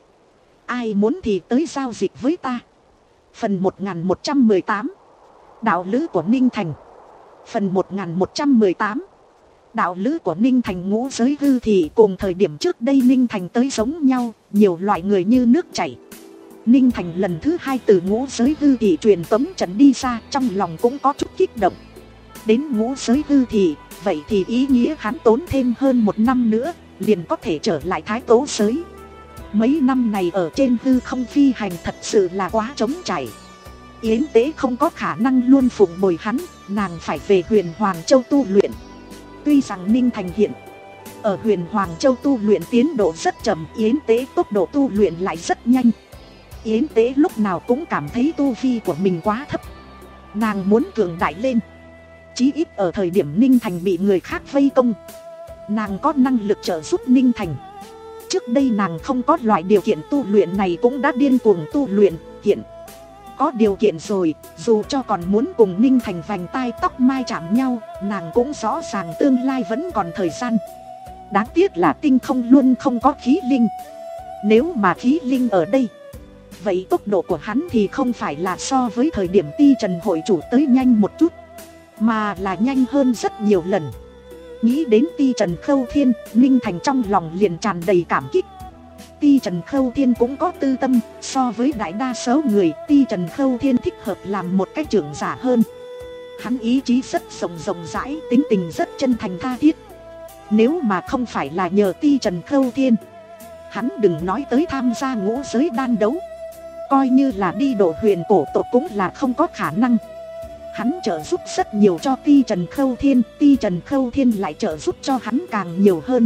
ai muốn thì tới giao dịch với ta. Phần một nghìn một trăm mười tám Đạo lữ của Ninh Thành. Phần một nghìn một trăm mười tám Đạo lữ của Ninh Thành. Ngũ giới hư thị cùng thời điểm trước đây Ninh Thành tới giống nhau, nhiều loại người như nước chảy. Ninh Thành lần thứ hai từ ngũ giới hư thị truyền tống trận đi ra, trong lòng cũng có chút kích động. Đến ngũ giới hư thị, vậy thì ý nghĩa hắn tốn thêm hơn một năm nữa liền có thể trở lại Thái Tố giới. Mấy năm này ở trên hư không phi hành thật sự là quá trống trải. Yến Tế không có khả năng luôn phụng bồi hắn, nàng phải về Huyền Hoàng Châu tu luyện. Tuy rằng Ninh Thành hiện ở Huyền Hoàng Châu tu luyện tiến độ rất chậm, Yến Tế tốc độ tu luyện lại rất nhanh. Yến Tế lúc nào cũng cảm thấy tu vi của mình quá thấp, nàng muốn cường đại lên. Chí ít ở thời điểm Ninh Thành bị người khác vây công, nàng có năng lực trợ giúp Ninh Thành. Trước đây nàng không có loại điều kiện tu luyện này cũng đã điên cuồng tu luyện, hiện có điều kiện rồi, dù cho còn muốn cùng Ninh Thành vành tai tóc mai chạm nhau, nàng cũng rõ ràng tương lai vẫn còn thời gian. Đáng tiếc là tinh không luôn không có khí linh. Nếu mà khí linh ở đây, vậy tốc độ của hắn thì không phải là so với thời điểm Ti Trần hội chủ tới nhanh một chút, mà là nhanh hơn rất nhiều lần. Nghĩ đến Ti Trần Khâu Thiên, Ninh Thành trong lòng liền tràn đầy cảm kích. Ti Trần Khâu Thiên cũng có tư tâm, so với đại đa số người, Ti Trần Khâu Thiên thích hợp làm một cái trưởng giả hơn. Hắn ý chí rất rộng rộng rãi, tính tình rất chân thành tha thiết. Nếu mà không phải là nhờ Ti Trần Khâu Thiên, hắn đừng nói tới tham gia ngũ giới đan đấu, coi như là đi độ huyền cổ tộc cũng là không có khả năng. Hắn trợ giúp rất nhiều cho Ti Trần Khâu Thiên, Ti Trần Khâu Thiên lại trợ giúp cho hắn càng nhiều hơn.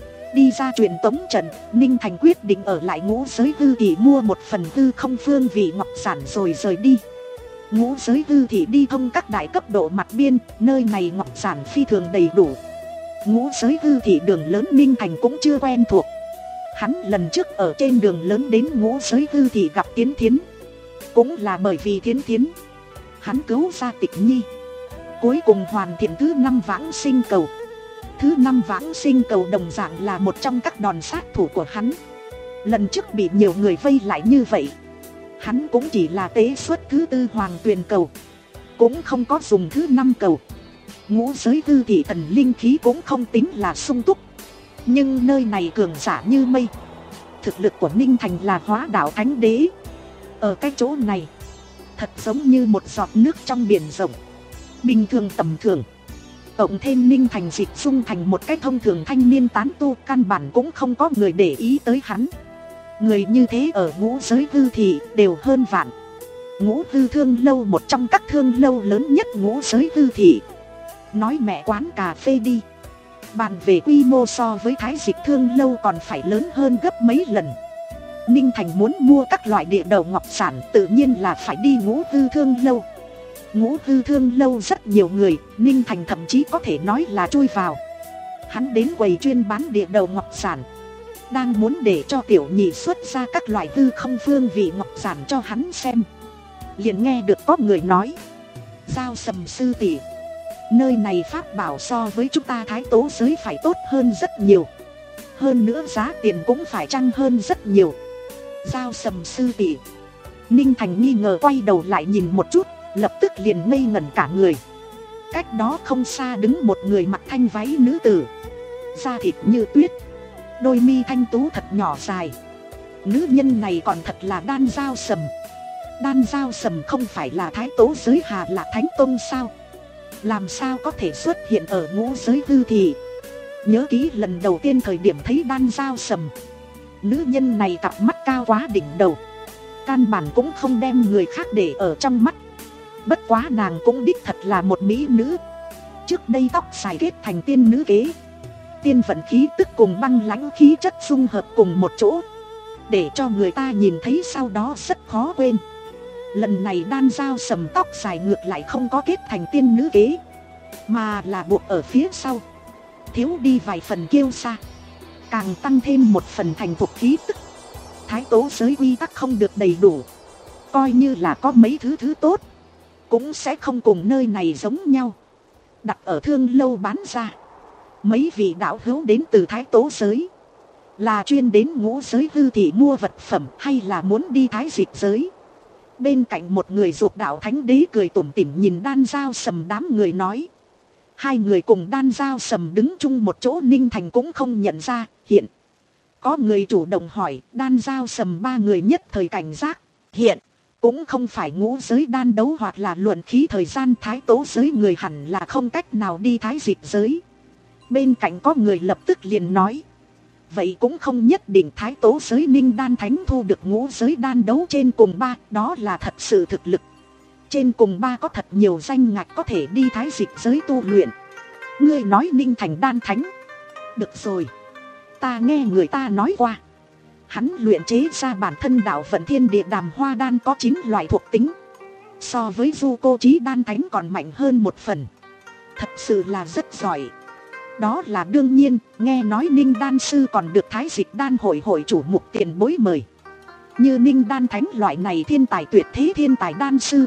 Đi ra truyền tống trận, Ninh Thành quyết định ở lại ngũ giới hư thị mua một phần hư không phương vị ngọc sản rồi rời đi. Ngũ giới hư thị đi thông các đại cấp độ mặt biên, nơi này ngọc sản phi thường đầy đủ. Ngũ giới hư thị đường lớn Ninh Thành cũng chưa quen thuộc. Hắn lần trước ở trên đường lớn đến ngũ giới hư thị gặp Tiến Thiến, cũng là bởi vì Tiến Thiến hắn cứu ra Tịch Nhi, cuối cùng hoàn thiện thứ năm vãng sinh cầu. Thứ năm vãng sinh cầu đồng dạng là một trong các đòn sát thủ của hắn. Lần trước bị nhiều người vây lại như vậy, hắn cũng chỉ là tế xuất thứ tư hoàng tuyền cầu, cũng không có dùng thứ năm cầu. Ngũ giới hư thị thần linh khí cũng không tính là sung túc, nhưng nơi này cường giả như mây. Thực lực của Ninh Thành là hóa đạo thánh đế. Ở cái chỗ này thật giống như một giọt nước trong biển rộng, bình thường tầm thường. Cộng thêm Ninh Thành dịch dung thành một cái thông thường thanh niên tán tu, căn bản cũng không có người để ý tới hắn. Người như thế ở ngũ giới hư thị đều hơn vạn. Ngũ hư thương lâu một trong các thương lâu lớn nhất ngũ giới hư thị. Nói mẹ quán cà phê đi, bàn về quy mô so với Thái Dịch thương lâu còn phải lớn hơn gấp mấy lần. Ninh Thành muốn mua các loại địa đầu ngọc sản, tự nhiên là phải đi ngũ hư thương lâu. Ngũ hư thương lâu rất nhiều người, Ninh Thành thậm chí có thể nói là chui vào. Hắn đến quầy chuyên bán địa đầu ngọc sản, đang muốn để cho tiểu nhị xuất ra các loại hư không phương vị ngọc sản cho hắn xem, liền nghe được có người nói: Giao Sầm sư tỷ, nơi này pháp bảo so với chúng ta Thái Tố giới phải tốt hơn rất nhiều, hơn nữa giá tiền cũng phải chăng hơn rất nhiều. Giao Sầm sư tỷ. Ninh Thành nghi ngờ quay đầu lại nhìn một chút, lập tức liền ngây ngẩn cả người. Cách đó không xa đứng một người mặc thanh váy nữ tử, da thịt như tuyết, đôi mi thanh tú thật nhỏ dài. Nữ nhân này còn thật là Đan Giao Sầm. Đan Giao Sầm không phải là Thái Tố giới Hà Lạc Thánh Tông sao? Làm sao có thể xuất hiện ở ngũ giới hư thị? Nhớ kỹ lần đầu tiên thời điểm thấy Đan Giao Sầm, nữ nhân này cặp mắt cao quá đỉnh đầu, căn bản cũng không đem người khác để ở trong mắt. Bất quá nàng cũng đích thật là một mỹ nữ. Trước đây tóc xài kết thành tiên nữ kế, tiên vận khí tức cùng băng lãnh khí chất dung hợp cùng một chỗ, để cho người ta nhìn thấy sau đó rất khó quên. Lần này Đan Giao Sầm tóc dài ngược lại không có kết thành tiên nữ kế, mà là buộc ở phía sau, thiếu đi vài phần kiêu sa, càng tăng thêm một phần thành thục khí tức. Thái Tố giới quy tắc không được đầy đủ, coi như là có mấy thứ thứ tốt, cũng sẽ không cùng nơi này giống nhau. Đặt ở thương lâu bán ra, mấy vị đạo hữu đến từ Thái Tố giới, là chuyên đến ngũ giới hư thị mua vật phẩm hay là muốn đi Thái Dịch giới? Bên cạnh một người ruột đạo thánh đế cười tủm tỉm nhìn Đan Giao Sầm đám người nói. Hai người cùng Đan Giao Sầm đứng chung một chỗ, Ninh Thành cũng không nhận ra. Hiện có người chủ động hỏi, Đan Giao Sầm ba người nhất thời cảnh giác. Hiện cũng không phải ngũ giới đan đấu hoặc là luận khí thời gian, Thái Tố giới người hẳn là không cách nào đi Thái Dịch giới. Bên cạnh có người lập tức liền nói, vậy cũng không nhất định. Thái Tố giới Ninh Đan Thánh thu được ngũ giới đan đấu trên cùng ba, đó là thật sự thực lực. Trên cùng ba có thật nhiều danh ngạch có thể đi Thái Dịch giới tu luyện. Ngươi nói Ninh Thành Đan Thánh? Được rồi, ta nghe người ta nói qua, hắn luyện chế ra bản thân đạo vận thiên địa đàm hoa đan có chín loại thuộc tính, so với Du Cô Chí Đan Thánh còn mạnh hơn một phần. Thật sự là rất giỏi. Đó là đương nhiên, nghe nói Ninh Đan Sư còn được Thái Dịch Đan hội hội chủ Mục Tiền bối mời. Như Ninh Đan Thánh loại này thiên tài tuyệt thế thiên tài đan sư,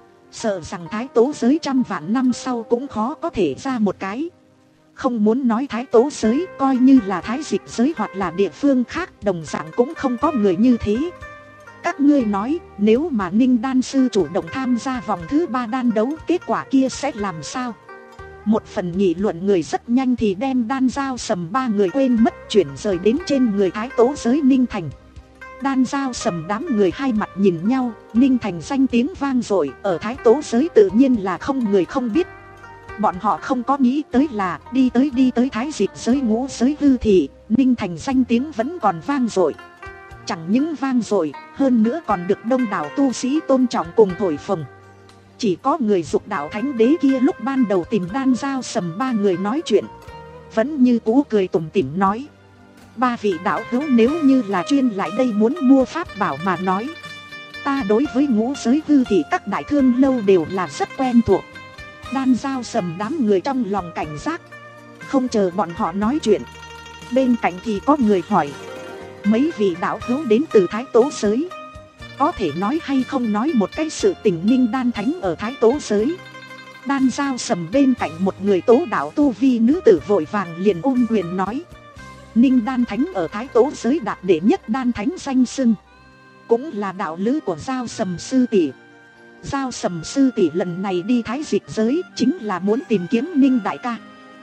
sợ rằng thái tố giới trăm vạn năm sau cũng khó có thể ra một cái. Không muốn nói thái tố giới, coi như là thái dịch giới hoặc là địa phương khác đồng dạng cũng không có người như thế. Các ngươi nói, nếu mà Ninh Đan sư chủ động tham gia vòng thứ ba đan đấu, kết quả kia sẽ làm sao? Một phần nghị luận người rất nhanh thì đem Đan Dao Sầm ba người quên mất, chuyển rời đến trên người thái tố giới Ninh Thành. Đan Dao Sầm đám người hai mặt nhìn nhau, Ninh Thành danh tiếng vang dội ở thái tố giới tự nhiên là không người không biết. Bọn họ không có nghĩ tới là đi tới đi tới thái dịch giới ngũ giới hư thị, Ninh Thành danh tiếng vẫn còn vang dội. Chẳng những vang dội, hơn nữa còn được đông đảo tu sĩ tôn trọng cùng thổi phồng. Chỉ có người dục đạo thánh đế kia lúc ban đầu tìm Đan Dao Sầm ba người nói chuyện, vẫn như cũ cười tủm tỉm nói: ba vị đạo hữu nếu như là chuyên lại đây muốn mua pháp bảo mà nói, ta đối với ngũ giới hư thì các đại thương lâu đều là rất quen thuộc. Đan Dao Sầm đám người trong lòng cảnh giác, không chờ bọn họ nói chuyện, bên cạnh thì có người hỏi: mấy vị đạo hữu đến từ thái tố giới, có thể nói hay không nói một cái sự tình Ninh Đan Thánh ở thái tố giới? Đan Dao Sầm bên cạnh một người tố đạo tu vi nữ tử vội vàng liền ôm quyền nói: Ninh Đan Thánh ở thái tố giới đạt đệ nhất đan thánh danh xưng, cũng là đạo lữ của Dao Sầm sư tỷ. Dao Sầm sư tỷ lần này đi thái dịch giới chính là muốn tìm kiếm Ninh đại ca.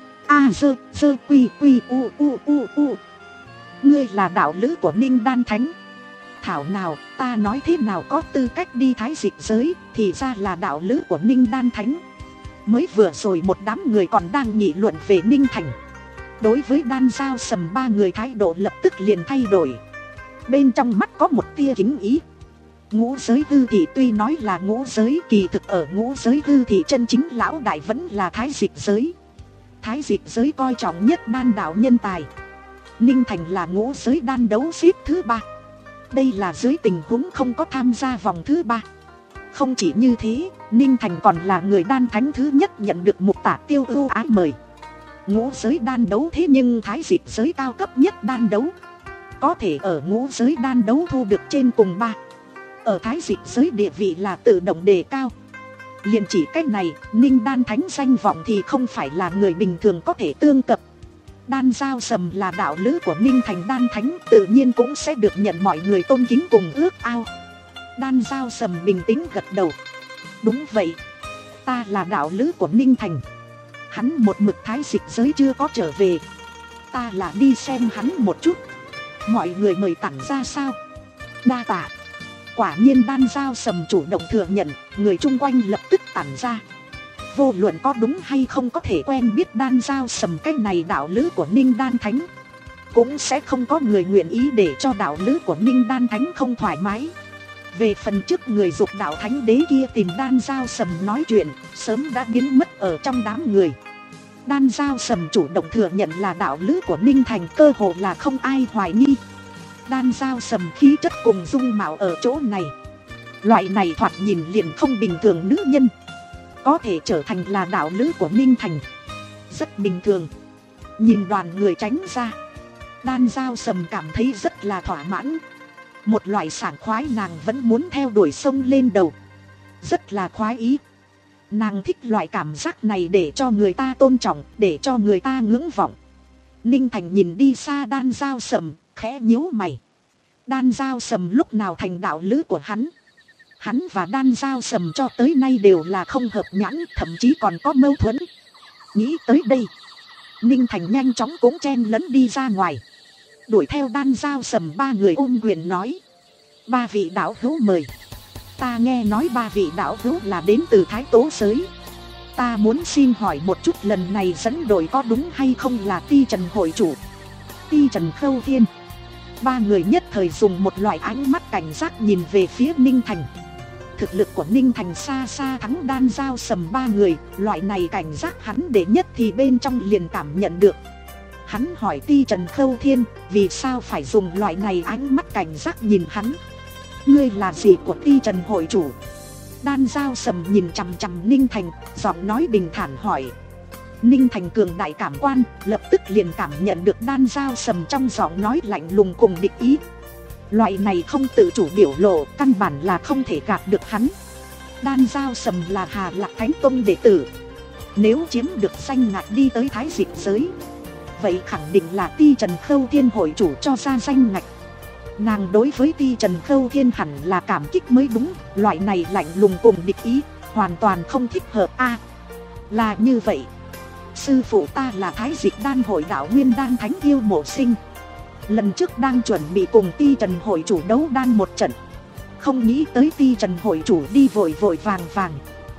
A dơ dơ quy quy u u u u, ngươi là đạo lữ của Ninh Đan Thánh? Thảo nào ta nói thế nào có tư cách đi thái dịch giới, thì ra là đạo lữ của Ninh Đan Thánh. Mới vừa rồi một đám người còn đang nghị luận về Ninh Thành, đối với Đan Dao Sầm ba người thái độ lập tức liền thay đổi, bên trong mắt có một tia kính ý. Ngũ giới hư thị tuy nói là ngũ giới, kỳ thực ở ngũ giới hư thị chân chính lão đại vẫn là thái dịch giới. Thái dịch giới coi trọng nhất đan đạo nhân tài, Ninh Thành là ngũ giới đan đấu xếp thứ ba. Đây là dưới tình huống không có tham gia vòng thứ ba. Không chỉ như thế, Ninh Thành còn là người đan thánh thứ nhất nhận được Mục Tả Tiêu ưu ái mời. Ngũ giới đan đấu thế nhưng thái dịch giới cao cấp nhất đan đấu, có thể ở ngũ giới đan đấu thu được trên cùng ba. Ở thái dịch giới địa vị là tự động đề cao. Liền chỉ cách này, Ninh Đan Thánh danh vọng thì không phải là người bình thường có thể tương cập. Đan Dao Sầm là đạo lữ của Ninh Thành Đan Thánh, tự nhiên cũng sẽ được nhận mọi người tôn kính cùng ước ao. Đan Dao Sầm bình tĩnh gật đầu: đúng vậy, ta là đạo lữ của Ninh Thành. Hắn một mực thái dịch giới chưa có trở về, ta là đi xem hắn một chút. Mọi người mời tản ra sao? Đa tạ. Quả nhiên Đan Dao Sầm chủ động thừa nhận, người chung quanh lập tức tản ra. Vô luận có đúng hay không có thể quen biết Đan Dao Sầm cái này đạo lữ của Ninh Đan Thánh, cũng sẽ không có người nguyện ý để cho đạo lữ của Ninh Đan Thánh không thoải mái. Về phần trước người dục đạo thánh đế kia tìm Đan Dao Sầm nói chuyện, sớm đã biến mất ở trong đám người. Đan Dao Sầm chủ động thừa nhận là đạo lữ của Ninh Thành, cơ hồ là không ai hoài nghi. Đan Dao Sầm khí chất cùng dung mạo ở chỗ này, loại này thoạt nhìn liền không bình thường nữ nhân, có thể trở thành là đạo lữ của Ninh Thành, rất bình thường. Nhìn đoàn người tránh ra, Đan Dao Sầm cảm thấy rất là thỏa mãn. Một loại sảng khoái nàng vẫn muốn theo đuổi sông lên đầu, rất là khoái ý. Nàng thích loại cảm giác này, để cho người ta tôn trọng, để cho người ta ngưỡng vọng. Ninh Thành nhìn đi xa Đan Dao Sầm, khẽ nhíu mày. Đan Dao Sầm lúc nào thành đạo lữ của hắn? Hắn và Đan Dao Sầm cho tới nay đều là không hợp nhãn, thậm chí còn có mâu thuẫn. Nghĩ tới đây, Ninh Thành nhanh chóng cũng chen lấn đi ra ngoài, đuổi theo Đan Dao Sầm ba người ôm quyền nói: ba vị đạo hữu mời. Ta nghe nói ba vị đạo hữu là đến từ thái tố giới, ta muốn xin hỏi một chút, lần này dẫn đội có đúng hay không là Ti Trần hội chủ, Ti Trần Khâu Thiên? Ba người nhất thời dùng một loại ánh mắt cảnh giác nhìn về phía Ninh Thành. Thực lực của Ninh Thành xa xa thắng Đan Dao Sầm ba người, loại này cảnh giác hắn để nhất thì bên trong liền cảm nhận được. Hắn hỏi Ti Trần Khâu Thiên, vì sao phải dùng loại này ánh mắt cảnh giác nhìn hắn? Ngươi là gì của Ti Trần hội chủ? Đan Dao Sầm nhìn chằm chằm Ninh Thành, giọng nói bình thản hỏi. Ninh Thành cường đại cảm quan, lập tức liền cảm nhận được Đan Dao Sầm trong giọng nói lạnh lùng cùng địch ý. Loại này không tự chủ biểu lộ căn bản là không thể gạt được hắn. Đan Dao Sầm là Hà Lạc Thánh Tông đệ tử, nếu chiếm được danh ngạch đi tới Thái Dịch giới, vậy khẳng định là Ti Trần Khâu Thiên hội chủ cho ra danh ngạch. Nàng đối với Ti Trần Khâu Thiên hẳn là cảm kích mới đúng. Loại này lạnh lùng cùng địch ý hoàn toàn không thích hợp a. À, là như vậy. Sư phụ ta là Thái Dịch Đan hội đạo Nguyên Đan Thánh Yêu Mộ Sinh, lần trước đang chuẩn bị cùng Ti Trần hội chủ đấu đan một trận, không nghĩ tới Ti Trần hội chủ đi vội vội vàng vàng.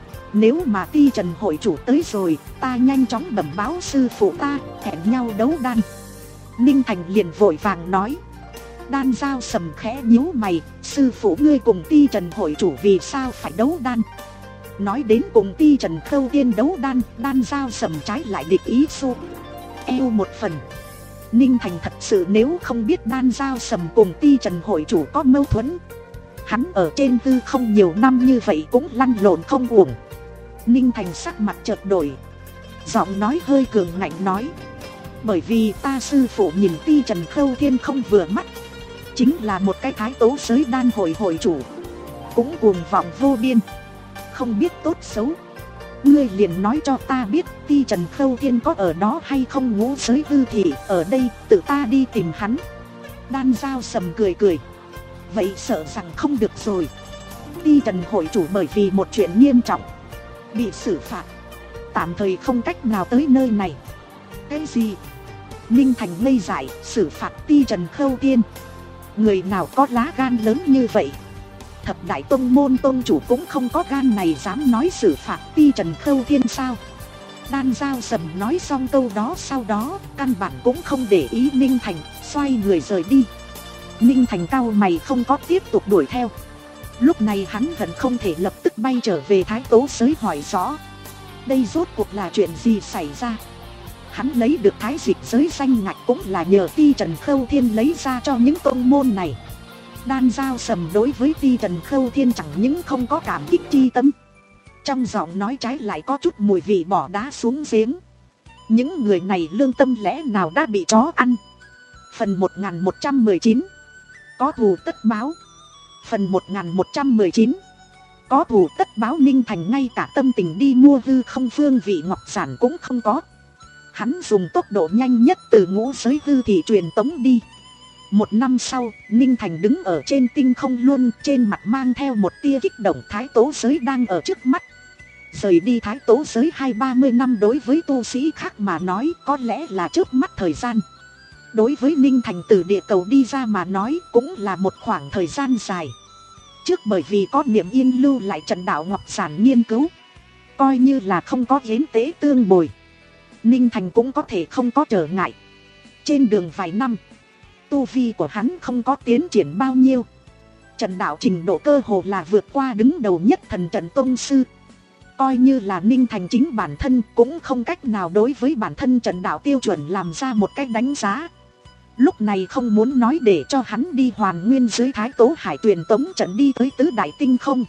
Nếu mà Ti Trần hội chủ tới rồi, ta nhanh chóng bẩm báo sư phụ ta, hẹn nhau đấu đan. Ninh Thành liền vội vàng nói. Đan Dao Sầm khẽ nhíu mày, sư phụ ngươi cùng Ti Trần hội chủ vì sao phải đấu đan? Nói đến cùng Ti Trần Khâu Thiên đấu đan, Đan Dao Sầm trái lại địch ý su eo một phần. Ninh Thành thật sự nếu không biết Đan Dao Sầm cùng Ti Trần hội chủ có mâu thuẫn, hắn ở trên tư không nhiều năm như vậy cũng lăn lộn không uổng. Ninh Thành sắc mặt chợt đổi, giọng nói hơi cường ngạnh nói. Bởi vì ta sư phụ nhìn Ti Trần Khâu Thiên không vừa mắt, chính là một cái thái tố giới đan hội hội chủ, cũng cuồng vọng vô biên, không biết tốt xấu. Ngươi liền nói cho ta biết Ti Trần Khâu Thiên có ở đó hay không? Ngũ giới hư thị ở đây, tự ta đi tìm hắn. Đan Dao Sầm cười cười. Vậy sợ rằng không được rồi. Ti Trần hội chủ bởi vì một chuyện nghiêm trọng bị xử phạt, tạm thời không cách nào tới nơi này. Cái gì? Ninh Thành ngây dại. Xử phạt Ti Trần Khâu Thiên? Người nào có lá gan lớn như vậy? Thập đại tông môn tông chủ cũng không có gan này dám nói xử phạt Ti Trần Khâu Thiên sao? Đan Dao Sầm nói xong câu đó sau đó căn bản cũng không để ý Ninh Thành, xoay người rời đi. Ninh Thành cau mày không có tiếp tục đuổi theo. Lúc này hắn vẫn không thể lập tức bay trở về Thái Tố giới hỏi rõ đây rốt cuộc là chuyện gì xảy ra. Hắn lấy được Thái Dịch giới danh ngạch cũng là nhờ Ti Trần Khâu Thiên lấy ra cho những tông môn này. Đan Dao Sầm đối với Ti Trần Khâu Thiên chẳng những không có cảm kích chi tâm, trong giọng nói trái lại có chút mùi vị bỏ đá xuống giếng. Những người này lương tâm lẽ nào đã bị chó ăn? Phần một nghìn một trăm mười chín có thù tất báo. Phần một nghìn một trăm mười chín có thù tất báo. Ninh Thành ngay cả tâm tình đi mua hư không phương vị ngọc sản cũng không có. Hắn dùng tốc độ nhanh nhất từ ngũ giới hư thị truyền tống đi. Một năm sau, Ninh Thành đứng ở trên tinh không luôn, trên mặt mang theo một tia kích động. Thái Tố giới đang ở trước mắt. Rời đi Thái Tố giới hai ba mươi năm đối với tu sĩ khác mà nói có lẽ là chớp mắt thời gian. Đối với Ninh Thành từ địa cầu đi ra mà nói cũng là một khoảng thời gian dài. Trước bởi vì có Niệm Yên lưu lại Trần Đạo Ngọc Sản nghiên cứu, coi như là không có hiến tế tương bồi, Ninh Thành cũng có thể không có trở ngại. Trên đường vài năm, tu vi của hắn không có tiến triển bao nhiêu. Trần Đạo trình độ cơ hồ là vượt qua đứng đầu nhất Thần Trần Tông Sư. Coi như là Ninh Thành chính bản thân cũng không cách nào đối với bản thân Trần Đạo tiêu chuẩn làm ra một cách đánh giá. Lúc này không muốn nói để cho hắn đi hoàn nguyên dưới Thái Tố Hải truyền tống trận đi tới tứ đại tinh không.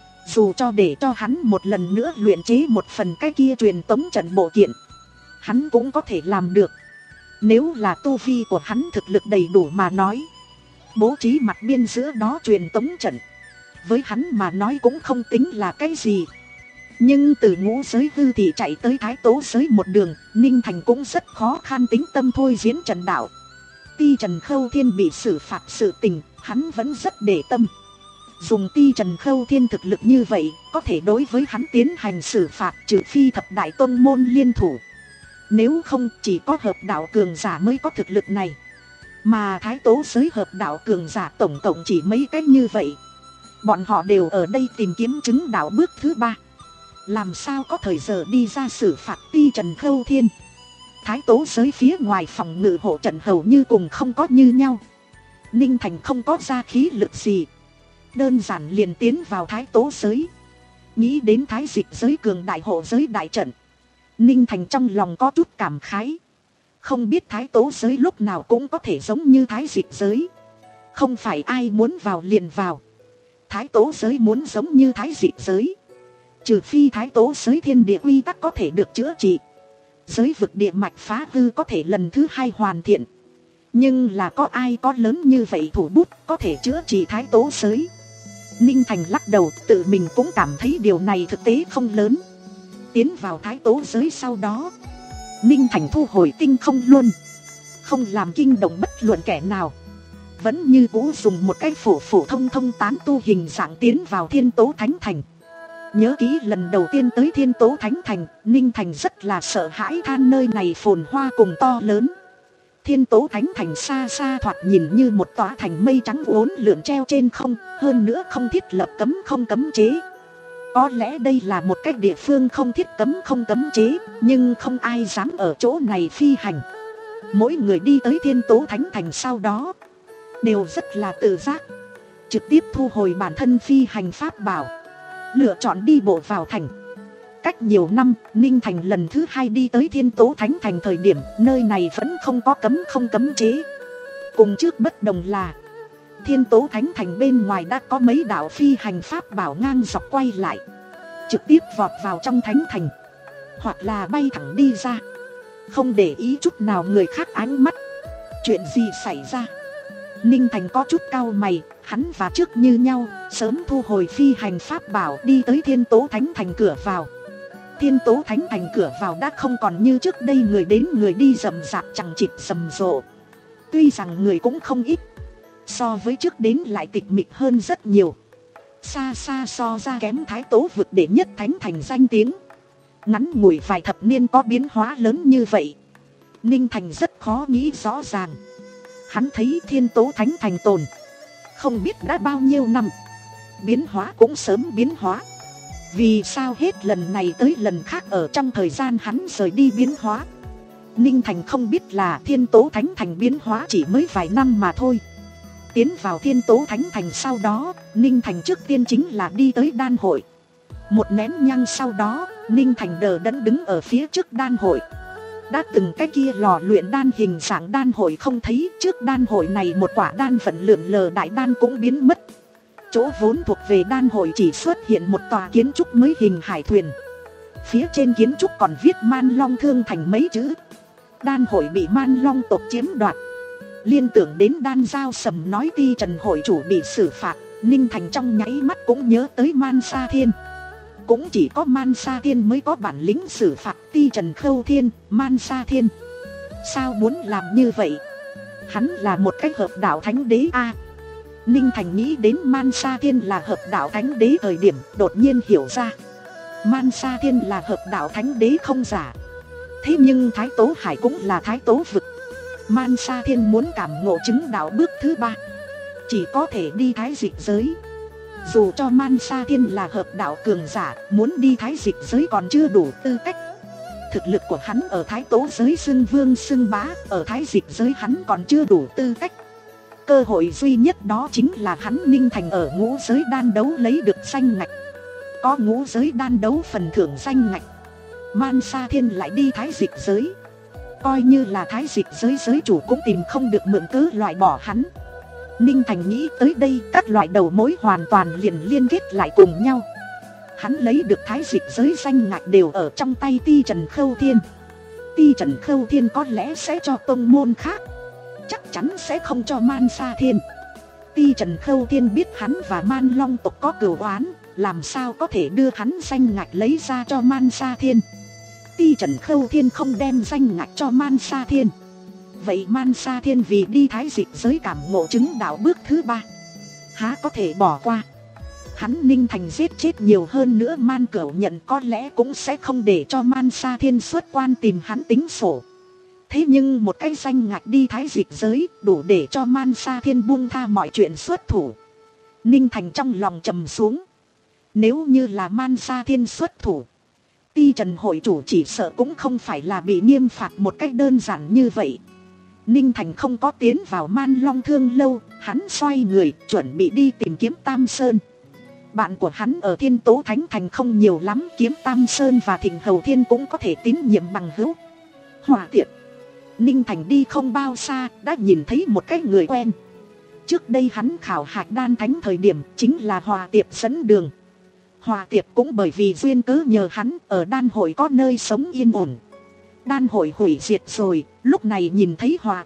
Dù cho để cho hắn một lần nữa luyện chế một phần cái kia truyền tống trận bộ kiện, hắn cũng có thể làm được. Nếu là tu vi của hắn thực lực đầy đủ mà nói, bố trí mặt biên giữa đó truyền tống trận, với hắn mà nói cũng không tính là cái gì. Nhưng từ ngũ giới hư thị chạy tới Thái Tố giới một đường, Ninh Thành cũng rất khó khăn tính tâm thôi diễn Trần Đạo. Ti Trần Khâu Thiên bị xử phạt sự tình, hắn vẫn rất để tâm. Dùng Ti Trần Khâu Thiên thực lực như vậy, có thể đối với hắn tiến hành xử phạt, trừ phi thập đại tông môn liên thủ. Nếu không, chỉ có hợp đạo cường giả mới có thực lực này. Mà Thái Tố giới hợp đạo cường giả tổng cộng chỉ mấy cách như vậy. Bọn họ đều ở đây tìm kiếm chứng đạo bước thứ ba, làm sao có thời giờ đi ra xử phạt Ti Trần Khâu Thiên. Thái Tố giới phía ngoài phòng ngự hộ trận hầu như cùng không có như nhau. Ninh Thành không có ra khí lực gì, đơn giản liền tiến vào Thái Tố giới. Nghĩ đến Thái Dịch giới cường đại hộ giới đại trận, Ninh Thành trong lòng có chút cảm khái. Không biết Thái Tố giới lúc nào cũng có thể giống như Thái Dịch giới. Không phải ai muốn vào liền vào. Thái Tố giới muốn giống như Thái Dịch giới, trừ phi Thái Tố giới thiên địa quy tắc có thể được chữa trị, giới vực địa mạch phá hư có thể lần thứ hai hoàn thiện. Nhưng là có ai có lớn như vậy thủ bút có thể chữa trị thái tố giới. Ninh Thành lắc đầu, tự mình cũng cảm thấy điều này thực tế không lớn. Tiến vào thái tố giới sau đó, Ninh Thành thu hồi tinh không luôn, không làm kinh động bất luận kẻ nào, vẫn như cũ dùng một cái phổ phổ thông thông tán tu hình dạng tiến vào Thiên Tố Thánh Thành. Nhớ kỹ lần đầu tiên tới Thiên Tố Thánh Thành, Ninh Thành rất là sợ hãi, than nơi này phồn hoa cùng to lớn. Thiên Tố Thánh Thành xa xa thoạt nhìn như một tòa thành mây trắng uốn lượn treo trên không, hơn nữa không thiết lập cấm không cấm chế. Có lẽ đây là một cái địa phương không thiết cấm không cấm chế, nhưng không ai dám ở chỗ này phi hành. Mỗi người đi tới Thiên Tố Thánh Thành sau đó đều rất là tự giác, trực tiếp thu hồi bản thân phi hành pháp bảo, lựa chọn đi bộ vào thành. Cách nhiều năm, Ninh Thành lần thứ hai đi tới Thiên Tố Thánh Thành thời điểm nơi này vẫn không có cấm không cấm chế. Cùng trước bất đồng là Thiên Tố Thánh Thành bên ngoài đã có mấy đạo phi hành pháp bảo ngang dọc quay lại, trực tiếp vọt vào trong Thánh Thành, hoặc là bay thẳng đi ra, không để ý chút nào người khác ánh mắt. Chuyện gì xảy ra? Ninh Thành có chút cau mày, hắn và trước như nhau, sớm thu hồi phi hành pháp bảo đi tới Thiên Tố Thánh Thành cửa vào. Thiên Tố Thánh Thành cửa vào đã không còn như trước đây người đến người đi rầm rạp chẳng chịt rầm rộ. Tuy rằng người cũng không ít, so với trước đến lại tịch mịch hơn rất nhiều, xa xa so ra kém Thái Tố vực đệ nhất Thánh Thành danh tiếng. Ngắn ngủi vài thập niên có biến hóa lớn như vậy, Ninh Thành rất khó nghĩ rõ ràng. Hắn thấy Thiên Tố Thánh Thành tồn không biết đã bao nhiêu năm, biến hóa cũng sớm biến hóa. Vì sao hết lần này tới lần khác ở trong thời gian hắn rời đi biến hóa? Ninh Thành không biết là Thiên Tố Thánh Thành biến hóa chỉ mới vài năm mà thôi. Tiến vào Thiên Tố Thánh Thành sau đó, Ninh Thành trước tiên chính là đi tới đan hội. Một nén nhang sau đó, Ninh Thành đờ đẫn đứng ở phía trước đan hội. Đã từng cái kia lò luyện đan hình dạng đan hội không thấy, trước đan hội này một quả đan vận lượn lờ đại đan cũng biến mất. Chỗ vốn thuộc về đan hội chỉ xuất hiện một tòa kiến trúc mới hình hải thuyền. Phía trên kiến trúc còn viết Man Long Thương Thành mấy chữ. Đan hội bị Man Long tộc chiếm đoạt. Liên tưởng đến đan giao sầm nói Ti Trần hội chủ bị xử phạt, Ninh Thành trong nháy mắt cũng nhớ tới Man Sa Thiên. Cũng chỉ có Man Sa Thiên mới có bản lĩnh xử phạt Ti Trần Khâu Thiên, Man Sa Thiên. Sao muốn làm như vậy? Hắn là một cái hợp đạo thánh đế a. À, Ninh Thành nghĩ đến Man Sa Thiên là hợp đạo thánh đế thời điểm đột nhiên hiểu ra. Man Sa Thiên là hợp đạo thánh đế không giả. Thế nhưng Thái Tố Hải cũng là Thái Tố vực. Man Sa Thiên muốn cảm ngộ chứng đạo bước thứ ba, chỉ có thể đi thái dịch giới. Dù cho Man Sa Thiên là hợp đạo cường giả, muốn đi thái dịch giới còn chưa đủ tư cách. Thực lực của hắn ở Thái Tố giới xưng vương xưng bá, ở thái dịch giới hắn còn chưa đủ tư cách. Cơ hội duy nhất đó chính là hắn Ninh Thành ở ngũ giới đan đấu lấy được danh ngạch. Có ngũ giới đan đấu phần thưởng danh ngạch, Man Sa Thiên lại đi thái dịch giới, coi như là thái dịch giới giới chủ cũng tìm không được mượn cớ loại bỏ hắn. Ninh Thành nghĩ tới đây, các loại đầu mối hoàn toàn liền liên kết lại cùng nhau. Hắn lấy được thái dịch giới danh ngạch đều ở trong tay Ti Trần Khâu Thiên. Ti Trần Khâu Thiên có lẽ sẽ cho tông môn khác, chắc chắn sẽ không cho Man Sa Thiên. Ti Trần Khâu Thiên biết hắn và Man Long tộc có cửu oán, làm sao có thể đưa hắn danh ngạch lấy ra cho Man Sa Thiên. Ti Trần Khâu Thiên không đem danh ngạch cho Man Sa Thiên, vậy Man Sa Thiên vì đi thái dịch giới cảm ngộ chứng đạo bước thứ ba, há có thể bỏ qua. Hắn Ninh Thành giết chết nhiều hơn nữa Man Cửu Nhận có lẽ cũng sẽ không để cho Man Sa Thiên xuất quan tìm hắn tính sổ. Thế nhưng một cái danh ngạch đi thái dịch giới đủ để cho Man Sa Thiên buông tha mọi chuyện xuất thủ. Ninh Thành trong lòng trầm xuống. Nếu như là Man Sa Thiên xuất thủ, Ti Trần hội chủ chỉ sợ cũng không phải là bị nghiêm phạt một cách đơn giản như vậy. Ninh Thành không có tiến vào Man Long Thương lâu, hắn xoay người chuẩn bị đi tìm kiếm Tam Sơn. Bạn của hắn ở Thiên Tố Thánh Thành không nhiều lắm, kiếm Tam Sơn và Thịnh Hầu Thiên cũng có thể tín nhiệm bằng hữu. Hỏa Tiệp. Ninh Thành đi không bao xa đã nhìn thấy một cái người quen. Trước đây hắn khảo hạch đan thánh thời điểm chính là Hỏa Tiệp dẫn đường. Hỏa Tiệp cũng bởi vì duyên cớ nhờ hắn ở đan hội có nơi sống yên ổn. Đan hội hủy diệt rồi, lúc này nhìn thấy Hỏa Tiệp,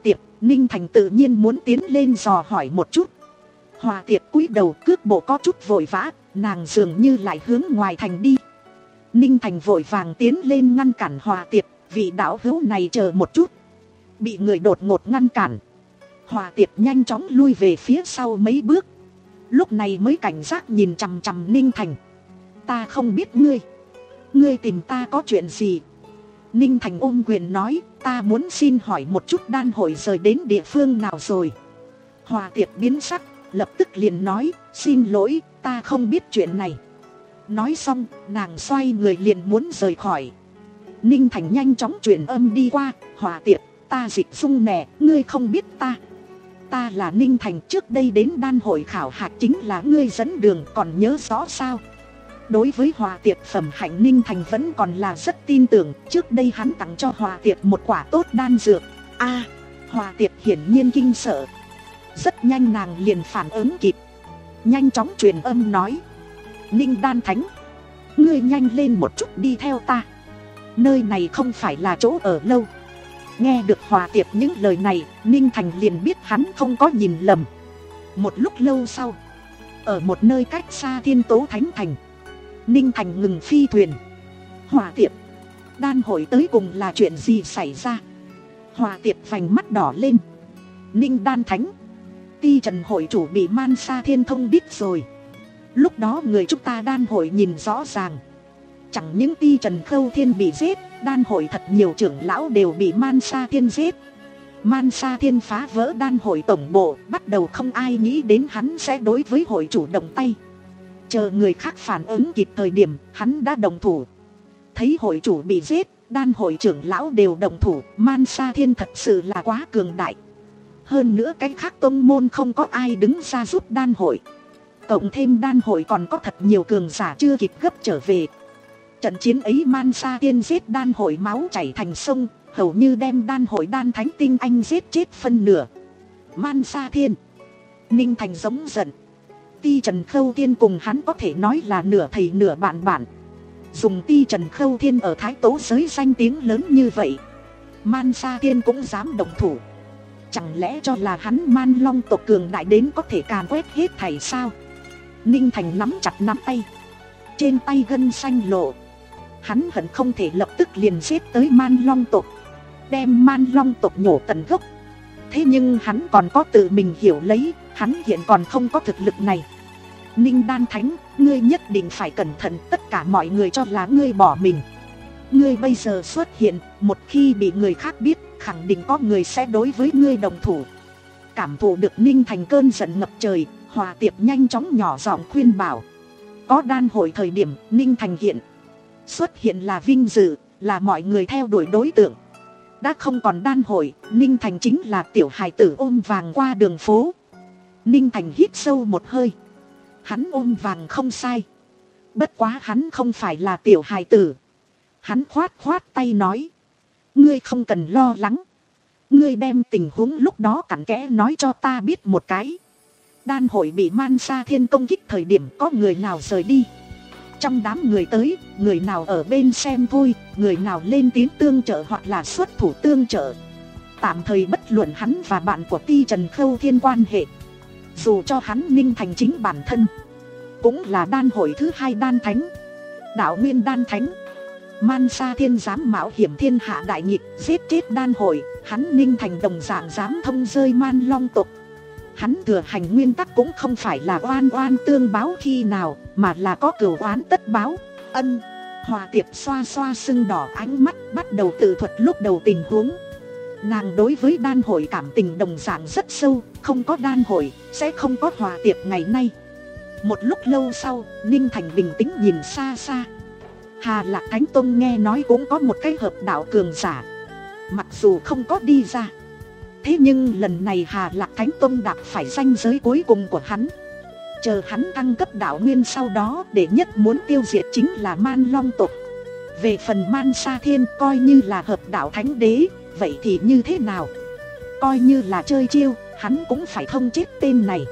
Ninh Thành tự nhiên muốn tiến lên dò hỏi một chút. Hòa Tiệp cúi đầu, cước bộ có chút vội vã, nàng dường như lại hướng ngoài thành đi. Ninh Thành vội vàng tiến lên ngăn cản Hòa Tiệp, vị đạo hữu này chờ một chút. Bị người đột ngột ngăn cản, Hòa Tiệp nhanh chóng lui về phía sau mấy bước. Lúc này mới cảnh giác nhìn chằm chằm Ninh Thành. Ta không biết ngươi, ngươi tìm ta có chuyện gì? Ninh Thành ôm quyền nói, ta muốn xin hỏi một chút đan hội rời đến địa phương nào rồi. Hòa Tiệp biến sắc, lập tức liền nói, xin lỗi, ta không biết chuyện này. Nói xong, nàng xoay người liền muốn rời khỏi. Ninh Thành nhanh chóng truyền âm đi qua, Hòa Tiệp, ta Dịch Dung nè, ngươi không biết ta. Ta là Ninh Thành, trước đây đến đan hội khảo hạch chính là ngươi dẫn đường, còn nhớ rõ sao? Đối với Hòa Tiệp phẩm hạnh, Ninh Thành vẫn còn là rất tin tưởng. Trước đây hắn tặng cho Hòa Tiệp một quả tốt đan dược. a à, Hòa Tiệp hiển nhiên kinh sợ. Rất nhanh nàng liền phản ứng kịp, nhanh chóng truyền âm nói, Ninh Đan Thánh, ngươi nhanh lên một chút đi theo ta. Nơi này không phải là chỗ ở lâu. Nghe được Hòa Tiệp những lời này, Ninh Thành liền biết hắn không có nhìn lầm. Một lúc lâu sau, ở một nơi cách xa Thiên Tố Thánh Thành, Ninh Thành ngừng phi thuyền. Hòa Tiệp, đan hội tới cùng là chuyện gì xảy ra? Hòa Tiệp vành mắt đỏ lên. Ninh Đan Thánh, Ti Trần hội chủ bị Man Sa Thiên thông biết rồi. Lúc đó người chúng ta đan hội nhìn rõ ràng, chẳng những Ti Trần Khâu Thiên bị giết, đan hội thật nhiều trưởng lão đều bị Man Sa Thiên giết. Man Sa Thiên phá vỡ đan hội tổng bộ, bắt đầu không ai nghĩ đến hắn sẽ đối với hội chủ động tay. Chờ người khác phản ứng kịp thời điểm, hắn đã động thủ. Thấy hội chủ bị giết, đan hội trưởng lão đều động thủ. Man Sa Thiên thật sự là quá cường đại. Hơn nữa cái khác tông môn không có ai đứng ra giúp đan hội. Cộng thêm đan hội còn có thật nhiều cường giả chưa kịp gấp trở về. Trận chiến ấy Man Sa Thiên giết đan hội máu chảy thành sông, hầu như đem đan hội đan thánh tinh anh giết chết phân nửa. Man Sa Thiên, Ninh Thành giống giận. Ti Trần Khâu Thiên cùng hắn có thể nói là nửa thầy nửa bạn bạn. Dùng Ti Trần Khâu Thiên ở Thái Tố giới danh tiếng lớn như vậy, Man Sa Thiên cũng dám động thủ. Chẳng lẽ cho là hắn Man Long tộc cường đại đến có thể càn quét hết thảy sao? Ninh Thành nắm chặt nắm tay, trên tay gân xanh lộ. Hắn hận không thể lập tức liền giết tới Man Long tộc, đem Man Long tộc nhổ tận gốc. Thế nhưng hắn còn có tự mình hiểu lấy, hắn hiện còn không có thực lực này. Ninh Đan Thánh, ngươi nhất định phải cẩn thận, tất cả mọi người cho là ngươi bỏ mình. Ngươi bây giờ xuất hiện, một khi bị người khác biết, khẳng định có người sẽ đối với ngươi đồng thủ. Cảm thụ được Ninh Thành cơn giận ngập trời, Hòa Tiệp nhanh chóng nhỏ giọng khuyên bảo. Có đan hội thời điểm, Ninh Thành hiện xuất hiện là vinh dự, là mọi người theo đuổi đối tượng. Đã không còn đan hội, Ninh Thành chính là tiểu hài tử ôm vàng qua đường phố. Ninh Thành hít sâu một hơi. Hắn ôm vàng không sai, bất quá hắn không phải là tiểu hài tử. Hắn khoát khoát tay nói, ngươi không cần lo lắng. Ngươi đem tình huống lúc đó cặn kẽ nói cho ta biết một cái. Đan hội bị Man Sa Thiên công kích thời điểm có người nào rời đi? Trong đám người tới, người nào ở bên xem thôi, người nào lên tiếng tương trợ hoặc là xuất thủ tương trợ. Tạm thời bất luận hắn và bạn của Ti Trần Khâu Thiên quan hệ. Dù cho hắn Ninh Thành chính bản thân cũng là đan hội thứ hai đan thánh, đạo nguyên đan thánh. Man Sa Thiên dám mạo hiểm thiên hạ đại nghịch giết chết đan hội, hắn Ninh Thành đồng dạng dám thông rơi Man Long tộc. Hắn thừa hành nguyên tắc cũng không phải là oan oan tương báo khi nào, mà là có cửu oán tất báo. Ân. Hòa Tiệp xoa xoa sưng đỏ ánh mắt, bắt đầu tự thuật lúc đầu tình huống. Nàng đối với đan hội cảm tình đồng dạng rất sâu, không có đan hội sẽ không có Hòa Tiệp ngày nay. Một lúc lâu sau, Ninh Thành bình tĩnh nhìn xa xa. Hà Lạc Thánh Tông nghe nói cũng có một cái hợp đạo cường giả, mặc dù không có đi ra. Thế nhưng lần này Hà Lạc Thánh Tông đạp phải ranh giới cuối cùng của hắn. Chờ hắn thăng cấp đạo nguyên sau đó, để nhất muốn tiêu diệt chính là Man Long tộc. Về phần Man Sa Thiên coi như là hợp đạo thánh đế, vậy thì như thế nào? Coi như là chơi chiêu, hắn cũng phải thông chết tên này.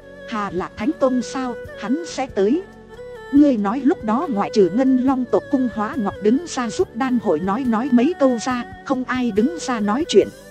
Hà Lạc Thánh Tông sao, hắn sẽ tới. Ngươi nói lúc đó ngoại trừ Ngân Long tộc Cung Hóa Ngọc đứng ra giúp đan hội nói nói mấy câu ra, không ai đứng ra nói chuyện.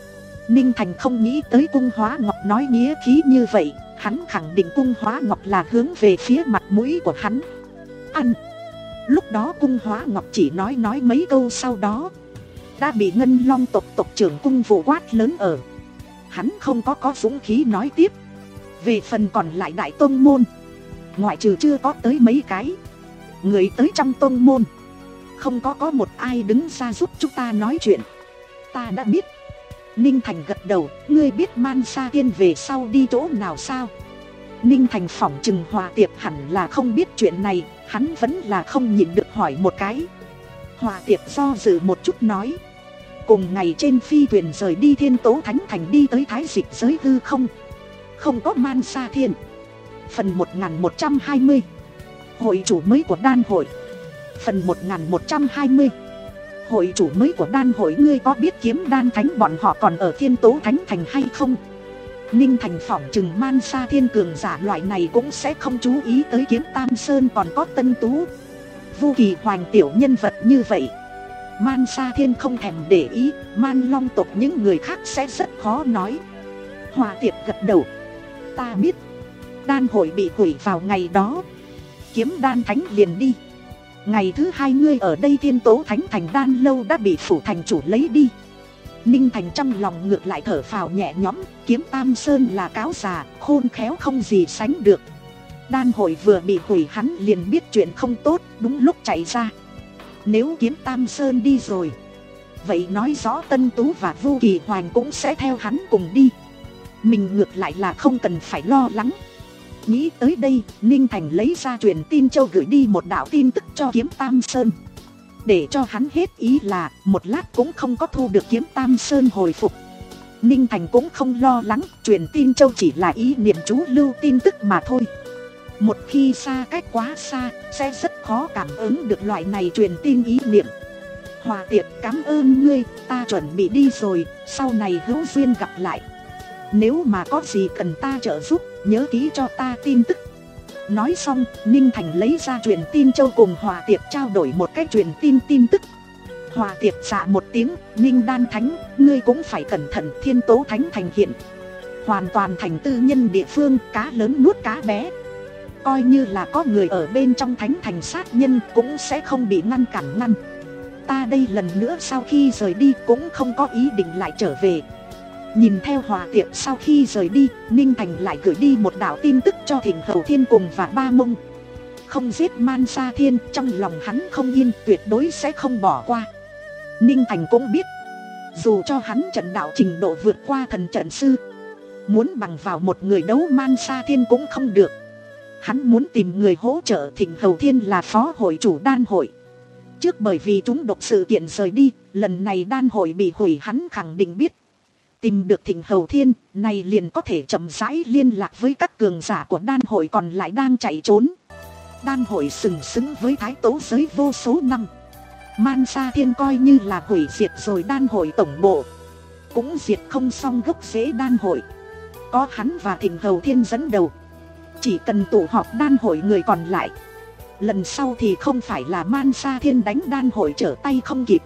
Ninh Thành không nghĩ tới Cung Hóa Ngọc nói nghĩa khí như vậy. Hắn khẳng định Cung Hóa Ngọc là hướng về phía mặt mũi của hắn. Ăn. Lúc đó Cung Hóa Ngọc chỉ nói nói mấy câu, sau đó đã bị Ngân Long tộc tộc trưởng Cung Vụ quát lớn ở. Hắn không có có dũng khí nói tiếp. Về phần còn lại đại tông môn, ngoại trừ chưa có tới mấy cái người tới trong tông môn, không có có một ai đứng ra giúp chúng ta nói chuyện. Ta đã biết. Ninh Thành gật đầu. Ngươi biết Man Sa Tiên về sau đi chỗ nào sao? Ninh Thành phỏng chừng Hòa Tiệp hẳn là không biết chuyện này. Hắn vẫn là không nhịn được hỏi một cái. Hòa Tiệp do dự một chút nói. Cùng ngày trên phi thuyền rời đi Thiên Tố Thánh Thành đi tới Thái Dịch giới hư không. Không có Man Sa Thiên. Phần một nghìn một trăm hai mươi. Hội chủ mới của đan hội. Phần một nghìn một trăm hai mươi. Hội chủ mới của đan hội. Ngươi có biết Kiếm Đan Thánh bọn họ còn ở Thiên Tố Thánh Thành hay không? Ninh Thành phỏng chừng Man Sa Thiên cường giả loại này cũng sẽ không chú ý tới Kiếm Tam Sơn còn có Tân Tú, Vu Kỳ Hoành tiểu nhân vật như vậy. Man Sa Thiên không thèm để ý. Man Long tộc những người khác sẽ rất khó nói. Hòa Tiệp gật đầu. Ta biết. Đan hội bị hủy vào ngày đó, Kiếm Đan Thánh liền đi. Ngày thứ hai ngươi ở đây Thiên Tố Thánh Thành Đan lâu đã bị phủ thành chủ lấy đi. Ninh Thành trong lòng ngược lại thở phào nhẹ nhõm. Kiếm Tam Sơn là cáo già, khôn khéo không gì sánh được. Đan hội vừa bị hủy hắn liền biết chuyện không tốt, đúng lúc chạy ra. Nếu Kiếm Tam Sơn đi rồi, vậy nói rõ Tân Tú và Vu Kỳ Hoành cũng sẽ theo hắn cùng đi. Mình ngược lại là không cần phải lo lắng. Nghĩ tới đây, Ninh Thành lấy ra truyền tin châu gửi đi một đạo tin tức cho Kiếm Tam Sơn, để cho hắn hết ý là một lát cũng không có thu được Kiếm Tam Sơn hồi phục. Ninh Thành cũng không lo lắng, truyền tin châu chỉ là ý niệm chú lưu tin tức mà thôi. Một khi xa cách quá xa, sẽ rất khó cảm ứng được loại này truyền tin ý niệm. Hòa Tiệp cảm ơn ngươi, ta chuẩn bị đi rồi, sau này hữu duyên gặp lại. Nếu mà có gì cần ta trợ giúp, nhớ ký cho ta tin tức. Nói xong, Ninh Thành lấy ra truyền tin châu cùng Hòa Tiệp trao đổi một cái truyền tin tin tức. Hòa Tiệp dạ một tiếng. Ninh Đan Thánh, ngươi cũng phải cẩn thận. Thiên Tố Thánh Thành hiện hoàn toàn thành tư nhân địa phương, cá lớn nuốt cá bé. Coi như là có người ở bên trong Thánh Thành sát nhân cũng sẽ không bị ngăn cản ngăn. Ta đây lần nữa sau khi rời đi cũng không có ý định lại trở về. Nhìn theo Hòa Tiệp sau khi rời đi, Ninh Thành lại gửi đi một đạo tin tức cho Thịnh Hầu Thiên cùng và Ba Mông. Không giết Man Sa Thiên, trong lòng hắn không yên, tuyệt đối sẽ không bỏ qua. Ninh Thành cũng biết, dù cho hắn trận đạo trình độ vượt qua thần trận sư, muốn bằng vào một người đấu Man Sa Thiên cũng không được. Hắn muốn tìm người hỗ trợ. Thịnh Hầu Thiên là phó hội chủ đan hội. Trước bởi vì chúng độc sự kiện rời đi, lần này đan hội bị hủy hắn khẳng định biết. Tìm được Thịnh Hầu Thiên, này liền có thể chậm rãi liên lạc với các cường giả của đan hội còn lại đang chạy trốn. Đan hội sừng sững với Thái Tố giới vô số năm. Man Sa Thiên coi như là hủy diệt rồi đan hội tổng bộ, cũng diệt không xong gốc rễ đan hội. Có hắn và Thịnh Hầu Thiên dẫn đầu, chỉ cần tụ họp đan hội người còn lại, lần sau thì không phải là Man Sa Thiên đánh đan hội trở tay không kịp,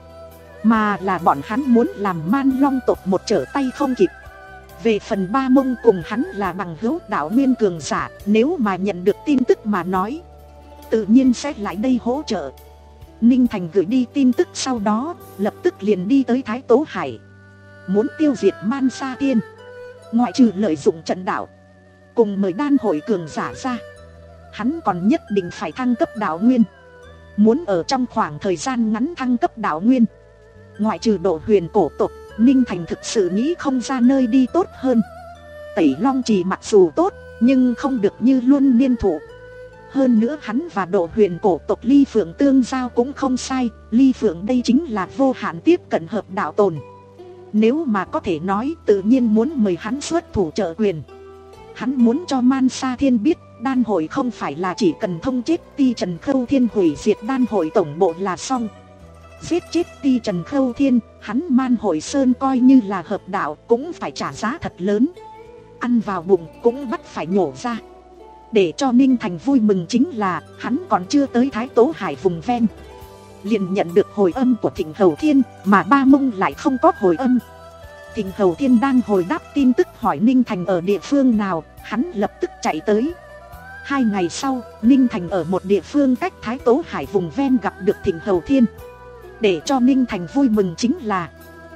mà là bọn hắn muốn làm Man Long tộc một trở tay không kịp. Về phần Ba Mông cùng hắn là bằng hữu đạo nguyên cường giả, nếu mà nhận được tin tức mà nói, tự nhiên sẽ lại đây hỗ trợ. Ninh Thành gửi đi tin tức sau đó, lập tức liền đi tới Thái Tố Hải. Muốn tiêu diệt Man Sa Thiên, ngoại trừ lợi dụng trận đạo cùng mời đan hội cường giả ra, hắn còn nhất định phải thăng cấp đạo nguyên. Muốn ở trong khoảng thời gian ngắn thăng cấp đạo nguyên, ngoại trừ Độ Huyền cổ tộc, Ninh Thành thực sự nghĩ không ra nơi đi tốt hơn. Tẩy Long Trì mặc dù tốt, nhưng không được như Luân Niên Thụ. Hơn nữa hắn và Độ Huyền cổ tộc Ly Phượng tương giao cũng không sai. Ly Phượng đây chính là vô hạn tiếp cận hợp đạo tồn. Nếu mà có thể nói, tự nhiên muốn mời hắn xuất thủ trợ quyền. Hắn muốn cho Man Sa Thiên biết, đan hội không phải là chỉ cần thông chết Ti Trần Khâu Thiên hủy diệt đan hội tổng bộ là xong. Giết chết Ti Trần Khâu Thiên, hắn Man Hội Sơn coi như là hợp đạo cũng phải trả giá thật lớn. Ăn vào bụng cũng bắt phải nhổ ra. Để cho Ninh Thành vui mừng chính là hắn còn chưa tới Thái Tố Hải vùng ven, liền nhận được hồi âm của Thịnh Hầu Thiên, mà Ba Mông lại không có hồi âm. Thịnh Hầu Thiên đang hồi đáp tin tức hỏi Ninh Thành ở địa phương nào, hắn lập tức chạy tới. Hai ngày sau, Ninh Thành ở một địa phương cách Thái Tố Hải vùng ven gặp được Thịnh Hầu Thiên. Để cho Ninh Thành vui mừng chính là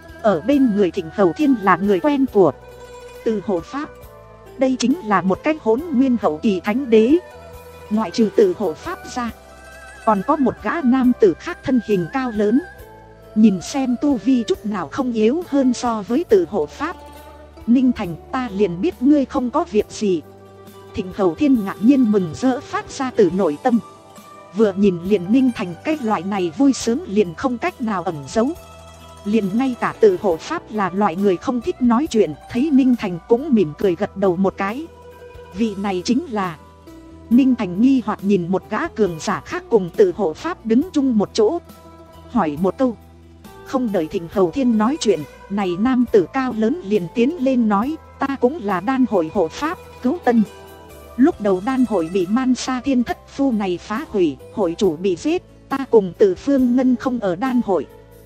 ở bên người Thịnh Hầu Thiên là người quen của Từ Hộ Pháp. Đây chính là một cái Hỗn Nguyên hậu kỳ thánh đế. Ngoại trừ Từ Hộ Pháp ra, còn có một gã nam tử khác thân hình cao lớn, nhìn xem tu vi chút nào không yếu hơn so với Từ Hộ Pháp. Ninh Thành, ta liền biết ngươi không có việc gì. Thịnh Hầu Thiên ngạc nhiên mừng rỡ phát ra từ nội tâm. Vừa nhìn liền Ninh Thành, cái loại này vui sướng liền không cách nào ẩn giấu. Liền ngay cả Từ Hộ Pháp là loại người không thích nói chuyện, thấy Ninh Thành cũng mỉm cười gật đầu một cái. Vị này chính là... Ninh Thành nghi hoặc nhìn một gã cường giả khác cùng Từ Hộ Pháp đứng chung một chỗ, hỏi một câu. Không đợi Thịnh Hầu Thiên nói chuyện, này nam tử cao lớn liền tiến lên nói, ta cũng là đan hội hộ pháp, Cứu Tân. Lúc đầu đan hội bị Man Sa Thiên Thất Phu này phá hủy, hội chủ bị giết, ta cùng Từ Phương Ngân không ở đan hội.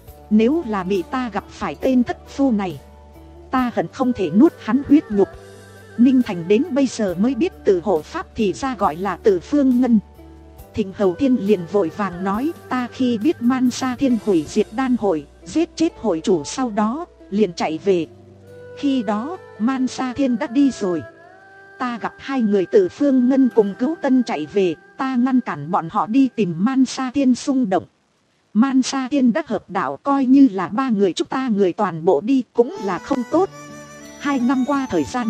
Nếu là bị ta gặp phải tên thất phu này, ta hận không thể nuốt hắn huyết nhục. Ninh Thành đến bây giờ mới biết Từ Hộ Pháp thì ra gọi là Từ Phương Ngân. Thịnh Hầu Thiên liền vội vàng nói, ta khi biết Man Sa Thiên hủy diệt đan hội, giết chết hội chủ sau đó, liền chạy về. Khi đó, Man Sa Thiên đã đi rồi. Ta gặp hai người Từ Phương Ngân cùng Cứu Tân chạy về, ta ngăn cản bọn họ đi tìm Man Sa Thiên xung động. Man Sa Thiên đã hợp đạo, coi như là ba người chúng ta người toàn bộ đi cũng là không tốt. Hai năm qua thời gian,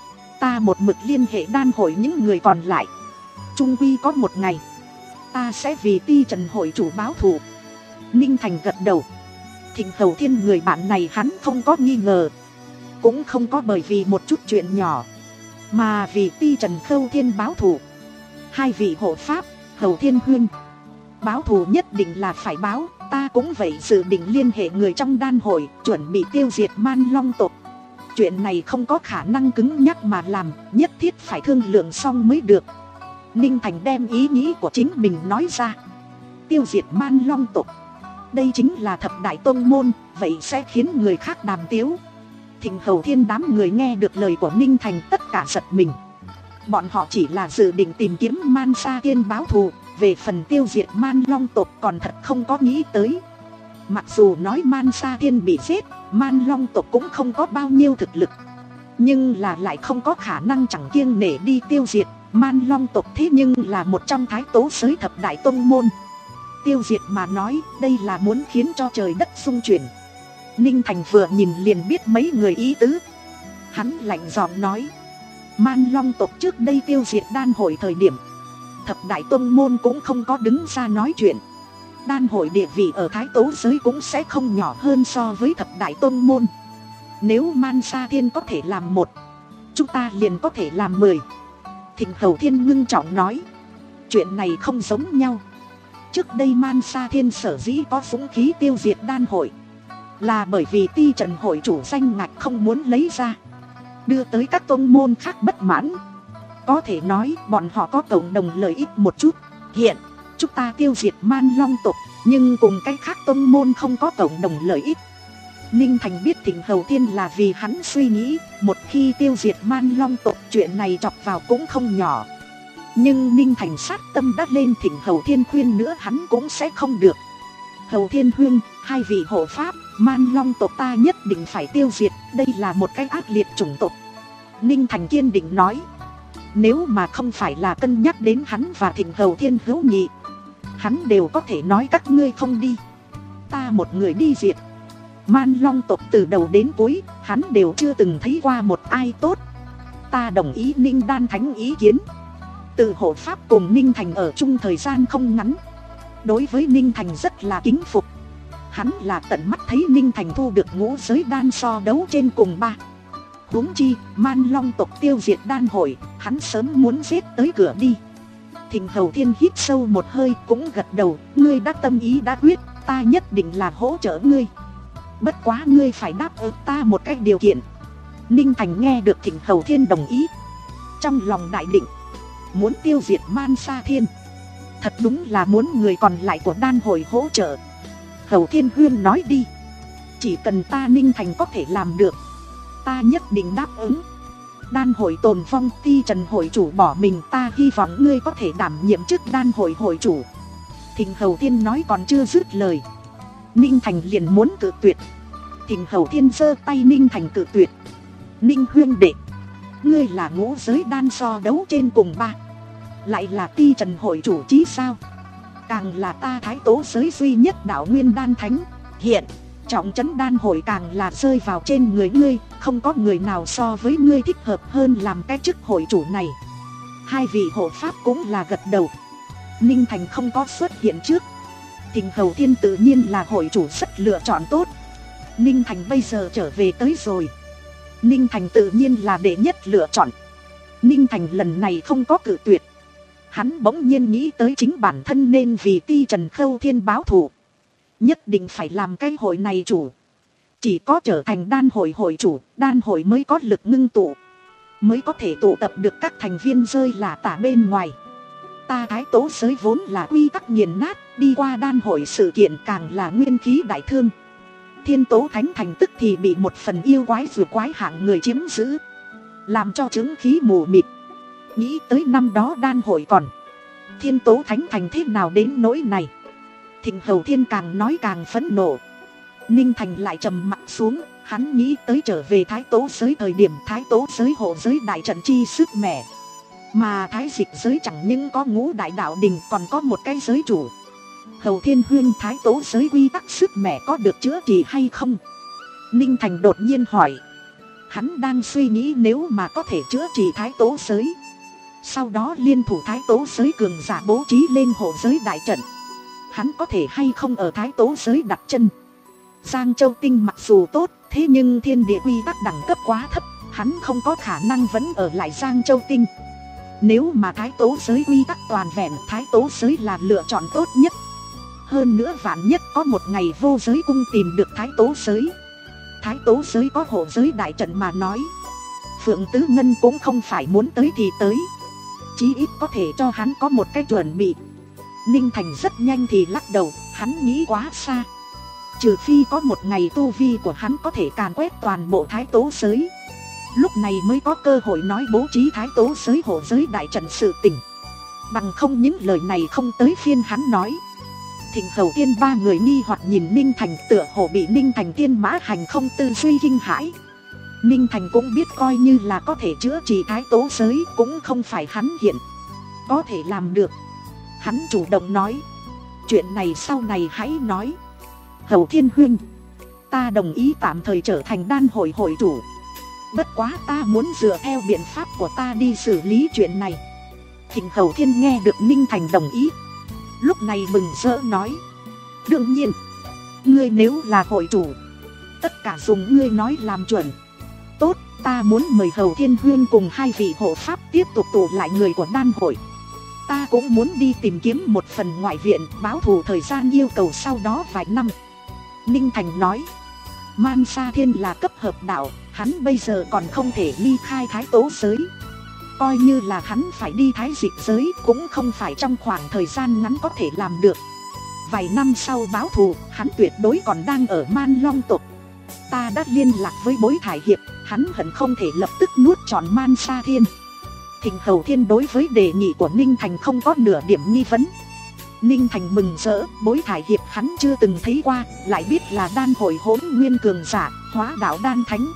ta một mực liên hệ đan hội những người còn lại. Trung quy có một ngày, ta sẽ vì Ti Trần hội chủ báo thù. Ninh Thành gật đầu. Thịnh Hầu Thiên người bạn này hắn không có nghi ngờ, cũng không có bởi vì một chút chuyện nhỏ mà vì Ti Trần Khâu Thiên báo thù. Hai vị hộ pháp, Hầu Thiên huynh, báo thù nhất định là phải báo. Ta cũng vậy, dự định liên hệ người trong đan hội, chuẩn bị tiêu diệt Man Long tộc. Chuyện này không có khả năng cứng nhắc mà làm, nhất thiết phải thương lượng xong mới được. Ninh Thành đem ý nghĩ của chính mình nói ra. Tiêu diệt Man Long tộc, đây chính là thập đại tông môn, vậy sẽ khiến người khác đàm tiếu. Thịnh Hầu Thiên đám người nghe được lời của Ninh Thành tất cả giật mình. Bọn họ chỉ là dự định tìm kiếm Man Sa Thiên báo thù, về phần tiêu diệt Man Long tộc còn thật không có nghĩ tới. Mặc dù nói Man Sa Thiên bị giết, Man Long tộc cũng không có bao nhiêu thực lực, nhưng là lại không có khả năng chẳng kiêng nể đi tiêu diệt. Man Long tộc thế nhưng là một trong thái tố giới thập đại tông môn. Tiêu diệt mà nói, đây là muốn khiến cho trời đất xung chuyển. Ninh Thành vừa nhìn liền biết mấy người ý tứ. Hắn lạnh giọng nói, Man Long tộc trước đây tiêu diệt đan hội thời điểm, thập đại tông môn cũng không có đứng ra nói chuyện. Đan hội địa vị ở thái tố giới cũng sẽ không nhỏ hơn so với thập đại tông môn. Nếu Man Sa Thiên có thể làm một, chúng ta liền có thể làm mười. Thịnh Hầu Thiên ngưng trọng nói, chuyện này không giống nhau. Trước đây Man Sa Thiên sở dĩ có dũng khí tiêu diệt đan hội, là bởi vì Ti Trần hội chủ danh ngạch không muốn lấy ra, đưa tới các tông môn khác bất mãn. Có thể nói bọn họ có cộng đồng lợi ích một chút. Hiện chúng ta tiêu diệt Man Long tộc, nhưng cùng cách khác tông môn không có cộng đồng lợi ích. Ninh Thành biết Thịnh Hầu Thiên là vì hắn suy nghĩ, một khi tiêu diệt Man Long tộc, chuyện này chọc vào cũng không nhỏ. Nhưng Ninh Thành sát tâm đã lên, Thịnh Hầu Thiên khuyên nữa hắn cũng sẽ không được. Hầu Thiên huynh, hai vị hộ pháp, Man Long tộc ta nhất định phải tiêu diệt, đây là một cái ác liệt chủng tộc. Ninh Thành kiên định nói, nếu mà không phải là cân nhắc đến hắn và Thịnh Hầu Thiên hữu nghị, hắn đều có thể nói các ngươi không đi, ta một người đi diệt. Man Long tộc từ đầu đến cuối, hắn đều chưa từng thấy qua một ai tốt. Ta đồng ý Ninh Đan Thánh ý kiến. Từ hộ pháp cùng Ninh Thành ở chung thời gian không ngắn, đối với Ninh Thành rất là kính phục. Hắn là tận mắt thấy Ninh Thành thu được ngũ giới đan so đấu trên cùng ba. Huống chi, Man Long tộc tiêu diệt đan hội, hắn sớm muốn giết tới cửa đi. Thịnh Hầu Thiên hít sâu một hơi cũng gật đầu, ngươi đã tâm ý đã quyết, ta nhất định là hỗ trợ ngươi. Bất quá ngươi phải đáp ứng ta một cái điều kiện. Ninh Thành nghe được Thịnh Hầu Thiên đồng ý, trong lòng đại định. Muốn tiêu diệt Man Sa Thiên, thật đúng là muốn người còn lại của đan hội hỗ trợ. Hầu Thiên huyên nói đi, chỉ cần ta Ninh Thành có thể làm được, Ta nhất định đáp ứng. Đan hội tồn vong, Ti Trần hội chủ bỏ mình, ta hy vọng ngươi có thể đảm nhiệm chức đan hội hội chủ. Thịnh Hầu Thiên nói còn chưa dứt lời, Ninh Thành liền muốn cự tuyệt. Thịnh Hầu Thiên giơ tay Ninh Thành cự tuyệt. Ninh huynh đệ, ngươi là ngũ giới đan so đấu trên cùng ba, lại là Ti Trần hội chủ chí sao? Càng là ta Thái Tố giới duy nhất đạo nguyên đan thánh. Hiện trọng trấn đan hội càng là rơi vào trên người ngươi, không có người nào so với ngươi thích hợp hơn làm cái chức hội chủ này. Hai vị hộ pháp cũng là gật đầu. Ninh Thành không có xuất hiện trước, Thịnh Hầu Thiên tự nhiên là hội chủ rất lựa chọn tốt. Ninh Thành bây giờ trở về tới rồi, Ninh Thành tự nhiên là đệ nhất lựa chọn. Ninh Thành lần này không có cự tuyệt. Hắn bỗng nhiên nghĩ tới chính bản thân nên vì Ti Trần Khâu Thiên báo thù, nhất định phải làm cái hội này chủ. Chỉ có trở thành đan hội hội chủ, đan hội mới có lực ngưng tụ, mới có thể tụ tập được các thành viên rơi là tả bên ngoài. Ta Thái Tố giới vốn là quy tắc nghiền nát, đi qua đan hội sự kiện càng là nguyên khí đại thương. Thiên Tố Thánh Thành tức thì bị một phần yêu quái vừa quái hạng người chiếm giữ, làm cho chứng khí mù mịt. Nghĩ tới năm đó đan hội còn, Thiên Tố Thánh Thành thế nào đến nỗi này? Thịnh Hầu Thiên càng nói càng phẫn nộ. Ninh Thành lại trầm mặt xuống. Hắn nghĩ tới trở về Thái Tố giới thời điểm Thái Tố giới hộ giới đại trận chi sức mẻ, mà Thái Dịch giới chẳng những có ngũ đại đạo đình còn có một cái giới chủ. Hầu Thiên huynh, Thái Tố giới quy tắc sức mẻ có được chữa trị hay không? Ninh Thành đột nhiên hỏi. Hắn đang suy nghĩ nếu mà có thể chữa trị Thái Tố giới, sau đó liên thủ Thái Tố giới cường giả bố trí lên hộ giới đại trận, hắn có thể hay không ở Thái Tố giới đặt chân. Giang Châu Tinh mặc dù tốt, thế nhưng thiên địa quy tắc đẳng cấp quá thấp, hắn không có khả năng vẫn ở lại Giang Châu Tinh. Nếu mà Thái Tố giới quy tắc toàn vẹn, Thái Tố giới là lựa chọn tốt nhất. Hơn nữa vạn nhất có một ngày vô giới cung tìm được Thái Tố giới, Thái Tố giới có hộ giới đại trận mà nói, Phượng Tứ Ngân cũng không phải muốn tới thì tới, chí ít có thể cho hắn có một cái chuẩn bị. Ninh Thành rất nhanh thì lắc đầu, hắn nghĩ quá xa. Trừ phi có một ngày tu vi của hắn có thể càn quét toàn bộ Thái Tố giới, lúc này mới có cơ hội nói bố trí Thái Tố giới hộ giới đại trận sự tình. Bằng không những lời này không tới phiên hắn nói. Thịnh Hầu Tiên ba người nghi hoặc nhìn Ninh Thành, tựa hồ bị Ninh Thành tiên mã hành không tư duy kinh hãi. Ninh Thành cũng biết coi như là có thể chữa trị Thái Tố giới cũng không phải hắn hiện có thể làm được. Hắn chủ động nói, chuyện này sau này hãy nói. Hầu Thiên huynh, ta đồng ý tạm thời trở thành đan hội hội chủ, bất quá ta muốn dựa theo biện pháp của ta đi xử lý chuyện này. Thịnh Hầu Thiên nghe được Ninh Thành đồng ý, lúc này mừng rỡ nói, đương nhiên, ngươi nếu là hội chủ, tất cả dùng ngươi nói làm chuẩn. Tốt, ta muốn mời Hầu Thiên huynh cùng hai vị hộ pháp tiếp tục tụ lại người của đan hội. Ta cũng muốn đi tìm kiếm một phần ngoại viện, báo thù thời gian yêu cầu sau đó vài năm. Ninh Thành nói, Man Sa Thiên là cấp hợp đạo, hắn bây giờ còn không thể ly khai Thái Tố giới. Coi như là hắn phải đi Thái Dịch giới cũng không phải trong khoảng thời gian ngắn có thể làm được. Vài năm sau báo thù, hắn tuyệt đối còn đang ở Man Long tộc. Ta đã liên lạc với Bối Thải Hiệp, hắn hận không thể lập tức nuốt trọn Man Sa Thiên. Thịnh Hầu Thiên đối với đề nghị của Ninh Thành không có nửa điểm nghi vấn. Ninh Thành mừng rỡ, Bối Thải Hiệp hắn chưa từng thấy qua, lại biết là đan hội hỗn nguyên cường giả, hóa đạo đan thánh,